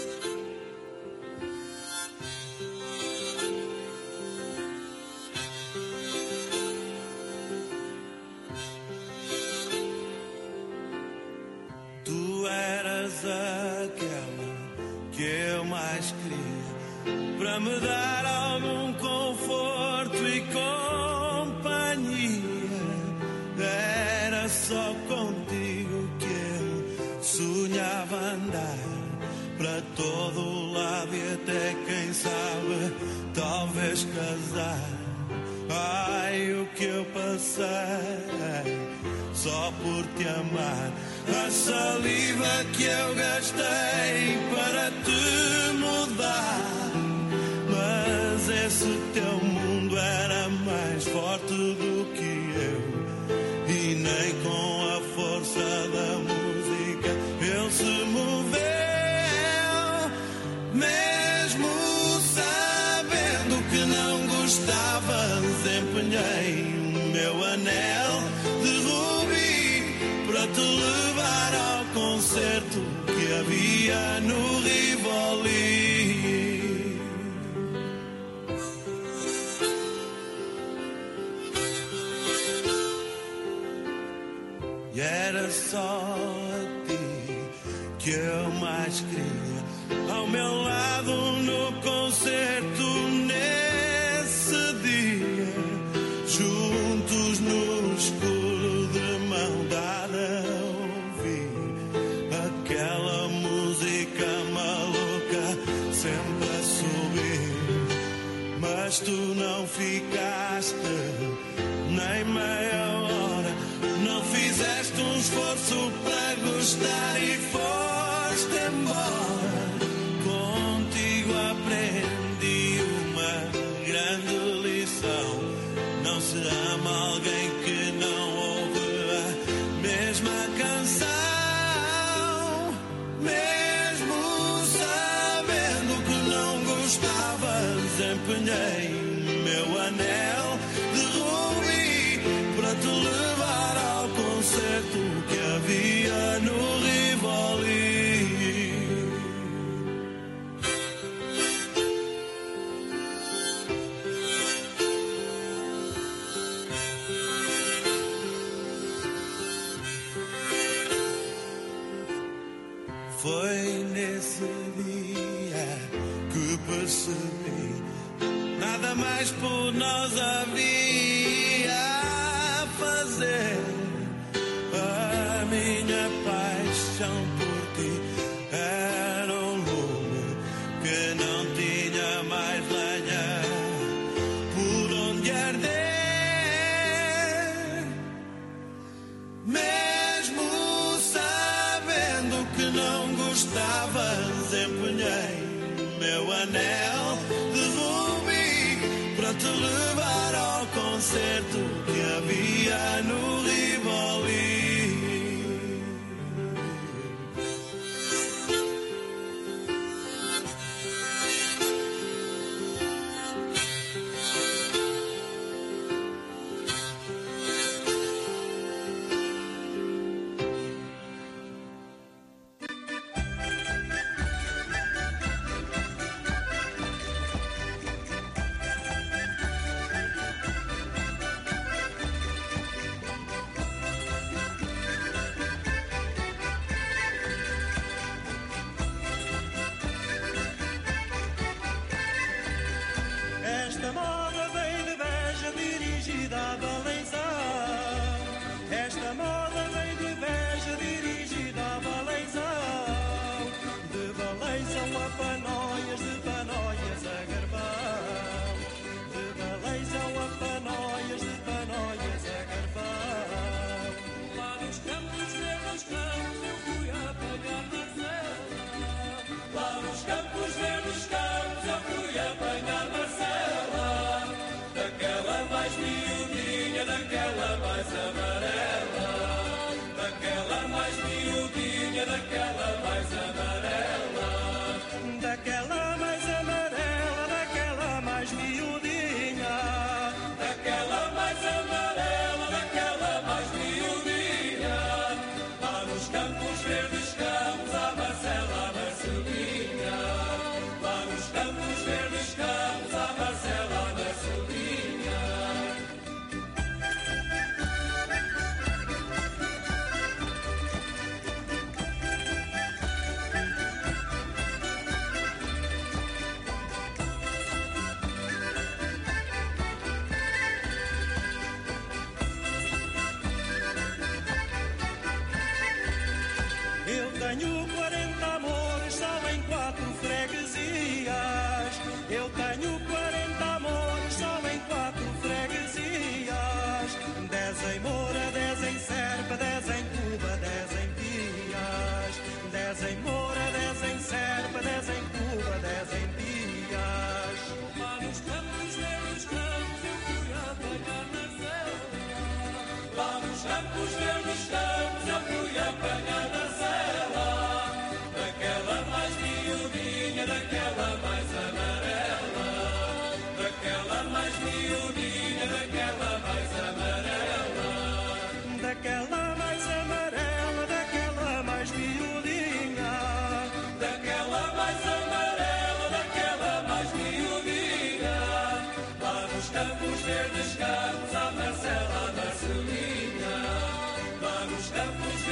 Tu eras aquela que eu mais queria para me dar algum conforto e companhia. Era só contigo que eu sonhava andar para todo o lado e até quem sabe talvez casar. Ai, o que eu passei só por te amar. A saliva que eu gastei para te mudar. Mas esse teu mundo era mais forte do que eu. E nem com a força da música ele se moveu. Mesmo sabendo que não gostavas, empenhei o meu anel de rubi para te levar ao concerto que havia no Rivoli. era só a ti que eu mais queria ao meu lado no concerto nesse dia, juntos no escuro de mão dada ouvir aquela música maluca sempre a subir, mas tu não ficaste nem meia hora, não fizeste um esforço para gostar e foste embora. Contigo aprendi uma grande lição: não se ama alguém que não ouve a mesma canção. Mesmo sabendo que não gostavas, empenhei meu anel de rubi para te levar ao concerto que havia no Rivoli. Foi nesse dia que percebi nada mais por nós havia a fazer. A minha paixão por ti era um lume que não tinha mais lenha por onde arder. Mesmo sabendo que não gostavas, empenhei meu anel de rubi para te levar ao concerto que havia no Rivoli. Esta moda vem de Beja, dirigida a Balenzão. Esta moda vem de Beja, dirigida a Balenzão. De Balenzão a Panóias, de Panóias a Garbão. De Balenzão a Panóias, de Panóias a Garbão. Lá nos campos verdes campos eu fui apanhar Marcela. Lá nos campos verdes campos eu fui apanhar Marcela. Daquela mais miudinha, daquela mais amarela. Daquela mais miudinha, daquela mais amarela. Daquela mais amarela, daquela mais miudinha. Daquela mais amarela, daquela mais miudinha. Lá nos campos verdes campos a Marcela, a Marcelinha. Lá nos campos verdes campos a Marcela, a Marcelinha. Eu tenho 40 amores só em 4 freguesias. Eu tenho 40 amores só em 4 freguesias. 10 em Moura, 10 em Serpa, 10 em Cuba, 10 em Pias. 10 em Moura, 10 em Serpa, 10 em Cuba, 10 em Pias. Lá nos campos verdes campos eu fui apanhar Marcela. Lá nos campos verdes campos eu fui apanhar Marcela. Daquela mais miudinha, daquela mais amarela. Daquela mais miudinha, daquela mais amarela. Daquela mais amarela, daquela mais miudinha. Daquela mais amarela, daquela mais miudinha. Lá nos campos verdes campos a Marcela, a Marcelinha. Lá nos campos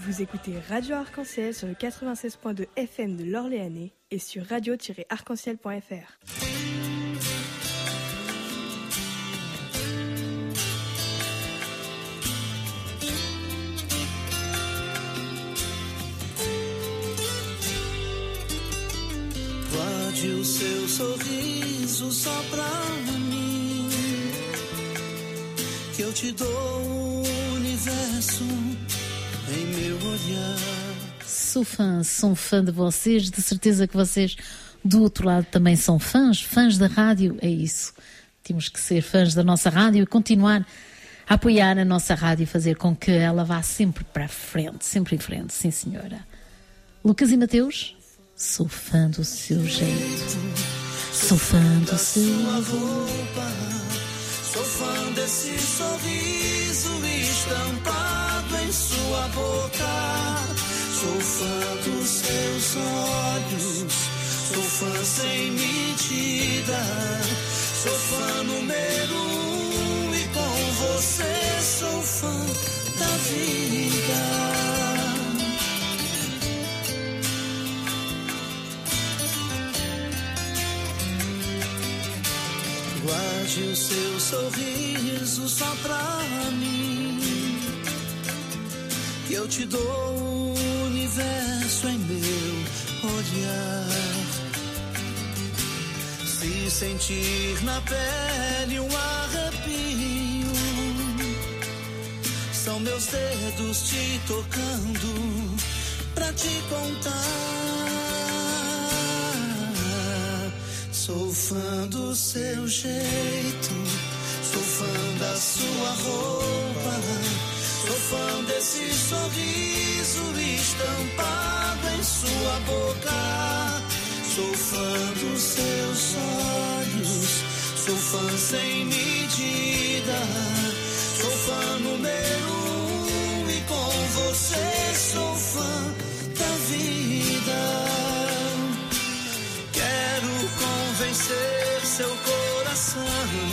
Vous écoutez Radio Arc-en-Ciel sur le 96.2 FM de l'Orléanais et sur radio-arc-en-ciel.fr. Guarde o seu sorriso só pra mim, que eu te dou o universo em meu olhar. Sou fã de vocês, de certeza que vocês do outro lado também são fãs da rádio, é isso. Temos que ser fãs da nossa rádio e continuar a apoiar a nossa rádio e fazer com que ela vá sempre para frente, sempre em frente, sim senhora. Lucas e Mateus, sou fã do seu jeito, sou fã do seu roupa, sou fã desse sorriso estampado em sua boca, sou fã dos seus olhos, sou fã sem medida, sou fã número 1 e com você sou fã da vida. Guarde o seu sorriso só pra mim, que eu te dou o universo em meu olhar. Se sentir na pele um arrepio, são meus dedos te tocando pra te contar. Sou fã do seu jeito, sou fã da sua roupa, sou fã desse sorriso estampado em sua boca, sou fã dos seus olhos, sou fã sem medida, sou fã número 1 e com você sou fã da vida. Convencer seu coração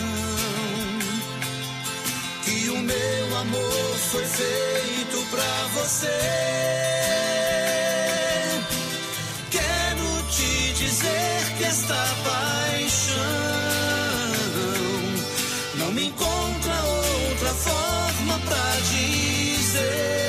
que o meu amor foi feito pra você. Quero te dizer que esta paixão não me encontra outra forma pra dizer.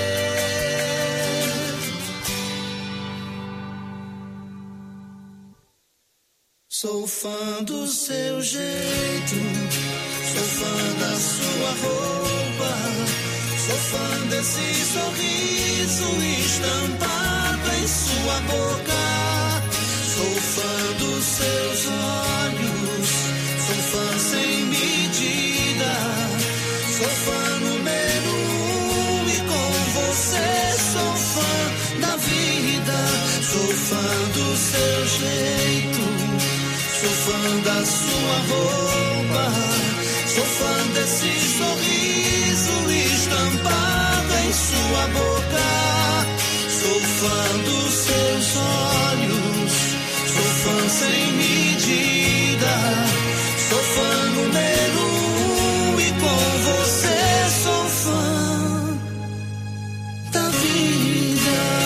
Sou fã do seu jeito, sou fã da sua roupa, sou fã desse sorriso estampado em sua boca, sou fã dos seus olhos, sou fã sem medida, sou fã número 1 e com você sou fã da vida, sou fã do seu jeito, sou fã da sua roupa, sou fã desse sorriso estampado em sua boca, sou fã dos seus olhos, sou fã sem medida, sou fã número 1 e com você sou fã da vida.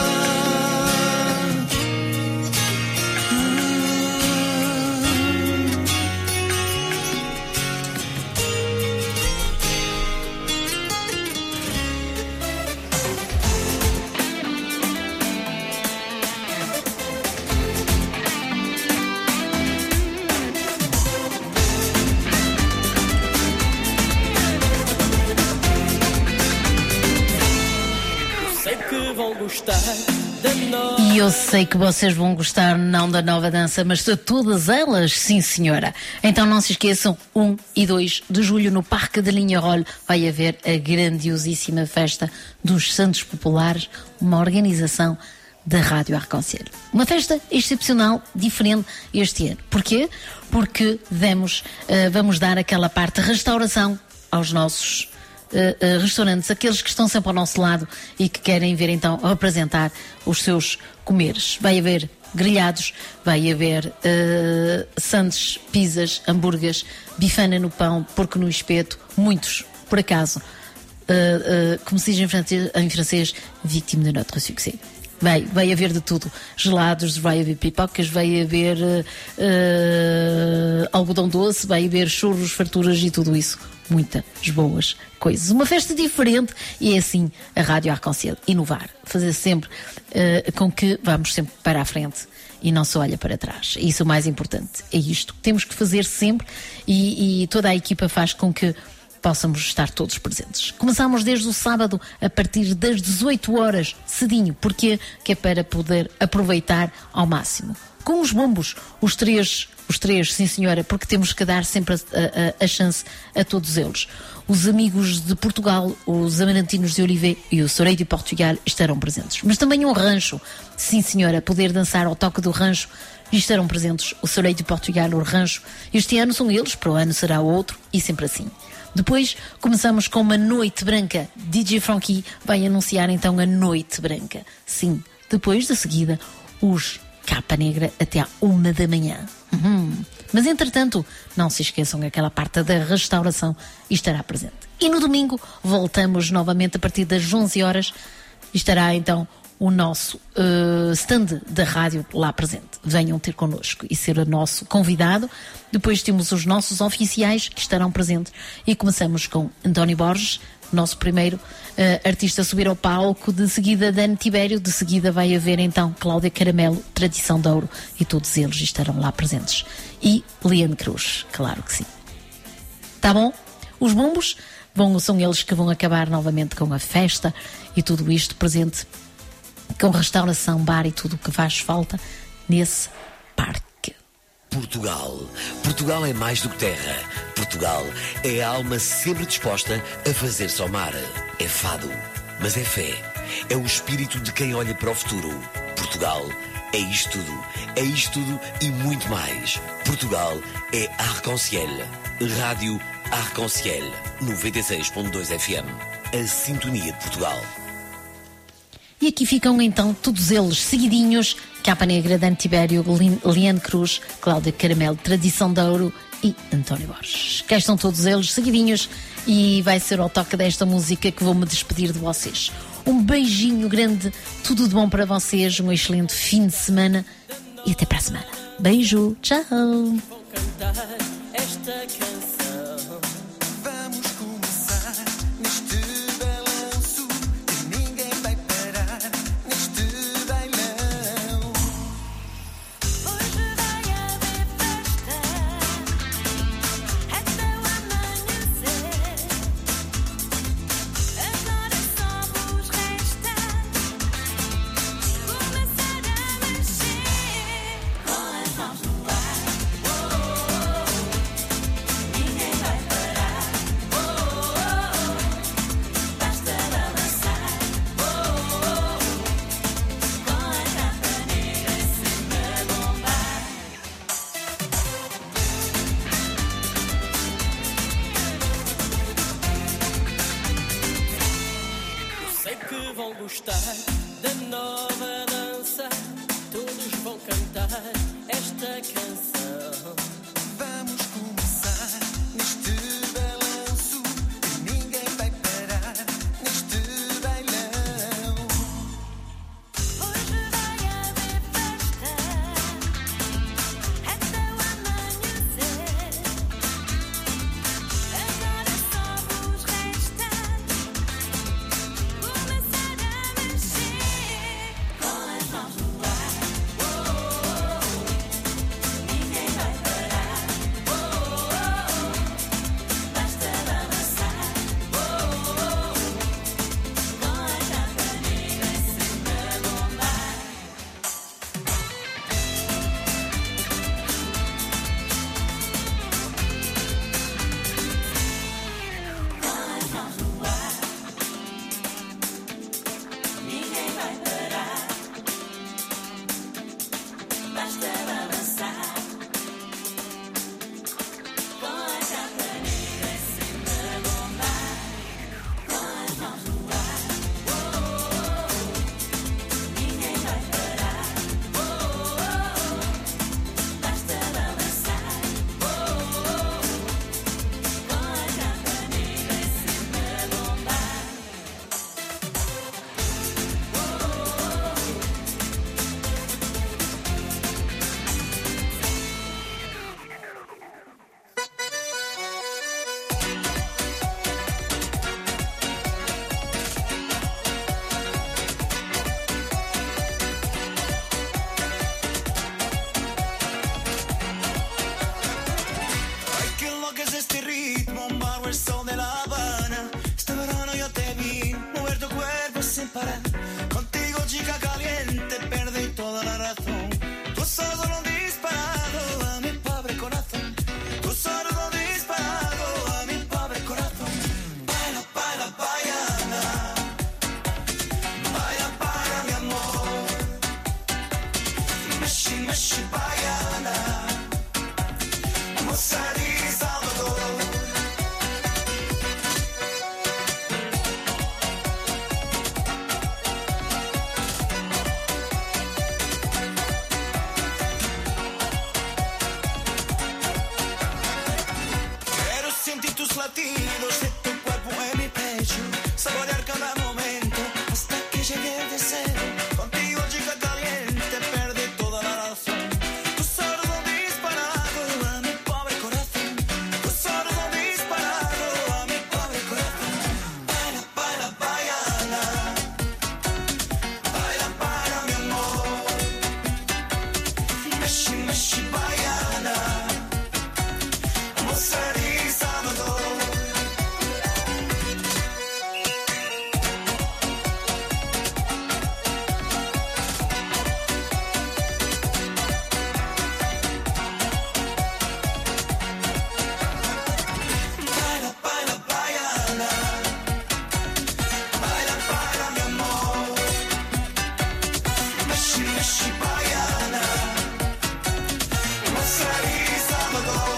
E eu sei que vocês vão gostar não da nova dança, mas de todas elas, sim senhora. Então não se esqueçam, 1 e 2 de julho no Parque de Linharol vai haver a grandiosíssima festa dos Santos Populares, uma organização da Rádio Arc-en-Ciel. Uma festa excepcional, diferente este ano. Porquê? Porque vamos dar aquela parte de restauração aos nossos restaurantes, aqueles que estão sempre ao nosso lado e que querem ver então apresentar os seus comeres. Vai haver grelhados, vai haver sandes, pizzas, hambúrgueres, bifana no pão, porco no espeto, muitos, por acaso. como se diz em francês, victime de notre succès. Vai haver de tudo. Gelados, vai haver pipocas, vai haver algodão doce, vai haver churros, farturas e tudo isso. Muitas boas coisas. Uma festa diferente e é assim a Rádio Arconciel. Inovar. Fazer sempre com que vamos sempre para a frente e não se olha para trás. Isso é o mais importante. É isto que temos que fazer sempre e toda a equipa faz com que possamos estar todos presentes. Começamos desde o sábado a partir das 18 horas, cedinho, porque que é para poder aproveitar ao máximo. Com os bombos, os três, sim senhora, porque temos que dar sempre a chance a todos eles. Os amigos de Portugal, os Amarantinos de Olivet e o Soleil de Portugal estarão presentes. Mas também um rancho, sim senhora, poder dançar ao toque do rancho, e estarão presentes o Soleil de Portugal, o rancho. Este ano são eles, para o ano será outro, e sempre assim. Depois começamos com uma noite branca. DJ Frankie vai anunciar então a noite branca. Sim, depois de seguida os Capa Negra até à 1 da manhã. Mas entretanto, não se esqueçam que aquela parte da restauração estará presente. E no domingo voltamos novamente a partir das 11 horas. Estará então o nosso stand da rádio lá presente. Venham ter connosco e ser o nosso convidado. Depois temos os nossos oficiais que estarão presentes e começamos com António Borges, nosso primeiro artista a subir ao palco, de seguida Dani Tibério, de seguida vai haver então Cláudia Caramelo, Tradição de Ouro, e todos eles estarão lá presentes. E Liane Cruz, claro que sim. Tá bom? Os bombos são eles que vão acabar novamente com a festa e tudo isto presente com restauração, bar e tudo o que faz falta nesse parque. Portugal é mais do que terra. Portugal é a alma sempre disposta a fazer-se ao mar. É fado, mas é fé. É o espírito de quem olha para o futuro. Portugal é isto tudo e muito mais. Portugal é Arconciel. Rádio Arconciel 96.2 FM. A sintonia de Portugal. E aqui ficam então todos eles seguidinhos: Capa Negra, Dani Tibério, Liane Cruz, Cláudia Caramelo, Tradição de Ouro e António Borges. Cá estão todos eles seguidinhos e vai ser ao toque desta música que vou-me despedir de vocês. Um beijinho grande, tudo de bom para vocês, um excelente fim de semana e até para a semana. Beijo, tchau! Vamos começar neste balanço e ninguém vai parar neste bailão. Hoje vai haver festa até o amanhecer. Agora só vos resta começar a mexer com as mãos no ar. Ninguém vai parar. Basta balançar. Com a capa negra sempre a bombar. Eu sei que vão gostar da nova dança. Todos vão cantar esta canção. Vamos começar neste balanço e ninguém vai parar neste bailão. Hoje vai haver festa até o amanhecer. Agora só vos resta começar a mexer com Mexi, mexi, baiana, moça de Salvador. Baila, baila, baiana, baila, baila, mi amor. Mexi, mexi, baiana, moça de Salvador.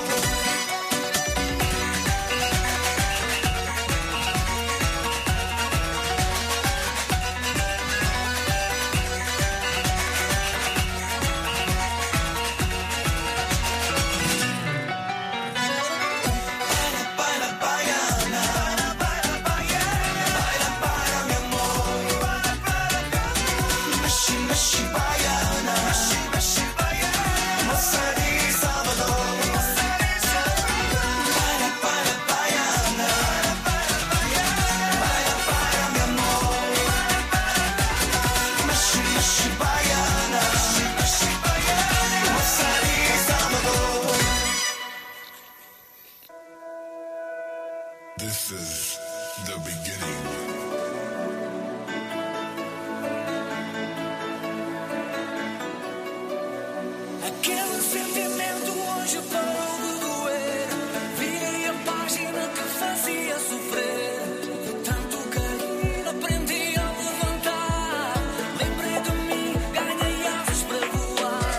Baila, baiana, baila, baila, mi amor. Mexi, mexi, baiana, moça de Salvador. Baila, baila, baiana, baila, baila, mi amor. Mexi, mexi, baiana, moça de Salvador. This is the beginning. Aquele sentimento hoje parou de doer. Virei a página que fazia sofrer. De tanto cair, aprendi a levantar. Lembrei de mim, ganhei asas para voar.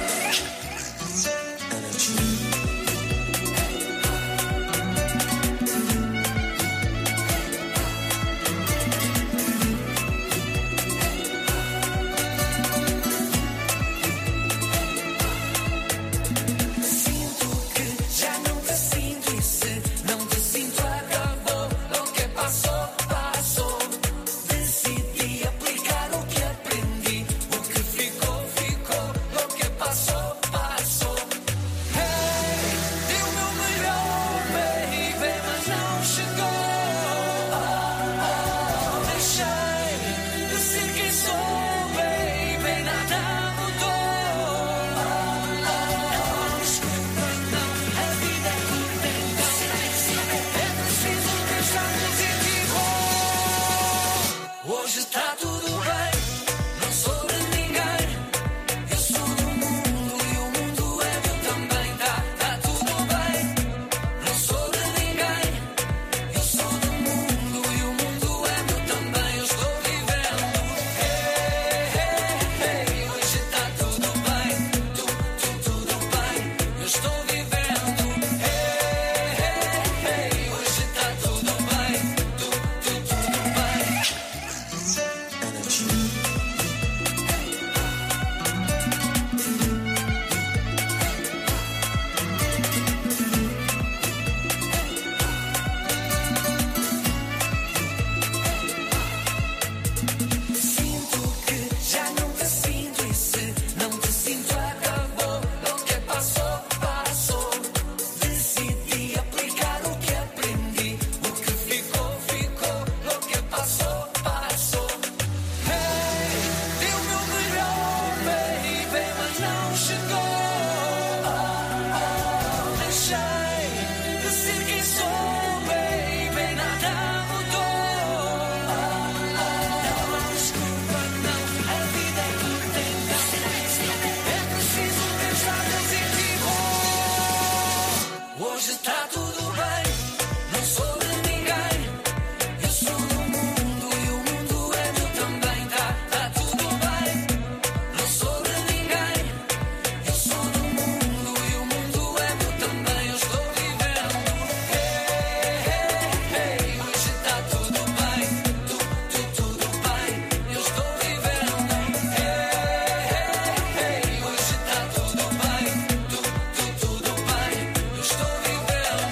Sinto que já não te sinto e se não te sinto acabou. O que passou, passou. Decidi aplicar o que aprendi. O que ficou, ficou. O que passou, passou. Hey, dei o meu melhor, baby, mas não chegou. Deixei de ser quem sou, baby, nada mudou. Desculpa, não, a vida é curta, então é preciso deixar positivo. Hoje está tudo bem, não sou de ninguém. Eu sou do mundo e o mundo é meu também. Tá tudo bem, não sou de ninguém. Eu sou do mundo e o mundo é meu também. Eu estou vivendo. Hey, hoje está tudo bem, tudo bem. Eu estou vivendo. Hey, hoje está tudo bem, tudo bem. Sinto que já não te sinto e se não te sinto acabou. O que passou, passou. Decidi aplicar o que aprendi. O que ficou, ficou. O que passou, passou. Hey, dei o meu melhor, baby, mas não chegou. Deixei de ser quem sou, baby, nada mudou. Desculpa, não, a vida é curta, então é preciso pensar positivo. Hoje está tudo bem, não sou de ninguém. Eu sou do mundo e o mundo é meu também. Tá tudo bem, não sou de ninguém. Eu sou do mundo e o mundo é meu também. Eu estou vivendo. Hey, hoje está tudo bem, tudo bem. Eu estou vivendo. Hey, hoje está tudo bem, tudo bem. Eu estou vivendo.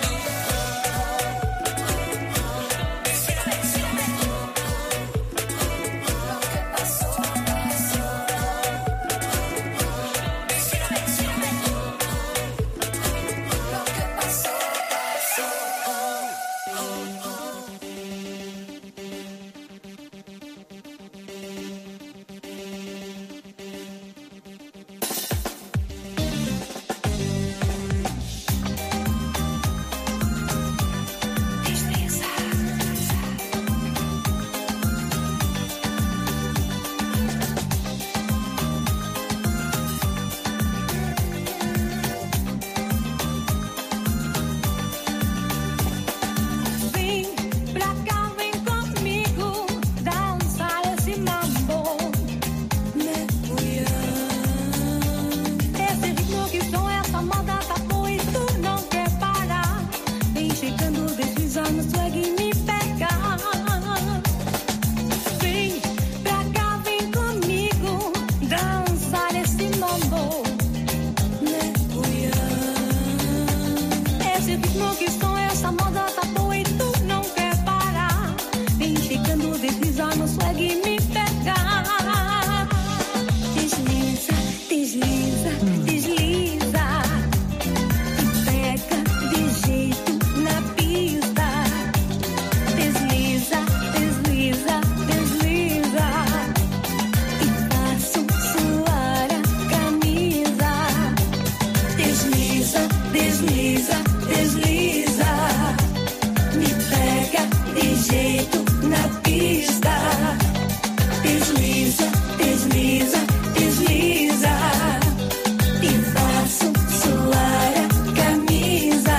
desliza, desliza, desliza. Me pega de jeito na pista. Desliza, desliza, desliza. E faço suar a camisa.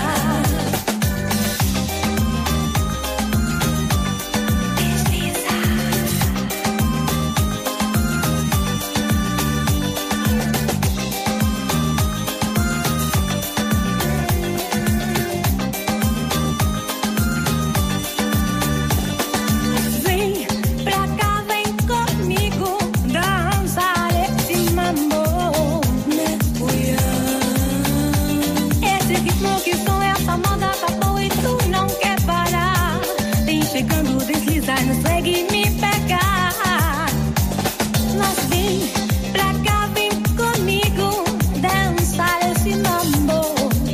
Desliza. Vem pra cá, vem comigo dançar esse mambo. Esse ritmo que som, essa moda tá boa e tu não quer parar. Vem chegando, deslizar no swag e me pegar. Mas vem pra cá, vem comigo dançar esse mambo.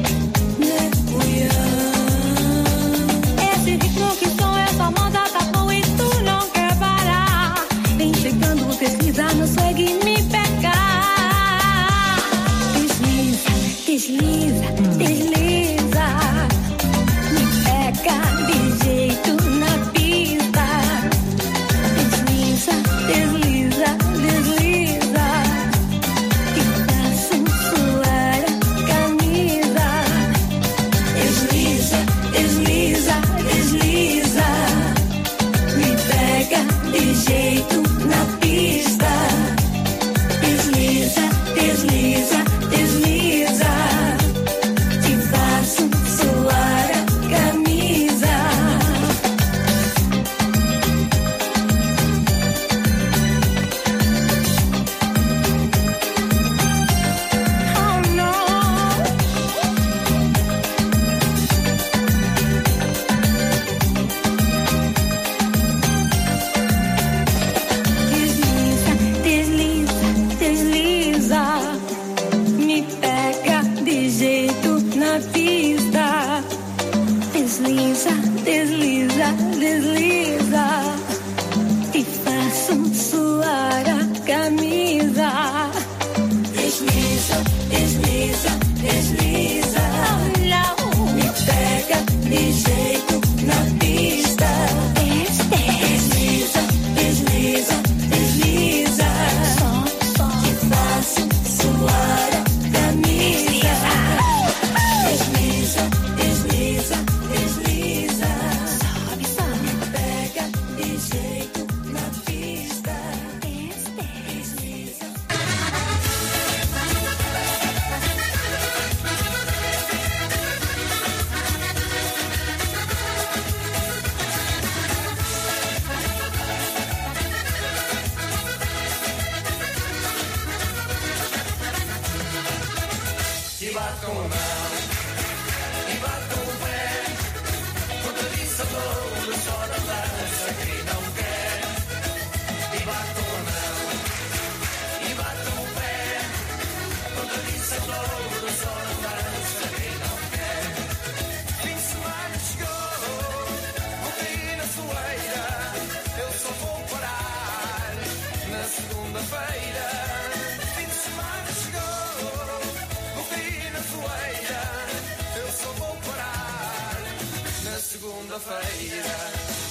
Esse ritmo que som, essa moda tá boa e tu não quer parar. Vem chegando, deslizar no swag e me pegar. Desliza, desliza, desliza. Me pega de jeito na pista. Desliza, desliza, desliza. E faço suar a camisa. Desliza, desliza, desliza. Me pega de jeito na pista. Desliza, desliza, desliza. Te faço suar a camisa. Oh no. Desliza, desliza, desliza. Me pega de jeito na pista. Desliza, desliza, desliza. Te faço suar a camisa. Desliza, desliza, desliza. Oh no. Me pega de jeito na pista. Desliza, desliza, desliza. Te faço suar a camisa. Desliza, desliza, desliza. Me pega de jeito na pista. Desliza. E bate com a mão, e bate com o pé. Contradiz a dor, só na dança quem não quer. E bate com a mão, e bate com o pé. Contradiz a dor, só na dança quem não quer. Fim de semana chegou, vou cair na soeira. Eu só vou parar na segunda-feira. Fim de semana chegou, vou cair na soeira. Eu só vou parar na segunda-feira.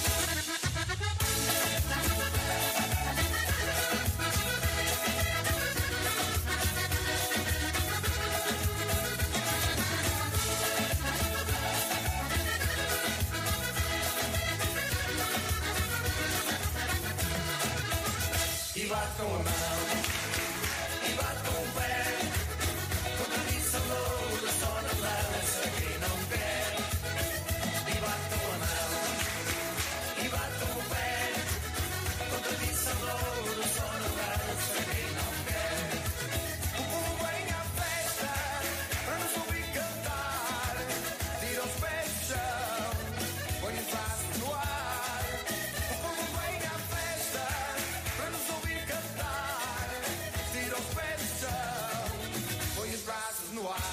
E bate com a mão, e bate com o pé. Contradiz a dor, só na dança quem não quer. E bate com a mão, e bate com o pé. Contradiz a dor, só na dança quem não quer. O povo vem à festa para nos ouvir cantar. Tira os pés do chão, põe os braços no ar. O povo vem à festa para nos ouvir cantar. Tira os pés do chão, põe os braços no ar.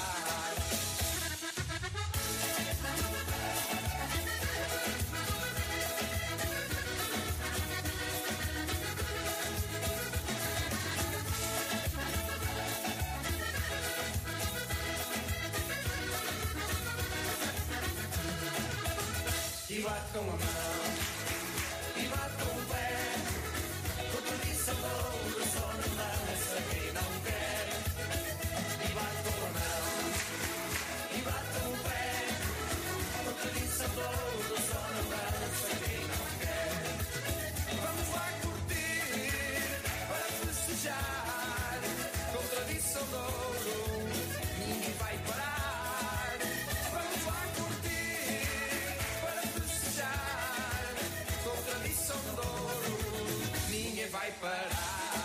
bate com a mão, e bate com o pé. Com tradição de ouro, só não dança quem não quer. E bate com a mão, e bate com o pé. Com tradição de ouro, só não dança quem não quer. Vamos lá curtir, para festejar. Com tradição de ouro, ninguém vai parar. Vamos lá curtir, para festejar. Com tradição de ouro, ninguém vai parar.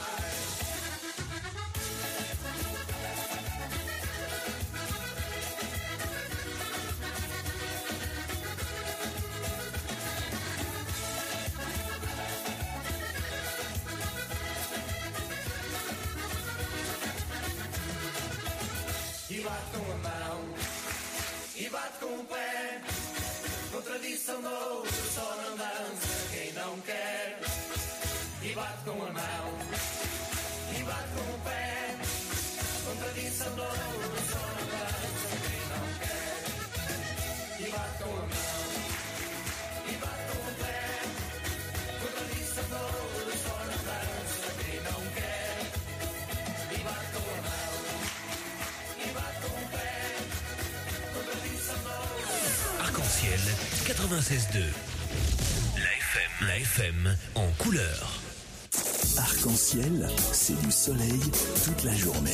E bate com a mão, e bate com o pé. Com tradição de ouro, só não dança quem não quer. E bate com a mão, e bate com o pé. Com tradição de ouro, só não dança quem não quer. E bate com a mão, e bate com o pé. Com tradição de ouro, só não dança quem não quer. E bate com a mão, e bate com o pé. Com tradição de ouro. Arc-en-ciel 96.2. La FM en couleur. Arc-en-ciel, c'est du soleil toute la journée.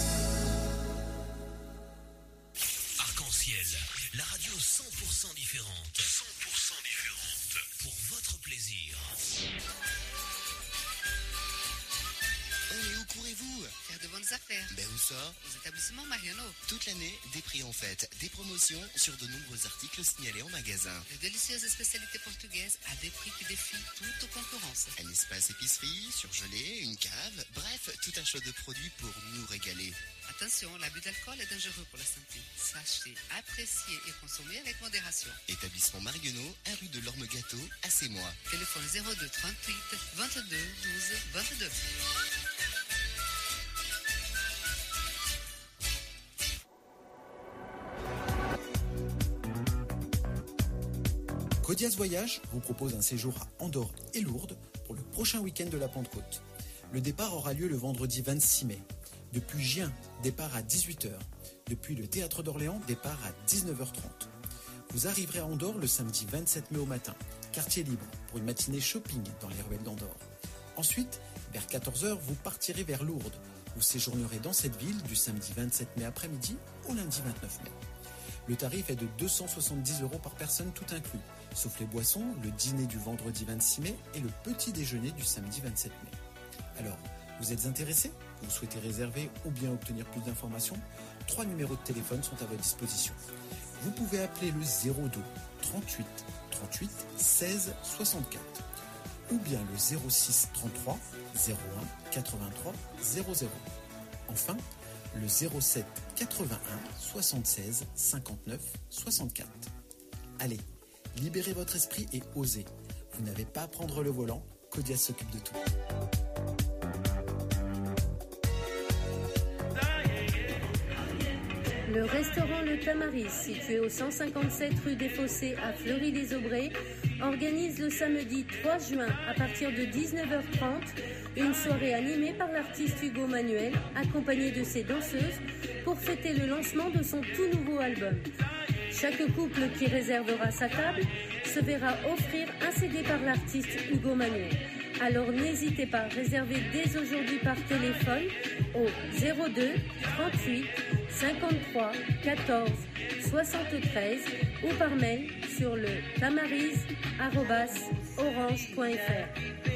Arc-en-ciel, la radio 100% différente. 100% différente. Pour votre plaisir. Et où courez-vous? Faire de bonnes affaires. Ben où ça? Aux établissements Mariano. Toute l'année, des prix en fête, des promotions sur de nombreux articles signalés en magasin. De délicieuses spécialités portugaises à des prix qui défient toute concurrence. Un espace épicerie, surgelé, une cave, bref, tout un choix de produits pour nous régaler. Attention, l'abus d'alcool est dangereux pour la santé. Sachez, apprécier et consommer avec modération. Établissement Marguenot, 1 rue de l'Orme-Gâteau, à Sémois. Téléphone 02 38 22 12 22. Codias Voyage vous propose un séjour à Andorre et Lourdes pour le prochain week-end de la Pentecôte. Le départ aura lieu le vendredi 26 mai. Depuis Gien, départ à 18h. Depuis le Théâtre d'Orléans, départ à 19h30. Vous arriverez à Andorre le samedi 27 mai au matin, quartier libre, pour une matinée shopping dans les ruelles d'Andorre. Ensuite, vers 14h, vous partirez vers Lourdes. Vous séjournerez dans cette ville du samedi 27 mai après-midi au lundi 29 mai. Le tarif est de 270 € par personne tout inclus, sauf les boissons, le dîner du vendredi 26 mai et le petit déjeuner du samedi 27 mai. Alors, vous êtes intéressé? Vous souhaitez réserver ou bien obtenir plus d'informations? 3 numéros de téléphone sont à votre disposition. Vous pouvez appeler le 02 38 38 16 64 ou bien le 06 33 01 83 00. Enfin, le 07 81 76 59 64. Allez, libérez votre esprit et osez. Vous n'avez pas à prendre le volant, Codias s'occupe de tout. Le restaurant Le Tamaris, situé au 157 rue des Fossés à Fleury-les-Aubrais, organise le samedi 3 juin à partir de 19h30 une soirée animée par l'artiste Hugo Manuel, accompagné de ses danseuses, pour fêter le lancement de son tout nouveau album. Chaque couple qui réservera sa table se verra offrir un CD par l'artiste Hugo Manuel. Alors n'hésitez pas, réservez dès aujourd'hui par téléphone au 02 38 53 14 73 ou par mail sur le tamaris@orange.fr.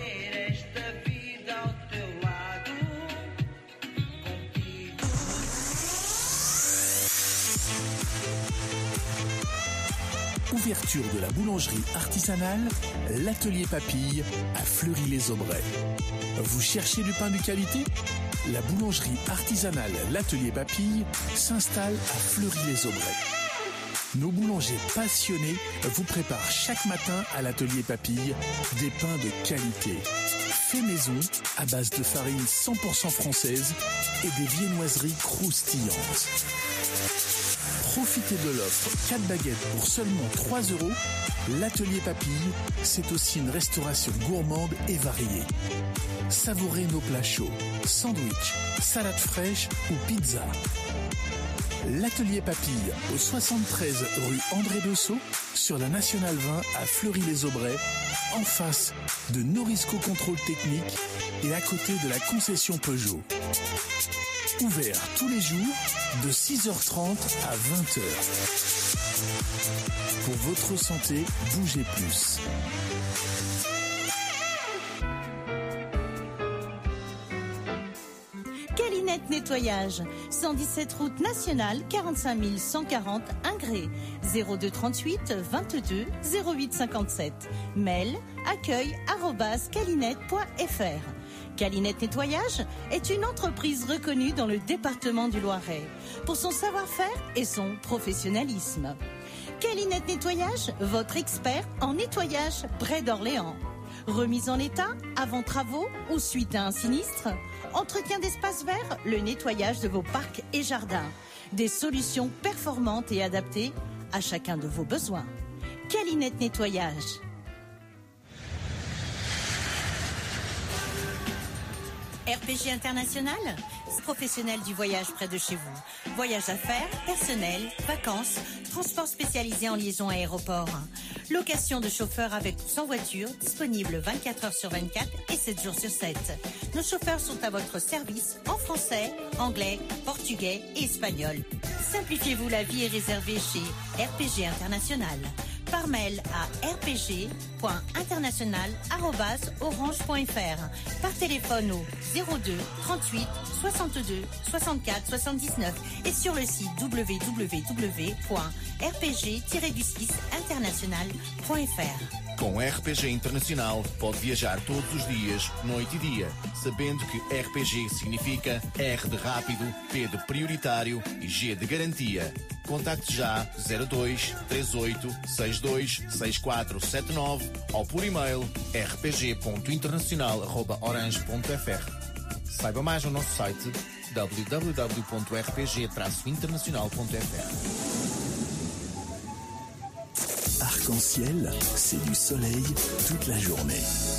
Ouverture de la boulangerie artisanale, l'atelier Papille à Fleury-les-Aubrais. Vous cherchez du pain de qualité? La boulangerie artisanale l'atelier Papille s'installe à Fleury-les-Aubrais. Nos boulangers passionnés vous préparent chaque matin à l'atelier Papille des pains de qualité. Fait maison à base de farine 100% française et des viennoiseries croustillantes. Profitez de l'offre 4 baguettes pour seulement 3 € L'atelier Papille, c'est aussi une restauration gourmande et variée. Savourez nos plats chauds, sandwich, salade fraîche ou pizza. L'atelier Papille, au 73 rue André Dessau, sur la Nationale 20 à Fleury-les-Aubrais, en face de Norisco Contrôle Technique et à côté de la concession Peugeot. Ouvert tous les jours de 6h30 à 20h. Pour votre santé, bougez plus. Calinette Nettoyage, 117 route nationale, 45 140 Ingré, 02 38 22 08 57. Mail accueil@calinette.fr. Calinette Nettoyage est une entreprise reconnue dans le département du Loiret pour son savoir-faire et son professionnalisme. Calinette Nettoyage, votre expert en nettoyage près d'Orléans. Remise en état, avant travaux ou suite à un sinistre. Entretien d'espaces verts, le nettoyage de vos parcs et jardins. Des solutions performantes et adaptées à chacun de vos besoins. Calinette Nettoyage. RPG International, professionnel du voyage près de chez vous. Voyage d'affaires, personnel, vacances, transport spécialisé en liaison aéroport. Location de chauffeurs avec ou sans voiture, disponible 24 heures sur 24 et 7 jours sur 7. Nos chauffeurs sont à votre service en français, anglais, portugais et espagnol. Simplifiez-vous la vie et réservez chez RPG International. Par mail à rpg.international@orange.fr. Par téléphone au 02 38 62 64 79 et sur le site www.rpg-international.fr. Com RPG Internacional pode viajar todos os dias, noite e dia, sabendo que RPG significa R de rápido, P de prioritário e G de garantia. Contacte já 02 38 62 6479 ou por e-mail rpg.internacional@orange.fr. Saiba mais no nosso site www.rpg-internacional.fr. Arc-en-ciel, c'est du soleil toute la journée.